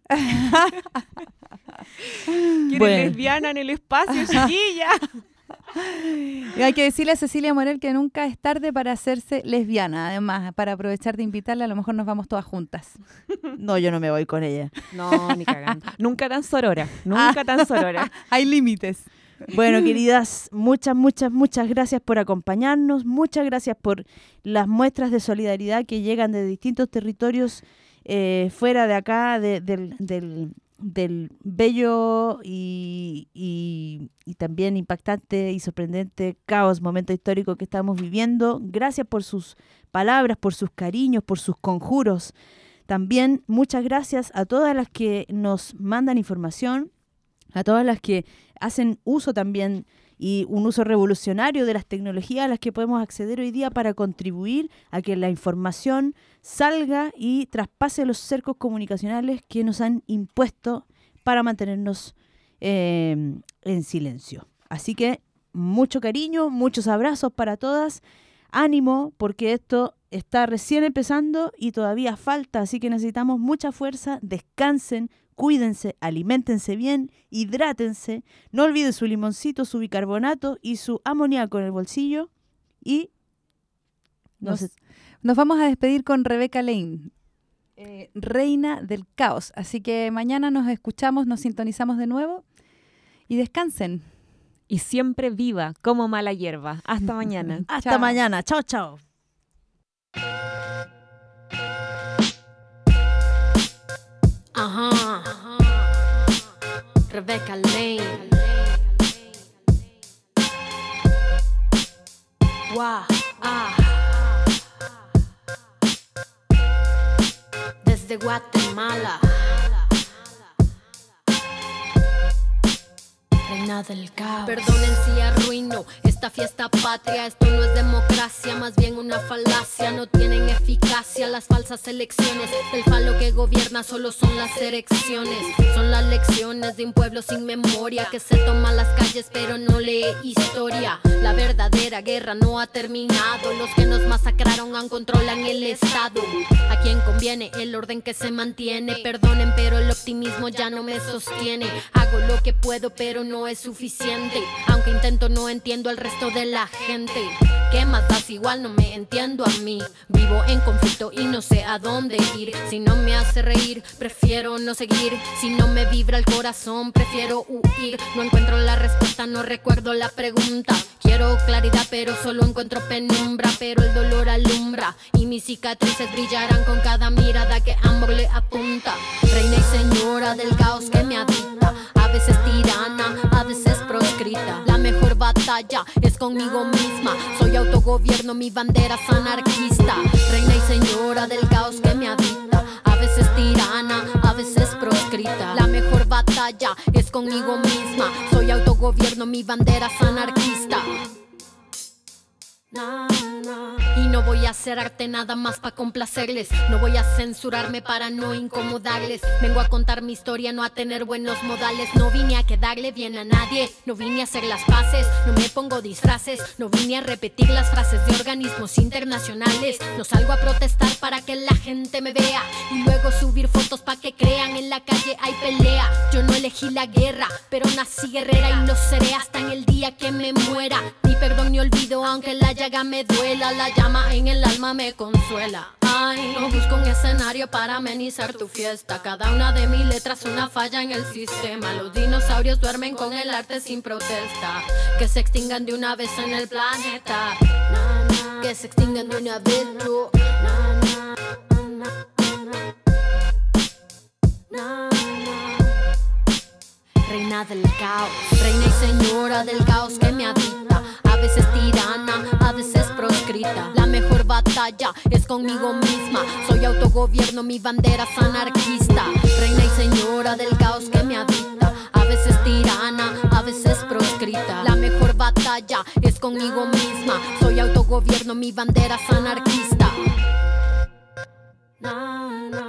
¿Quieren Bueno. lesbiana en el espacio, chiquilla? Y hay que decirle a Cecilia Morel que nunca es tarde para hacerse lesbiana. Además, para aprovechar de invitarla, a lo mejor nos vamos todas juntas. No, yo no me voy con ella. No, ni cagando. Nunca tan sorora, nunca tan sorora. Hay límites. Bueno, queridas, muchas, muchas, muchas gracias por acompañarnos. Muchas gracias por las muestras de solidaridad que llegan de distintos territorios eh, fuera de acá, de, del, del, del bello y, y, y también impactante y sorprendente caos, momento histórico que estamos viviendo. Gracias por sus palabras, por sus cariños, por sus conjuros. También muchas gracias a todas las que nos mandan información, a todas las que hacen uso también y un uso revolucionario de las tecnologías a las que podemos acceder hoy día para contribuir a que la información salga y traspase los cercos comunicacionales que nos han impuesto para mantenernos eh, en silencio. Así que mucho cariño, muchos abrazos para todas. Ánimo, porque esto está recién empezando y todavía falta, así que necesitamos mucha fuerza. Descansen, cuídense, aliméntense bien, hidrátense, no olviden su limoncito, su bicarbonato y su amoníaco en el bolsillo. Y no Nos, sé- nos vamos a despedir con Rebeca Lane, eh, reina del caos. Así que mañana nos escuchamos, nos sintonizamos de nuevo y descansen. Y siempre viva como mala hierba. Hasta mañana. hasta Chao. mañana. Chao, chao. Ajá. Rebecca Lane. Wow. Ah. Desde Guatemala. Reina del caos. Perdonen si arruino esta fiesta patria. Esto no es democracia, más bien una falacia. No tienen eficacia las falsas elecciones. El falo que gobierna solo son las erecciones. Son las lecciones de un pueblo sin memoria que se toma las calles pero no lee historia. La verdadera guerra no ha terminado. Los que nos masacraron aún controlan el estado. A quien conviene el orden que se mantiene. Perdonen pero el optimismo ya no me sostiene. Hago lo que puedo pero no es suficiente. Aunque intento no entiendo al resto de la gente. ¿Qué más das? Igual no me entiendo a mí. Vivo en conflicto y no sé a dónde ir. Si no me hace reír, prefiero no seguir. Si no me vibra el corazón, prefiero huir. No encuentro la respuesta, no recuerdo la pregunta. Quiero claridad, pero solo encuentro penumbra. Pero el dolor alumbra y mis cicatrices brillarán con cada mirada que ambos le apunta. Reina y señora del caos que me habita. A veces tirana, a veces proscrita. La mejor mejor batalla es conmigo misma. Soy autogobierno, mi bandera es anarquista. Reina y señora del caos que me habita. A veces tirana, a veces proscrita. La mejor batalla es conmigo misma. Soy autogobierno, mi bandera es anarquista. Y no voy a hacer arte nada más para complacerles. No voy a censurarme para no incomodarles. Vengo a contar mi historia, no a tener buenos modales. No vine a quedarle bien a nadie, no vine a hacer las paces. No me pongo disfraces, no vine a repetir las frases de organismos internacionales. No salgo a protestar para que la gente me vea y luego subir fotos para que crean en la calle hay pelea. Yo no elegí la guerra, pero nací guerrera y lo seré hasta en el día que me muera. Ni perdón ni olvido aunque la llaga me duela, la llama en el alma me consuela. Ay, no busco un escenario para amenizar tu fiesta. Cada una de mis letras una falla en el sistema. Los dinosaurios duermen con el arte sin protesta. Que se extingan de una vez en el planeta. Que se extingan de una vez tú. Reina del caos, reina y señora del caos que me habita. A veces tirana, a veces proscrita. La mejor batalla es conmigo misma. Soy autogobierno, mi bandera es anarquista. Reina y señora del caos que me habita. A veces tirana, a veces proscrita. La mejor batalla es conmigo misma. Soy autogobierno, mi bandera es anarquista. Na, na.